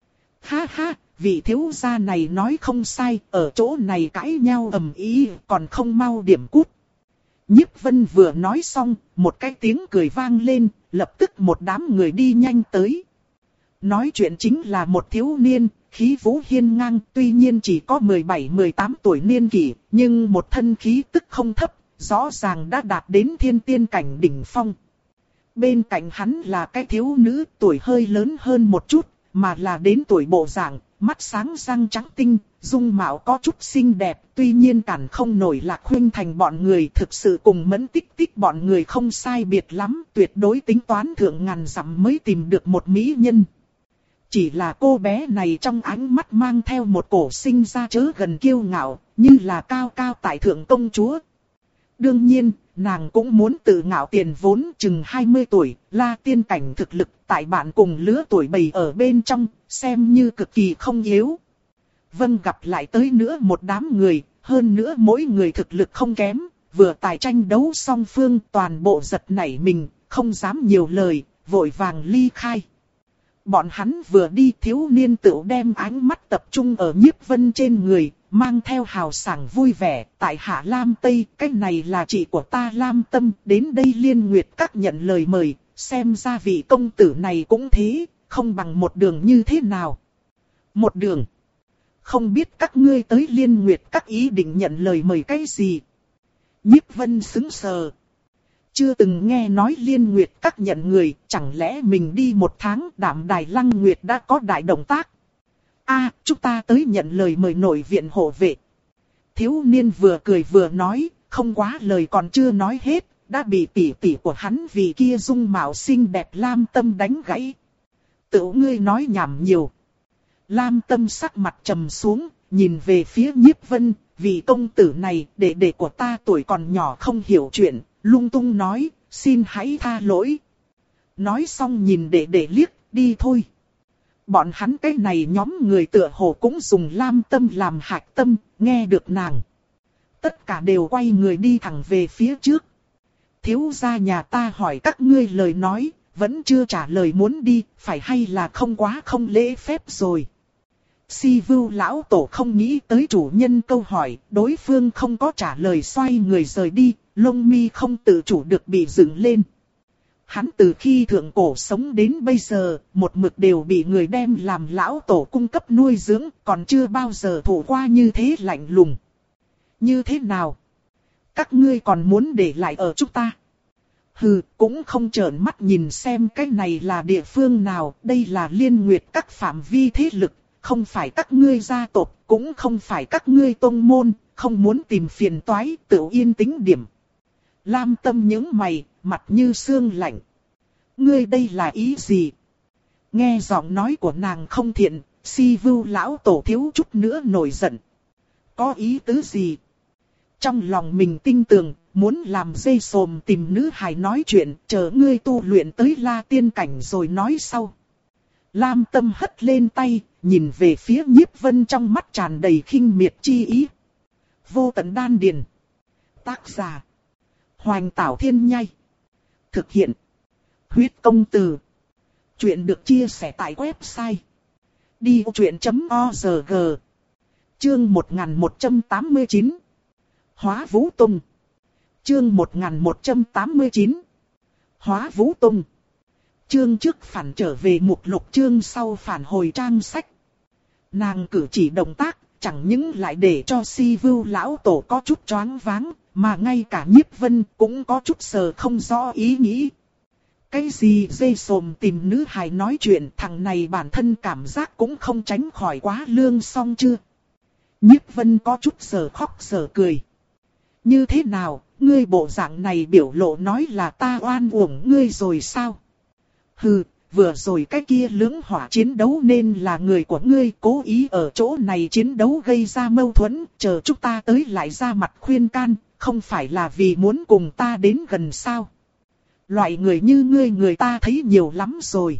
Ha ha, vị thiếu gia này nói không sai, ở chỗ này cãi nhau ầm ĩ, còn không mau điểm cút. Nhiếp Vân vừa nói xong, một cái tiếng cười vang lên, lập tức một đám người đi nhanh tới. Nói chuyện chính là một thiếu niên, khí vũ hiên ngang, tuy nhiên chỉ có mười bảy mười tám tuổi niên kỷ, nhưng một thân khí tức không thấp, rõ ràng đã đạt đến thiên tiên cảnh đỉnh phong. Bên cạnh hắn là cái thiếu nữ tuổi hơi lớn hơn một chút, mà là đến tuổi bộ dạng, mắt sáng răng trắng tinh, dung mạo có chút xinh đẹp, tuy nhiên cản không nổi Lạc Huynh Thành bọn người, thực sự cùng Mẫn Tích Tích bọn người không sai biệt lắm, tuyệt đối tính toán thượng ngàn dặm mới tìm được một mỹ nhân. Chỉ là cô bé này trong ánh mắt mang theo một cổ sinh ra chớ gần kiêu ngạo, như là cao cao tại thượng công chúa. Đương nhiên, nàng cũng muốn tự ngạo tiền vốn chừng hai mươi tuổi, la tiên cảnh thực lực tại bạn cùng lứa tuổi bầy ở bên trong, xem như cực kỳ không yếu. Vâng, gặp lại tới nữa một đám người, hơn nữa mỗi người thực lực không kém, vừa tài tranh đấu song phương toàn bộ giật nảy mình, không dám nhiều lời, vội vàng ly khai. Bọn hắn vừa đi, thiếu niên tựu đem ánh mắt tập trung ở Nhiếp Vân trên người, mang theo hào sảng vui vẻ. Tại Hạ Lam Tây, cái này là chị của ta Lam Tâm, đến đây Liên Nguyệt Các nhận lời mời, xem ra vị công tử này cũng thế, không bằng một đường như thế nào. Một đường? không biết các ngươi tới Liên Nguyệt các ý định nhận lời mời cái gì. Nhiếp Vân sững sờ. Chưa từng nghe nói Liên Nguyệt các nhận người, chẳng lẽ mình đi một tháng Đạm Đài Lăng Nguyệt đã có đại động tác. A, à, chúng ta tới nhận lời mời nội viện hộ vệ. Thiếu niên vừa cười vừa nói, không quá lời còn chưa nói hết, đã bị tỷ tỷ của hắn vì kia dung mạo xinh đẹp Lam Tâm đánh gãy. Tự ngươi nói nhảm nhiều. Lam Tâm sắc mặt trầm xuống, nhìn về phía Nhiếp Vân, vì công tử này, đệ đệ của ta tuổi còn nhỏ không hiểu chuyện, lung tung nói, xin hãy tha lỗi. Nói xong nhìn đệ đệ liếc, đi thôi. Bọn hắn cái này nhóm người tựa hồ cũng dùng Lam Tâm làm hạch tâm, nghe được nàng. Tất cả đều quay người đi thẳng về phía trước. Thiếu gia nhà ta hỏi các ngươi lời nói, vẫn chưa trả lời muốn đi, phải hay là không quá không lễ phép rồi. Si Vưu lão tổ không nghĩ tới chủ nhân câu hỏi, đối phương không có trả lời xoay người rời đi, lông mi không tự chủ được bị dựng lên. Hắn từ khi thượng cổ sống đến bây giờ, một mực đều bị người đem làm lão tổ cung cấp nuôi dưỡng, còn chưa bao giờ thổ qua như thế lạnh lùng. Như thế nào? Các ngươi còn muốn để lại ở chúng ta? Hừ, cũng không trợn mắt nhìn xem cái này là địa phương nào, đây là Liên Nguyệt các phạm vi thế lực, không phải các ngươi gia tộc, cũng không phải các ngươi tông môn, không muốn tìm phiền toái, tự yên tĩnh điểm. Lam Tâm nhướng mày, mặt như xương lạnh. Ngươi đây là ý gì? Nghe giọng nói của nàng không thiện, Si Vưu lão tổ thiếu chút nữa nổi giận. Có ý tứ gì? Trong lòng mình tinh tường, muốn làm dây sồm tìm nữ hài nói chuyện, chờ ngươi tu luyện tới La Tiên cảnh rồi nói sau. Lam Tâm hất lên tay, nhìn về phía Nhiếp Vân trong mắt tràn đầy khinh miệt chi ý. Vô tận đan điền. Tác giả: Hoành Tảo Thiên Nhai. Thực hiện: Huyết Công Từ. Chuyện được chia sẻ tại website đi vô chuyện chấm org. Chương một nghìn một trăm tám mươi chín. Hóa Vũ Tông. Chương một nghìn một trăm tám mươi chín. Hóa Vũ Tông. Chương trước phản trở về mục lục, chương sau phản hồi trang sách. Nàng cử chỉ động tác, chẳng những lại để cho Si Vưu lão tổ có chút choáng váng, mà ngay cả Nhiếp Vân cũng có chút sờ không rõ ý nghĩ. Cái gì dây sồm tìm nữ hài nói chuyện, thằng này bản thân cảm giác cũng không tránh khỏi quá lương xong chưa. Nhiếp Vân có chút sờ khóc sờ cười. Như thế nào, ngươi bộ dạng này biểu lộ nói là ta oan uổng ngươi rồi sao? Hừ, vừa rồi cái kia lưỡng hỏa chiến đấu nên là người của ngươi cố ý ở chỗ này chiến đấu gây ra mâu thuẫn, chờ chúng ta tới lại ra mặt khuyên can, không phải là vì muốn cùng ta đến gần sao? Loại người như ngươi người ta thấy nhiều lắm rồi.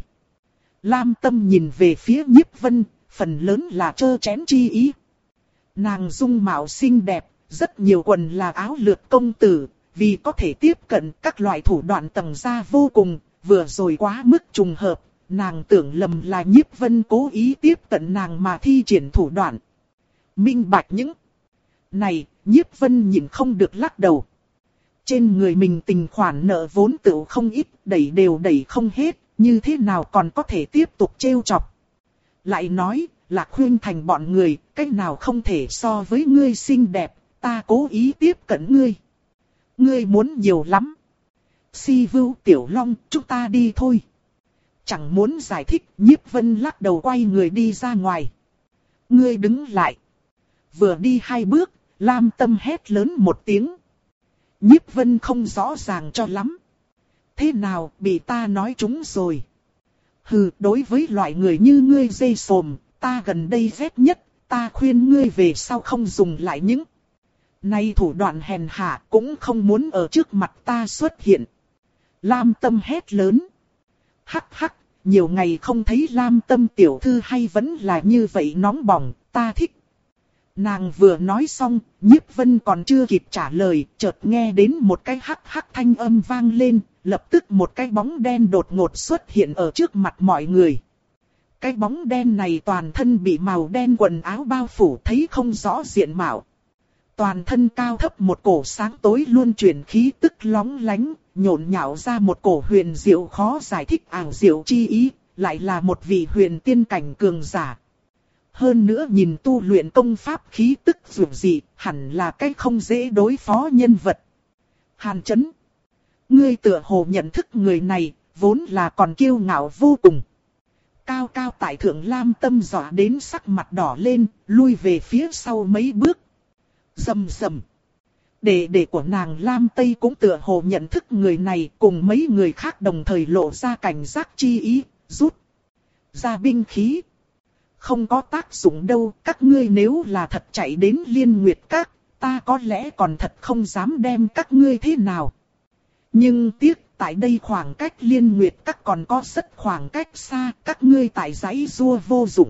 Lam Tâm nhìn về phía Nhiếp Vân, phần lớn là trơ chén chi ý. Nàng dung mạo xinh đẹp, rất nhiều quần là áo lượt công tử, vì có thể tiếp cận các loại thủ đoạn tầng ra vô cùng, vừa rồi quá mức trùng hợp, nàng tưởng lầm là Nhiếp Vân cố ý tiếp cận nàng mà thi triển thủ đoạn. Minh bạch những này, Nhiếp Vân nhìn không được lắc đầu. Trên người mình tình khoản nợ vốn tự không ít, đẩy đều đẩy không hết, như thế nào còn có thể tiếp tục trêu chọc. Lại nói, là khuyên thành bọn người, cách nào không thể so với ngươi xinh đẹp, ta cố ý tiếp cận ngươi. Ngươi muốn nhiều lắm. Si Vưu Tiểu Long, chúng ta đi thôi. Chẳng muốn giải thích, Nhiếp Vân lắc đầu quay người đi ra ngoài. Ngươi đứng lại. Vừa đi hai bước, Lam Tâm hét lớn một tiếng. Nhiếp Vân không rõ ràng cho lắm. Thế nào, bị ta nói trúng rồi. Hừ, đối với loại người như ngươi dây sồm, ta gần đây ghét nhất, ta khuyên ngươi về sau không dùng lại những nay thủ đoạn hèn hạ, cũng không muốn ở trước mặt ta xuất hiện. Lam Tâm hét lớn. Hắc hắc, nhiều ngày không thấy Lam Tâm tiểu thư hay vẫn là như vậy nóng bỏng, ta thích. Nàng vừa nói xong, Nhiếp Vân còn chưa kịp trả lời, chợt nghe đến một cái hắc hắc thanh âm vang lên, lập tức một cái bóng đen đột ngột xuất hiện ở trước mặt mọi người. Cái bóng đen này toàn thân bị màu đen quần áo bao phủ, thấy không rõ diện mạo. Toàn thân cao thấp một cổ sáng tối luôn chuyển khí tức lóng lánh, nhộn nhạo ra một cổ huyền diệu khó giải thích ảo diệu chi ý, lại là một vị huyền tiên cảnh cường giả. hơn nữa nhìn tu luyện công pháp khí tức dường dị, hẳn là cái không dễ đối phó nhân vật. Hàn Chấn, ngươi tựa hồ nhận thức người này, vốn là còn kiêu ngạo vô cùng. Cao cao tại thượng Lam Tâm dọa đến sắc mặt đỏ lên, lui về phía sau mấy bước. Rầm rầm. Đệ đệ của nàng Lam Tây cũng tựa hồ nhận thức người này, cùng mấy người khác đồng thời lộ ra cảnh giác chi ý, rút ra binh khí. Không có tác dụng đâu, các ngươi nếu là thật chạy đến Liên Nguyệt Các, ta có lẽ còn thật không dám đem các ngươi thế nào. Nhưng tiếc, tại đây khoảng cách Liên Nguyệt Các còn có rất khoảng cách xa, các ngươi tại giãy giụa vô dụng.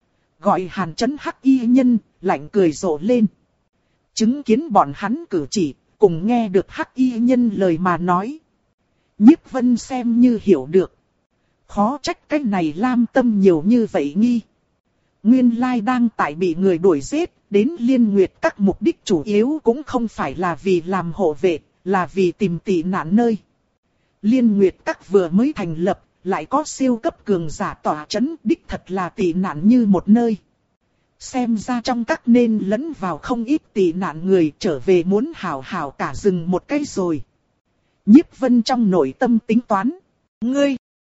Gọi Hàn Chấn hắc y nhân, lạnh cười rộ lên. Chứng kiến bọn hắn cử chỉ, cùng nghe được hắc y nhân lời mà nói. Nhiếp Vân xem như hiểu được. Khó trách cái này Lam Tâm nhiều như vậy nghi. Nguyên lai đang tại bị người đuổi giết, đến Liên Nguyệt Các mục đích chủ yếu cũng không phải là vì làm hộ vệ, là vì tìm tị nạn nơi. Liên Nguyệt Các vừa mới thành lập, lại có siêu cấp cường giả tỏa chấn, đích thật là tị nạn như một nơi. Xem ra trong các nên lẫn vào không ít tị nạn người, trở về muốn hảo hảo cả rừng một cái rồi. Nhiếp Vân trong nội tâm tính toán. Ngươi!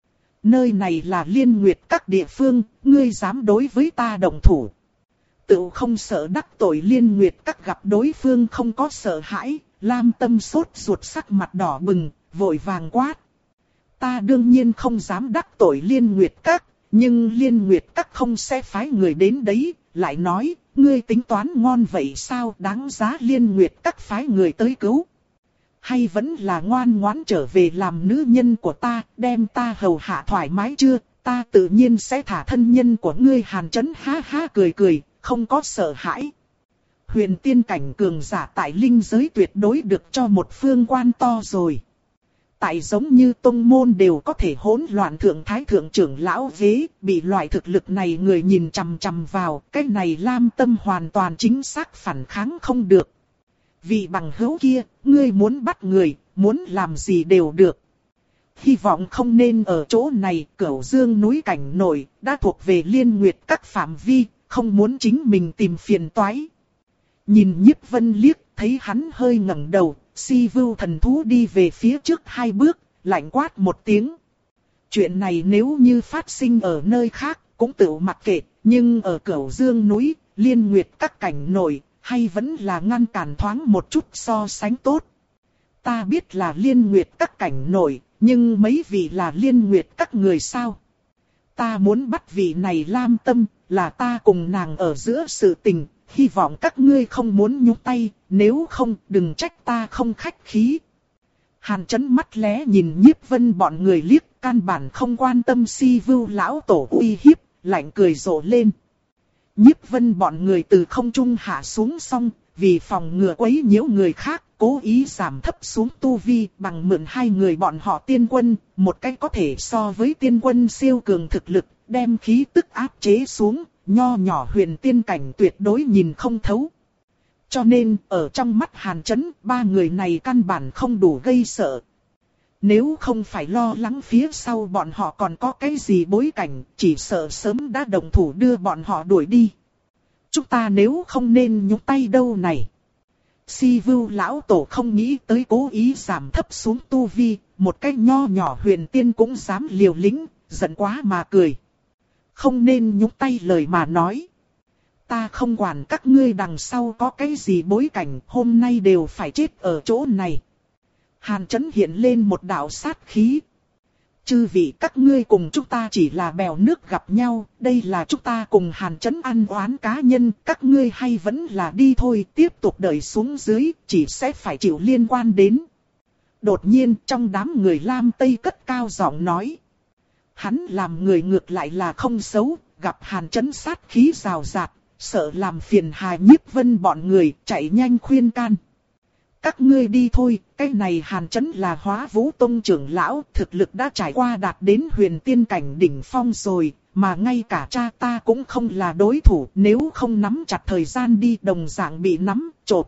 Nơi này là Liên Nguyệt Các địa phương, ngươi dám đối với ta động thủ. Tự không sợ đắc tội Liên Nguyệt Các, gặp đối phương không có sợ hãi, Lam Tâm sốt ruột sắc mặt đỏ bừng, vội vàng quát. Ta đương nhiên không dám đắc tội Liên Nguyệt Các, nhưng Liên Nguyệt Các không sẽ phái người đến đấy, lại nói, ngươi tính toán ngon vậy sao, đáng giá Liên Nguyệt Các phái người tới cứu. Hay vẫn là ngoan ngoãn trở về làm nữ nhân của ta, đem ta hầu hạ thoải mái chưa, ta tự nhiên sẽ thả thân nhân của ngươi. Hàn Chấn ha ha cười cười, không có sợ hãi. Huyền tiên cảnh cường giả tại linh giới tuyệt đối được cho một phương quan to rồi. Tại giống như tông môn đều có thể hỗn loạn thượng thái thượng trưởng lão ghế, bị loại thực lực này người nhìn chằm chằm vào, cái này Lam Tâm hoàn toàn chính xác phản kháng không được. Vì bằng hữu kia, ngươi muốn bắt người, muốn làm gì đều được. Hy vọng không nên ở chỗ này, Cửu Dương núi cảnh nổi, đã thuộc về Liên Nguyệt Các phạm vi, không muốn chính mình tìm phiền toái. Nhìn Nhiếp Vân liếc, thấy hắn hơi ngẩng đầu, Si Vưu thần thú đi về phía trước hai bước, lạnh quát một tiếng. Chuyện này nếu như phát sinh ở nơi khác, cũng tự mặc kệ, nhưng ở Cửu Dương núi, Liên Nguyệt Các cảnh nổi, hay vẫn là ngăn cản thoáng một chút so sánh tốt. Ta biết là Liên Nguyệt Các cảnh nổi, nhưng mấy vị là Liên Nguyệt Các người sao? Ta muốn bắt vị này Lam Tâm, là ta cùng nàng ở giữa sự tình, hy vọng các ngươi không muốn nhúng tay, nếu không đừng trách ta không khách khí. Hàn Chấn mắt lé nhìn Nhiếp Vân bọn người liếc, căn bản không quan tâm Si Vưu lão tổ uy hiếp, lạnh cười rộ lên. Nhiếp Vân bọn người từ không trung hạ xuống xong, vì phòng ngừa quấy nhiễu người khác, cố ý giảm thấp xuống tu vi bằng mượn hai người bọn họ tiên quân, một cách có thể so với tiên quân siêu cường thực lực, đem khí tức áp chế xuống, nho nhỏ huyền tiên cảnh tuyệt đối nhìn không thấu. Cho nên, ở trong mắt Hàn Chấn, ba người này căn bản không đủ gây sợ. Nếu không phải lo lắng phía sau bọn họ còn có cái gì bối cảnh, chỉ sợ sớm đã đồng thủ đưa bọn họ đuổi đi. Chúng ta nếu không nên nhúng tay đâu này. Si Vưu lão tổ không nghĩ tới cố ý giảm thấp xuống tu vi, một cái nho nhỏ huyền tiên cũng dám liều lĩnh, giận quá mà cười. Không nên nhúng tay lời mà nói. Ta không quản các ngươi đằng sau có cái gì bối cảnh, hôm nay đều phải chết ở chỗ này. Hàn Chấn hiện lên một đạo sát khí. Chư vị các ngươi cùng chúng ta chỉ là bèo nước gặp nhau, đây là chúng ta cùng Hàn Chấn ăn oán cá nhân, các ngươi hay vẫn là đi thôi, tiếp tục đợi xuống dưới, chỉ sẽ phải chịu liên quan đến. Đột nhiên trong đám người Lam Tây cất cao giọng nói. Hắn làm người ngược lại là không xấu, gặp Hàn Chấn sát khí rào rạt, sợ làm phiền Hà Nhiếp Vân bọn người, chạy nhanh khuyên can. Các ngươi đi thôi, cái này Hàn Chấn là Hóa Vũ Tông trưởng lão, thực lực đã trải qua đạt đến huyền tiên cảnh đỉnh phong rồi, mà ngay cả cha ta cũng không là đối thủ, nếu không nắm chặt thời gian đi đồng dạng bị nắm, chộp.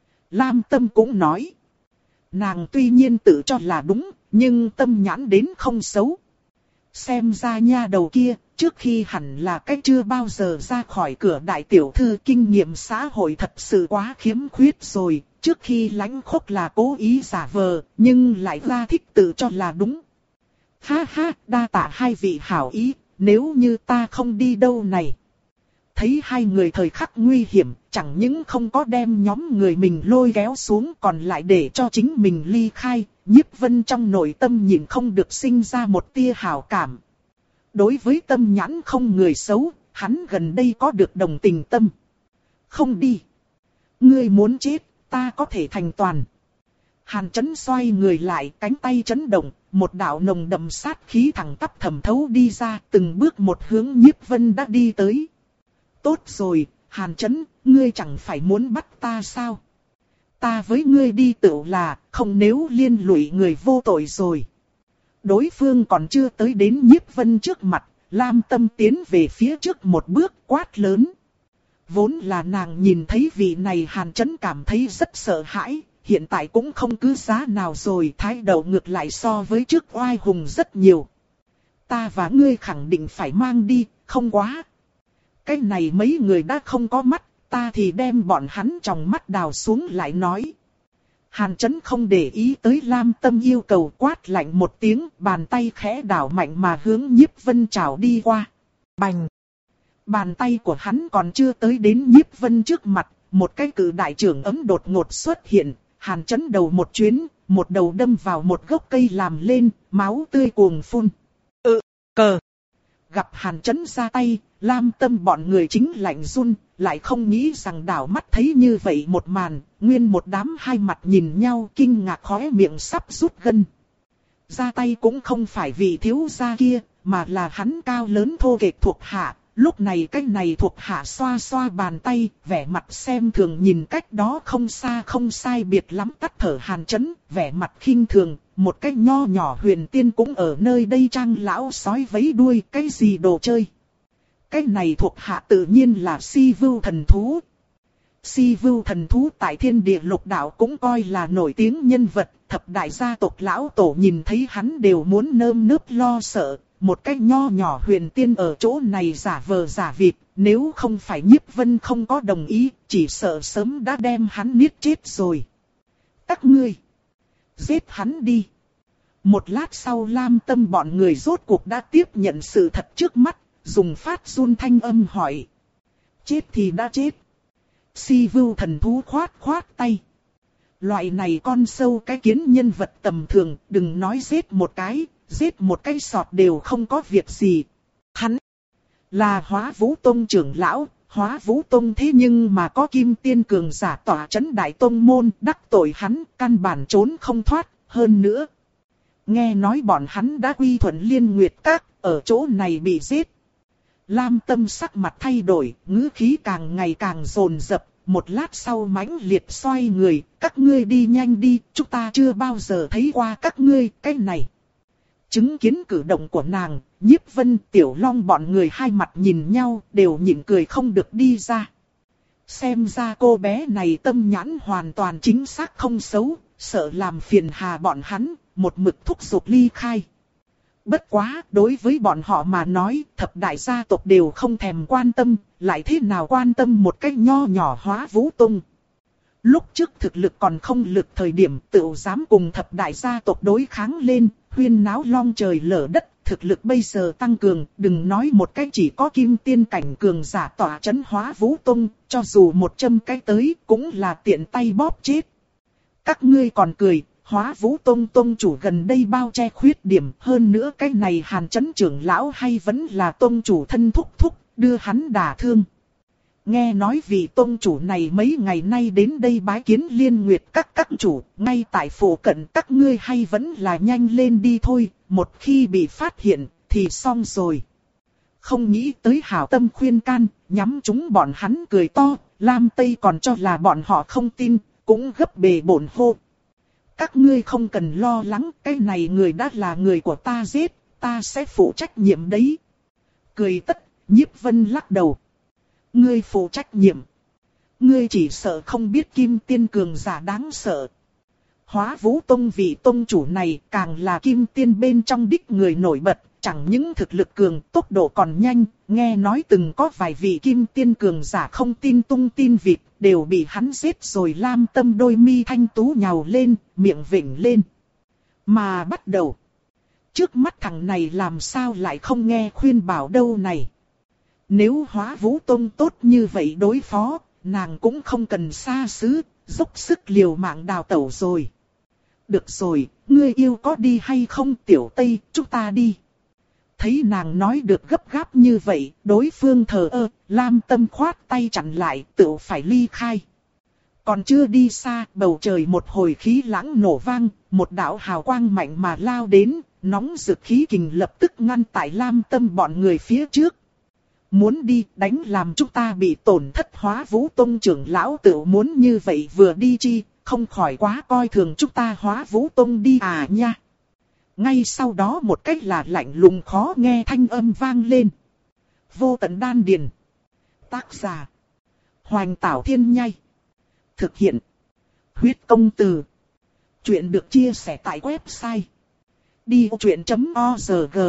Lam Tâm cũng nói, nàng tuy nhiên tự cho là đúng, nhưng tâm nhãn đến không xấu. Xem ra nha đầu kia, trước khi hẳn là cách chưa bao giờ ra khỏi cửa đại tiểu thư kinh nghiệm xã hội thật sự quá khiếm khuyết rồi. Trước khi lãnh khốc là cố ý giả vờ, nhưng lại ra thích tự cho là đúng. Ha ha, đa tạ hai vị hảo ý, nếu như ta không đi đâu này. Thấy hai người thời khắc nguy hiểm, chẳng những không có đem nhóm người mình lôi kéo xuống còn lại để cho chính mình ly khai, Nhiếp Vân trong nội tâm nhìn không được sinh ra một tia hảo cảm. Đối với tâm nhãn không người xấu, hắn gần đây có được đồng tình tâm. Không đi. Ngươi muốn chết, ta có thể thành toàn. Hàn Chấn xoay người lại, cánh tay chấn động, một đạo nồng đậm sát khí thẳng tắp thẩm thấu đi ra, từng bước một hướng Nhiếp Vân đã đi tới. Tốt rồi, Hàn Chấn, ngươi chẳng phải muốn bắt ta sao? Ta với ngươi đi tựu là, không nếu liên lụy người vô tội rồi. Đối phương còn chưa tới đến Nhiếp Vân trước mặt, Lam Tâm tiến về phía trước một bước quát lớn. Vốn là nàng nhìn thấy vị này Hàn Chấn cảm thấy rất sợ hãi, hiện tại cũng không cứ giá nào rồi, thái độ ngược lại so với trước oai hùng rất nhiều. Ta và ngươi khẳng định phải mang đi, không quá. Cái này mấy người đã không có mắt, ta thì đem bọn hắn trong mắt đào xuống lại nói. Hàn Chấn không để ý tới Lam Tâm yêu cầu, quát lạnh một tiếng, bàn tay khẽ đảo mạnh mà hướng Nhiếp Vân trảo đi qua. Bành! Bàn tay của hắn còn chưa tới đến Nhiếp Vân trước mặt, một cái cự đại trưởng ấm đột ngột xuất hiện, Hàn Chấn đầu một chuyến, một đầu đâm vào một gốc cây làm lên, máu tươi cuồng phun. Ừ, cờ! Gặp Hàn Chấn ra tay, Lam Tâm bọn người chính lạnh run, lại không nghĩ rằng đảo mắt thấy như vậy một màn, nguyên một đám hai mặt nhìn nhau kinh ngạc khóe miệng sắp rút gân. Ra tay cũng không phải vì thiếu gia kia, mà là hắn cao lớn thô kệch thuộc hạ. Lúc này cái này thuộc hạ xoa xoa bàn tay, vẻ mặt xem thường nhìn cách đó không xa không sai biệt lắm tắt thở Hàn Chấn, vẻ mặt khinh thường, một cái nho nhỏ huyền tiên cũng ở nơi đây trang lão sói vấy đuôi, cái gì đồ chơi. Cái này thuộc hạ tự nhiên là Si Vưu thần thú. Si Vưu thần thú tại thiên địa lục đạo cũng coi là nổi tiếng nhân vật, thập đại gia tộc lão tổ nhìn thấy hắn đều muốn nơm nớp lo sợ. Một cái nho nhỏ huyền tiên ở chỗ này giả vờ giả vịt, nếu không phải Nhiếp Vân không có đồng ý, chỉ sợ sớm đã đem hắn niết chết rồi. Các ngươi, giết hắn đi. Một lát sau Lam Tâm bọn người rốt cuộc đã tiếp nhận sự thật trước mắt, dùng phát run thanh âm hỏi. Chết thì đã chết. Si Vưu thần thú khoát khoát tay. Loại này con sâu cái kiến nhân vật tầm thường, đừng nói giết một cái. Giết một cái sọt đều không có việc gì. Hắn là Hóa Vũ Tông trưởng lão, Hóa Vũ Tông thế nhưng mà có kim tiên cường giả tỏa chấn đại tông môn, đắc tội hắn, căn bản trốn không thoát, hơn nữa. Nghe nói bọn hắn đã quy thuận Liên Nguyệt Các, ở chỗ này bị giết. Lam Tâm sắc mặt thay đổi, ngữ khí càng ngày càng dồn dập, một lát sau mãnh liệt xoay người, các ngươi đi nhanh đi, chúng ta chưa bao giờ thấy qua các ngươi, cái này. Chứng kiến cử động của nàng, Nhiếp Vân, Tiểu Long bọn người hai mặt nhìn nhau, đều nhịn cười không được đi ra. Xem ra cô bé này tâm nhãn hoàn toàn chính xác không xấu, sợ làm phiền hà bọn hắn, một mực thúc giục ly khai. Bất quá, đối với bọn họ mà nói, thập đại gia tộc đều không thèm quan tâm, lại thế nào quan tâm một cách nho nhỏ Hóa Vũ Tông. Lúc trước thực lực còn không lực thời điểm tự dám cùng thập đại gia tộc đối kháng lên, huyên náo long trời lở đất, thực lực bây giờ tăng cường, đừng nói một cái chỉ có kim tiên cảnh cường giả tỏa chấn Hóa Vũ Tông, cho dù một châm cái tới cũng là tiện tay bóp chết. Các ngươi còn cười, Hóa Vũ Tông tông chủ gần đây bao che khuyết điểm, hơn nữa cái này Hàn Chấn trưởng lão hay vẫn là tông chủ thân thúc thúc, đưa hắn đả thương. Nghe nói vị tông chủ này mấy ngày nay đến đây bái kiến Liên Nguyệt các các chủ, ngay tại phủ cận các ngươi hay vẫn là nhanh lên đi thôi, một khi bị phát hiện thì xong rồi. Không nghĩ tới hảo tâm khuyên can, nhắm chúng bọn hắn cười to, Lam Tây còn cho là bọn họ không tin, cũng gấp bề bổn hô. Các ngươi không cần lo lắng, cái này người đã là người của ta giết, ta sẽ phụ trách nhiệm đấy. Cười tất, Nhiếp Vân lắc đầu. Ngươi phụ trách nhiệm. Ngươi chỉ sợ không biết kim tiên cường giả đáng sợ. Hóa Vũ Tông vị tông chủ này càng là kim tiên bên trong đích người nổi bật, chẳng những thực lực cường, tốc độ còn nhanh, nghe nói từng có vài vị kim tiên cường giả không tin tung tin vịt, đều bị hắn giết rồi. Lam Tâm đôi mi thanh tú nhào lên, miệng vểnh lên. Mà bắt đầu, trước mắt thằng này làm sao lại không nghe khuyên bảo đâu này. Nếu Hóa Vũ Tông tốt như vậy đối phó, nàng cũng không cần xa xứ, dốc sức liều mạng đào tẩu rồi. Được rồi, ngươi yêu có đi hay không Tiểu Tây, chúng ta đi. Thấy nàng nói được gấp gáp như vậy, đối phương thờ ơ, Lam Tâm khoát tay chặn lại, tự phải ly khai. Còn chưa đi xa, bầu trời một hồi khí lãng nổ vang, một đạo hào quang mạnh mà lao đến, nóng rực khí kình lập tức ngăn tại Lam Tâm bọn người phía trước. Muốn đi đánh làm chúng ta bị tổn thất. Hóa Vũ Tông trưởng lão tự muốn như vậy vừa đi chi, không khỏi quá coi thường chúng ta Hóa Vũ Tông đi à nha. Ngay sau đó một cách là lạnh lùng khó nghe thanh âm vang lên. Vô Tận Đan Điền. Tác giả: Hoành Tảo Thiên Nhai. Thực hiện: Huyết Công Từ. Chuyện được chia sẻ tại website đi ô chuyện chấm org.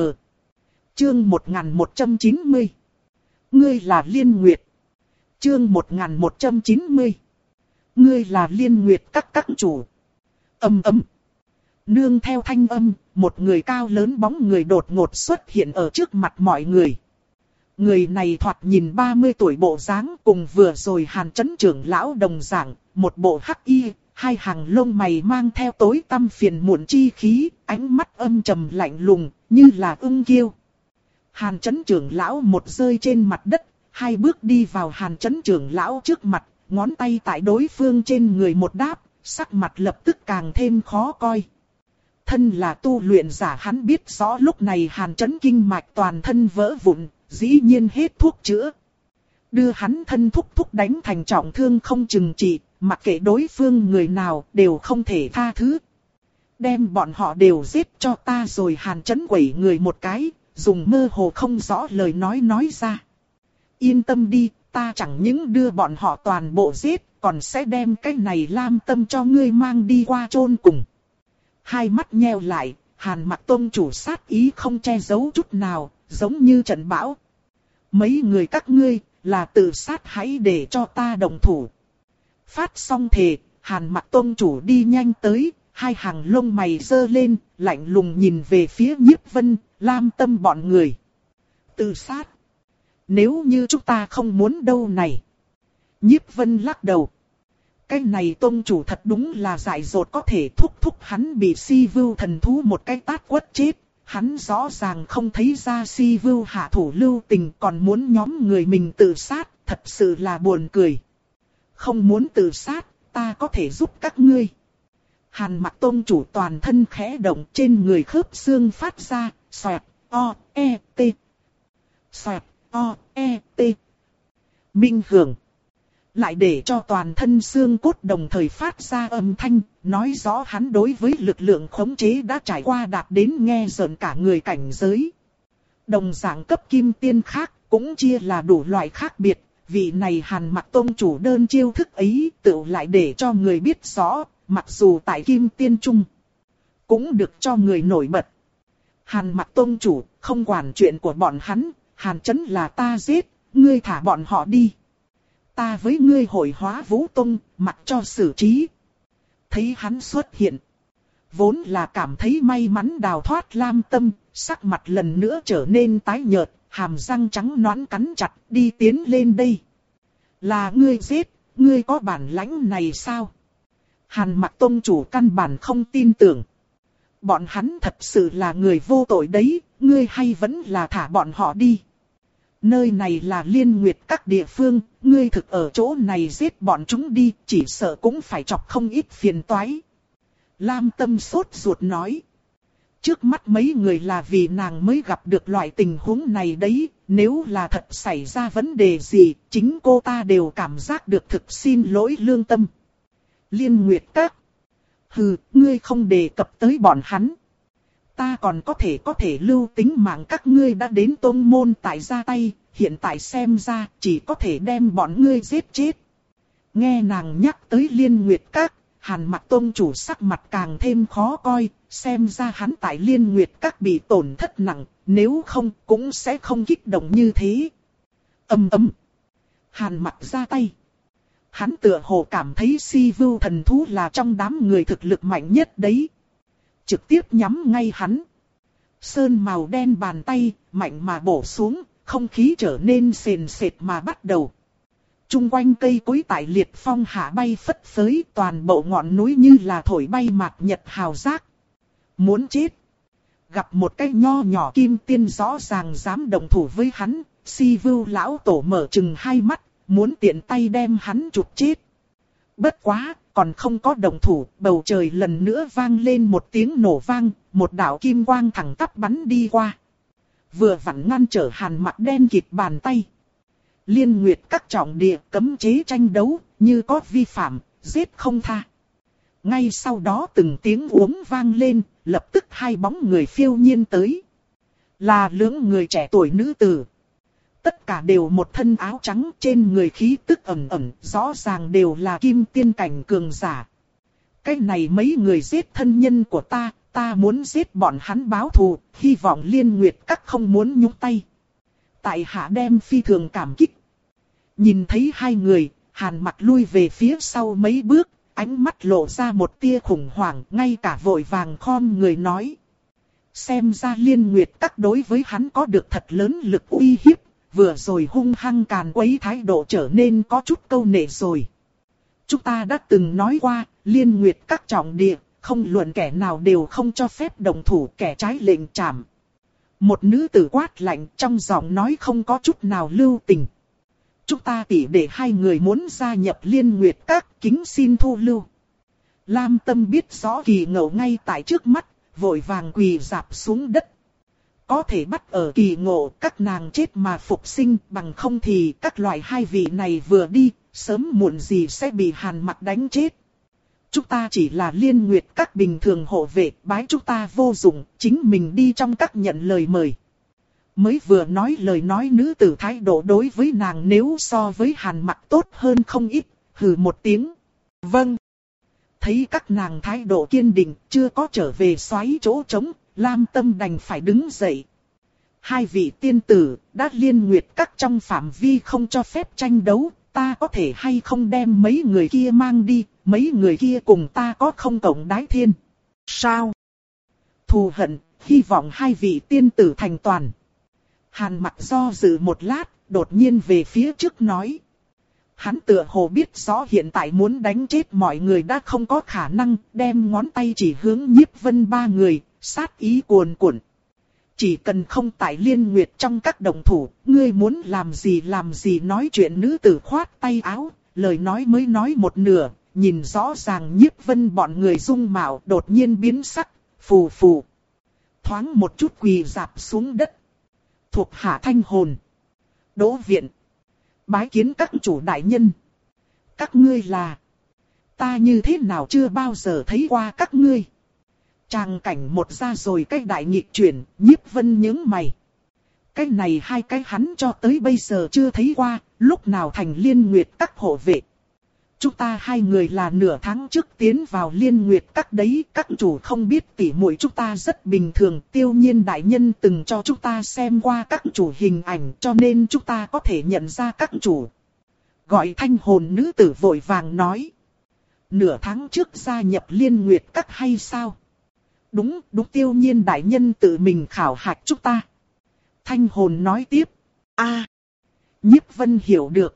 Chương một nghìn một trăm chín mươi. Ngươi là Liên Nguyệt. Chương một nghìn một trăm chín mươi. Ngươi là Liên Nguyệt các các chủ. Âm ầm. Nương theo thanh âm, một người cao lớn bóng người đột ngột xuất hiện ở trước mặt mọi người. Người này thoạt nhìn ba mươi tuổi bộ dáng, cùng vừa rồi Hàn Chấn trưởng lão đồng dạng, một bộ hắc y, hai hàng lông mày mang theo tối tăm phiền muộn chi khí, ánh mắt âm trầm lạnh lùng, như là ưng kiêu. Hàn Chấn trưởng lão một rơi trên mặt đất, hai bước đi vào Hàn Chấn trưởng lão trước mặt, ngón tay tại đối phương trên người một đáp, sắc mặt lập tức càng thêm khó coi. Thân là tu luyện giả, hắn biết rõ lúc này Hàn Chấn kinh mạch toàn thân vỡ vụn, dĩ nhiên hết thuốc chữa. Đưa hắn thân thúc thúc đánh thành trọng thương không chừng trị, mặc kệ đối phương người nào đều không thể tha thứ. Đem bọn họ đều giết cho ta rồi. Hàn Chấn quẩy người một cái, dùng mơ hồ không rõ lời nói nói ra. Yên tâm đi, ta chẳng những đưa bọn họ toàn bộ giết, còn sẽ đem cái này Lam Tâm cho ngươi mang đi qua chôn cùng. Hai mắt nheo lại, Hàn Mặc Tông chủ sát ý không che giấu chút nào, giống như trận bão. Mấy người các ngươi, là tự sát, hãy để cho ta động thủ. Phát xong thề, Hàn Mặc Tông chủ đi nhanh tới, hai hàng lông mày giơ lên, lạnh lùng nhìn về phía Nhiếp Vân, Lam Tâm bọn người. Tự sát? Nếu như chúng ta không muốn đâu này. Nhiếp Vân lắc đầu. Cái này tông chủ thật đúng là dại dột, có thể thúc thúc hắn bị Si Vưu thần thú một cái tát quất chết. Hắn rõ ràng không thấy ra Si Vưu hạ thủ lưu tình, còn muốn nhóm người mình tự sát, thật sự là buồn cười. Không muốn tự sát, ta có thể giúp các ngươi. Hàn Mặc Tông chủ toàn thân khẽ động, trên người khớp xương phát ra, xoẹt, o, e, t. Xoẹt, o, e, t. Minh hưởng. Lại để cho toàn thân xương cốt đồng thời phát ra âm thanh, nói rõ hắn đối với lực lượng khống chế đã trải qua đạt đến nghe rợn cả người cảnh giới. Đồng dạng cấp kim tiên khác, cũng chia là đủ loại khác biệt, vị này Hàn Mặc Tông chủ đơn chiêu thức ấy tự lại để cho người biết rõ, mặc dù tại kim tiên trung, cũng được cho người nổi bật. Hàn Mặc Tông chủ, không quản chuyện của bọn hắn, Hàn Chấn là ta giết, ngươi thả bọn họ đi. Ta với ngươi hội Hóa Vũ Tông, mặc cho xử trí. Thấy hắn xuất hiện, vốn là cảm thấy may mắn đào thoát Lam Tâm, sắc mặt lần nữa trở nên tái nhợt, hàm răng trắng nõn cắn chặt, đi tiến lên đây. Là ngươi giết, ngươi có bản lãnh này sao? Hàn Mặc Tông chủ căn bản không tin tưởng. Bọn hắn thật sự là người vô tội đấy, ngươi hay vẫn là thả bọn họ đi. Nơi này là Liên Nguyệt các địa phương, ngươi thực ở chỗ này giết bọn chúng đi, chỉ sợ cũng phải chọc không ít phiền toái. Lam Tâm sốt ruột nói. Trước mắt mấy người là vì nàng mới gặp được loại tình huống này đấy, nếu là thật xảy ra vấn đề gì, chính cô ta đều cảm giác được thực xin lỗi lương tâm. Liên Nguyệt các. Hừ, ngươi không đề cập tới bọn hắn. Ta còn có thể có thể lưu tính mạng các ngươi đã đến tôn môn tại ra tay, hiện tại xem ra chỉ có thể đem bọn ngươi giết chết. Nghe nàng nhắc tới Liên Nguyệt các, Hàn Mặc tông chủ sắc mặt càng thêm khó coi, xem ra hắn tại Liên Nguyệt Các bị tổn thất nặng, nếu không cũng sẽ không kích động như thế. Ầm ầm. Hàn Mặc ra tay. Hắn tựa hồ cảm thấy Si Vưu thần thú là trong đám người thực lực mạnh nhất đấy. Trực tiếp nhắm ngay hắn. Sơn màu đen bàn tay, mạnh mà bổ xuống, không khí trở nên sền sệt mà bắt đầu. Trung quanh cây cối tại liệt phong hạ bay phất phới, toàn bộ ngọn núi như là thổi bay mạt nhật hào giác. Muốn chết. Gặp một cái nho nhỏ kim tiên rõ ràng dám động thủ với hắn, Si Vưu lão tổ mở chừng hai mắt, muốn tiện tay đem hắn chụp chết. Bất quá, còn không có động thủ, bầu trời lần nữa vang lên một tiếng nổ vang, một đạo kim quang thẳng tắp bắn đi qua. Vừa vặn ngăn trở Hàn Mặc đen kịt bàn tay. Liên Nguyệt Các trọng địa cấm chế tranh đấu, như có vi phạm, giết không tha. Ngay sau đó từng tiếng uống vang lên, lập tức hai bóng người phiêu nhiên tới. Là lưỡng người trẻ tuổi nữ tử. Tất cả đều một thân áo trắng, trên người khí tức ẩn ẩn, rõ ràng đều là kim tiên cảnh cường giả. Cái này mấy người giết thân nhân của ta, ta muốn giết bọn hắn báo thù, hy vọng Liên Nguyệt Các không muốn nhúng tay. Tại hạ đem phi thường cảm kích. Nhìn thấy hai người, Hàn Mặc lui về phía sau mấy bước, ánh mắt lộ ra một tia khủng hoảng, ngay cả vội vàng khom người nói. Xem ra Liên Nguyệt Các đối với hắn có được thật lớn lực uy hiếp, vừa rồi hung hăng càn quấy thái độ trở nên có chút câu nệ rồi. Chúng ta đã từng nói qua, Liên Nguyệt Các trọng địa, không luận kẻ nào đều không cho phép đồng thủ, kẻ trái lệnh trảm. Một nữ tử quát lạnh, trong giọng nói không có chút nào lưu tình. Chúng ta tỉ để hai người muốn gia nhập Liên Nguyệt Các, kính xin thu lưu. Lam Tâm biết rõ Kỳ Ngộ ngay tại trước mắt, vội vàng quỳ rạp xuống đất. Có thể bắt ở Kỳ Ngộ, các nàng chết mà phục sinh, bằng không thì các loại hai vị này vừa đi, sớm muộn gì sẽ bị Hàn Mặc đánh chết. Chúng ta chỉ là Liên Nguyệt Các bình thường hộ vệ, bái chúng ta vô dụng, chính mình đi trong các nhận lời mời. Mới vừa nói lời nói nữ tử thái độ đối với nàng nếu so với Hàn Mặc tốt hơn không ít, hừ một tiếng. Vâng. Thấy các nàng thái độ kiên định, chưa có trở về xoáy chỗ trống, Lam Tâm đành phải đứng dậy. Hai vị tiên tử, đã Liên Nguyệt Các trong phạm vi không cho phép tranh đấu, ta có thể hay không đem mấy người kia mang đi, mấy người kia cùng ta có không cộng đái thiên. Sao? Thù hận, hy vọng hai vị tiên tử thành toàn. Hàn Mặc do dự một lát, đột nhiên về phía trước nói. Hắn tựa hồ biết rõ hiện tại muốn đánh chết mọi người đã không có khả năng, đem ngón tay chỉ hướng Nhiếp Vân ba người, sát ý cuồn cuộn. Chỉ cần không tại Liên Nguyệt trong các đồng thủ, ngươi muốn làm gì làm gì. Nói chuyện nữ tử khoát tay áo, lời nói mới nói một nửa, nhìn rõ ràng Nhiếp Vân bọn người dung mạo đột nhiên biến sắc, phù phù. Thoáng một chút quỳ rạp xuống đất. Thuộc hạ Thanh Hồn. Đỗ Viện. Bái kiến các chủ đại nhân. Các ngươi là. Ta như thế nào chưa bao giờ thấy qua các ngươi. Tràng cảnh một ra rồi cái đại nghịch chuyển, Nhiếp Vân nhướng mày. Cái này hai cái hắn cho tới bây giờ chưa thấy qua, lúc nào thành Liên Nguyệt Các hộ vệ. Chúng ta hai người là nửa tháng trước tiến vào Liên Nguyệt Các đấy, các chủ không biết tỉ muội chúng ta rất bình thường, Tiêu Nhiên đại nhân từng cho chúng ta xem qua các chủ hình ảnh cho nên chúng ta có thể nhận ra các chủ. Gọi Thanh Hồn nữ tử vội vàng nói. Nửa tháng trước gia nhập Liên Nguyệt Các hay sao? Đúng, đúng Tiêu Nhiên đại nhân tự mình khảo hạch chúng ta. Thanh Hồn nói tiếp. A, Nhiếp Vân hiểu được.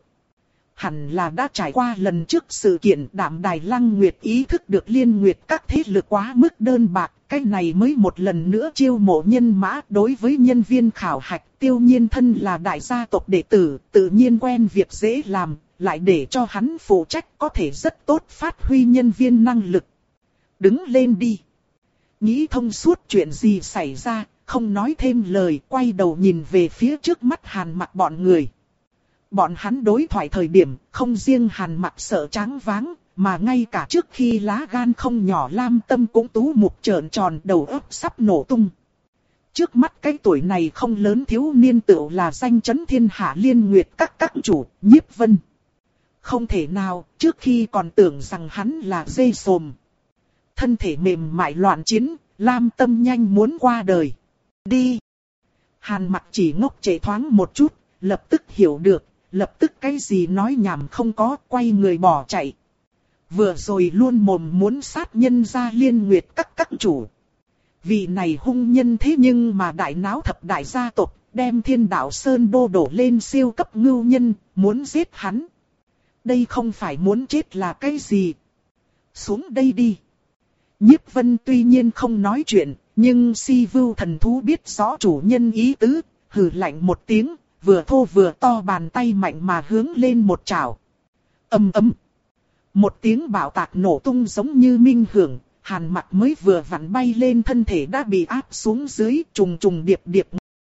Hẳn là đã trải qua lần trước sự kiện Đạm Đài Lăng Nguyệt ý thức được Liên Nguyệt Các thế lực quá mức đơn bạc, cái này mới một lần nữa chiêu mộ nhân mã. Đối với nhân viên khảo hạch, Tiêu Nhiên thân là đại gia tộc đệ tử, tự nhiên quen việc dễ làm, lại để cho hắn phụ trách có thể rất tốt phát huy nhân viên năng lực. Đứng lên đi. Nghĩ thông suốt chuyện gì xảy ra, không nói thêm lời, quay đầu nhìn về phía trước mắt Hàn Mặc bọn người. Bọn hắn đối thoại thời điểm, không riêng Hàn Mặc sợ tráng váng, mà ngay cả trước khi lá gan không nhỏ Lam Tâm cũng tú mục trợn tròn, đầu óc sắp nổ tung. Trước mắt cái tuổi này không lớn thiếu niên tựu là danh chấn thiên hạ Liên Nguyệt Các các chủ, Nhiếp Vân. Không thể nào, trước khi còn tưởng rằng hắn là dê sồm. Thân thể mềm mại loạn chiến, Lam Tâm nhanh muốn qua đời. Đi! Hàn Mặc chỉ ngốc trễ thoáng một chút, lập tức hiểu được, lập tức cái gì nói nhảm không có, quay người bỏ chạy. Vừa rồi luôn mồm muốn sát nhân ra Liên Nguyệt các các chủ. Vị này hung nhân thế nhưng mà đại náo thập đại gia tộc, đem Thiên Đạo Sơn đô đổ lên siêu cấp ngưu nhân, muốn giết hắn. Đây không phải muốn chết là cái gì? Xuống đây đi. Nhiếp Vân tuy nhiên không nói chuyện, nhưng Si Vưu thần thú biết rõ chủ nhân ý tứ, hừ lạnh một tiếng, vừa thô vừa to bàn tay mạnh mà hướng lên một chảo. Ầm ầm. Một tiếng bạo tạc nổ tung giống như minh hưởng, Hàn Mặc mới vừa vặn bay lên thân thể đã bị áp xuống dưới, trùng trùng điệp điệp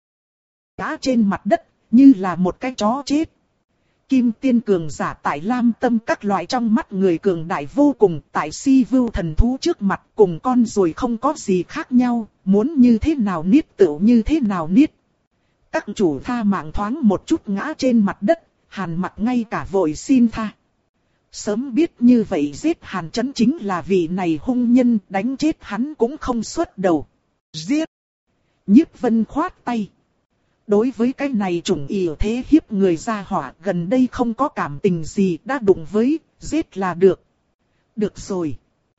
ngã trên mặt đất, như là một cái chó chết. Kim tiên cường giả tại Lam Tâm các loại trong mắt người cường đại vô cùng, tại Si Vưu thần thú trước mặt cùng con ruồi không có gì khác nhau, muốn như thế nào niết tựu như thế nào niết. Các chủ tha mạng thoáng một chút ngã trên mặt đất, Hàn Mặc ngay cả vội xin tha. Sớm biết như vậy giết Hàn Chấn chính là vị này hung nhân, đánh chết hắn cũng không xuất đầu. Giết! Nhiếp Vân khoát tay. Đối với cái này chủng ỷ thế hiếp người ra hỏa gần đây không có cảm tình gì, đã đụng với, giết là được. Được rồi.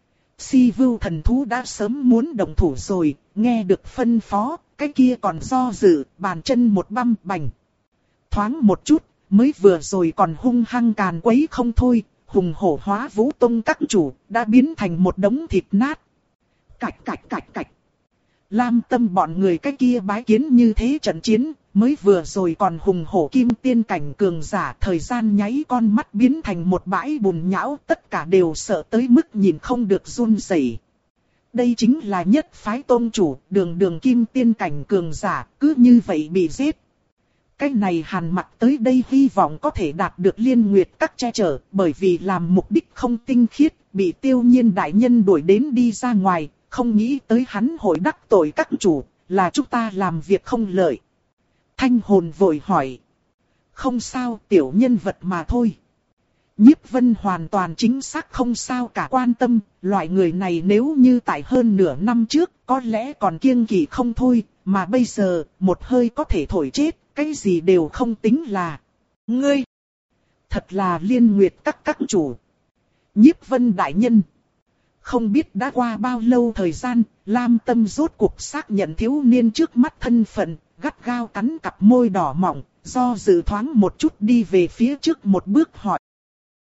Si Vưu thần thú đã sớm muốn động thủ rồi, nghe được phân phó, cái kia còn do dự, bàn chân một băm bành. Thoáng một chút, mới vừa rồi còn hung hăng càn quấy không thôi, hùng hổ hóa Vũ Tông các chủ, đã biến thành một đống thịt nát. Cạch cạch cạch cạch. Lam Tâm bọn người cái kia bái kiến như thế trận chiến, mới vừa rồi còn hùng hổ kim tiên cảnh cường giả, thời gian nháy con mắt biến thành một bãi bùn nhão, tất cả đều sợ tới mức nhìn không được run rẩy. Đây chính là nhất phái tôn chủ, đường đường kim tiên cảnh cường giả, cứ như vậy bị giết. Cái này Hàn Mặc tới đây hy vọng có thể đạt được Liên Nguyệt các che chở, bởi vì làm mục đích không tinh khiết, bị Tiêu Nhiên đại nhân đuổi đến đi ra ngoài, không nghĩ tới hắn hội đắc tội các chủ, là chúng ta làm việc không lợi. Thanh hồn vội hỏi. Không sao, tiểu nhân vật mà thôi. Nhiếp Vân hoàn toàn chính xác không sao cả, quan tâm, loại người này nếu như tại hơn nửa năm trước, có lẽ còn kiêng kỵ không thôi, mà bây giờ, một hơi có thể thổi chết, cái gì đều không tính là. Ngươi! Thật là Liên Nguyệt các các chủ. Nhiếp Vân đại nhân. Không biết đã qua bao lâu thời gian, Lam Tâm rốt cuộc xác nhận thiếu niên trước mắt thân phận, gắt gao cắn cặp môi đỏ mọng, do dự thoáng một chút đi về phía trước một bước hỏi.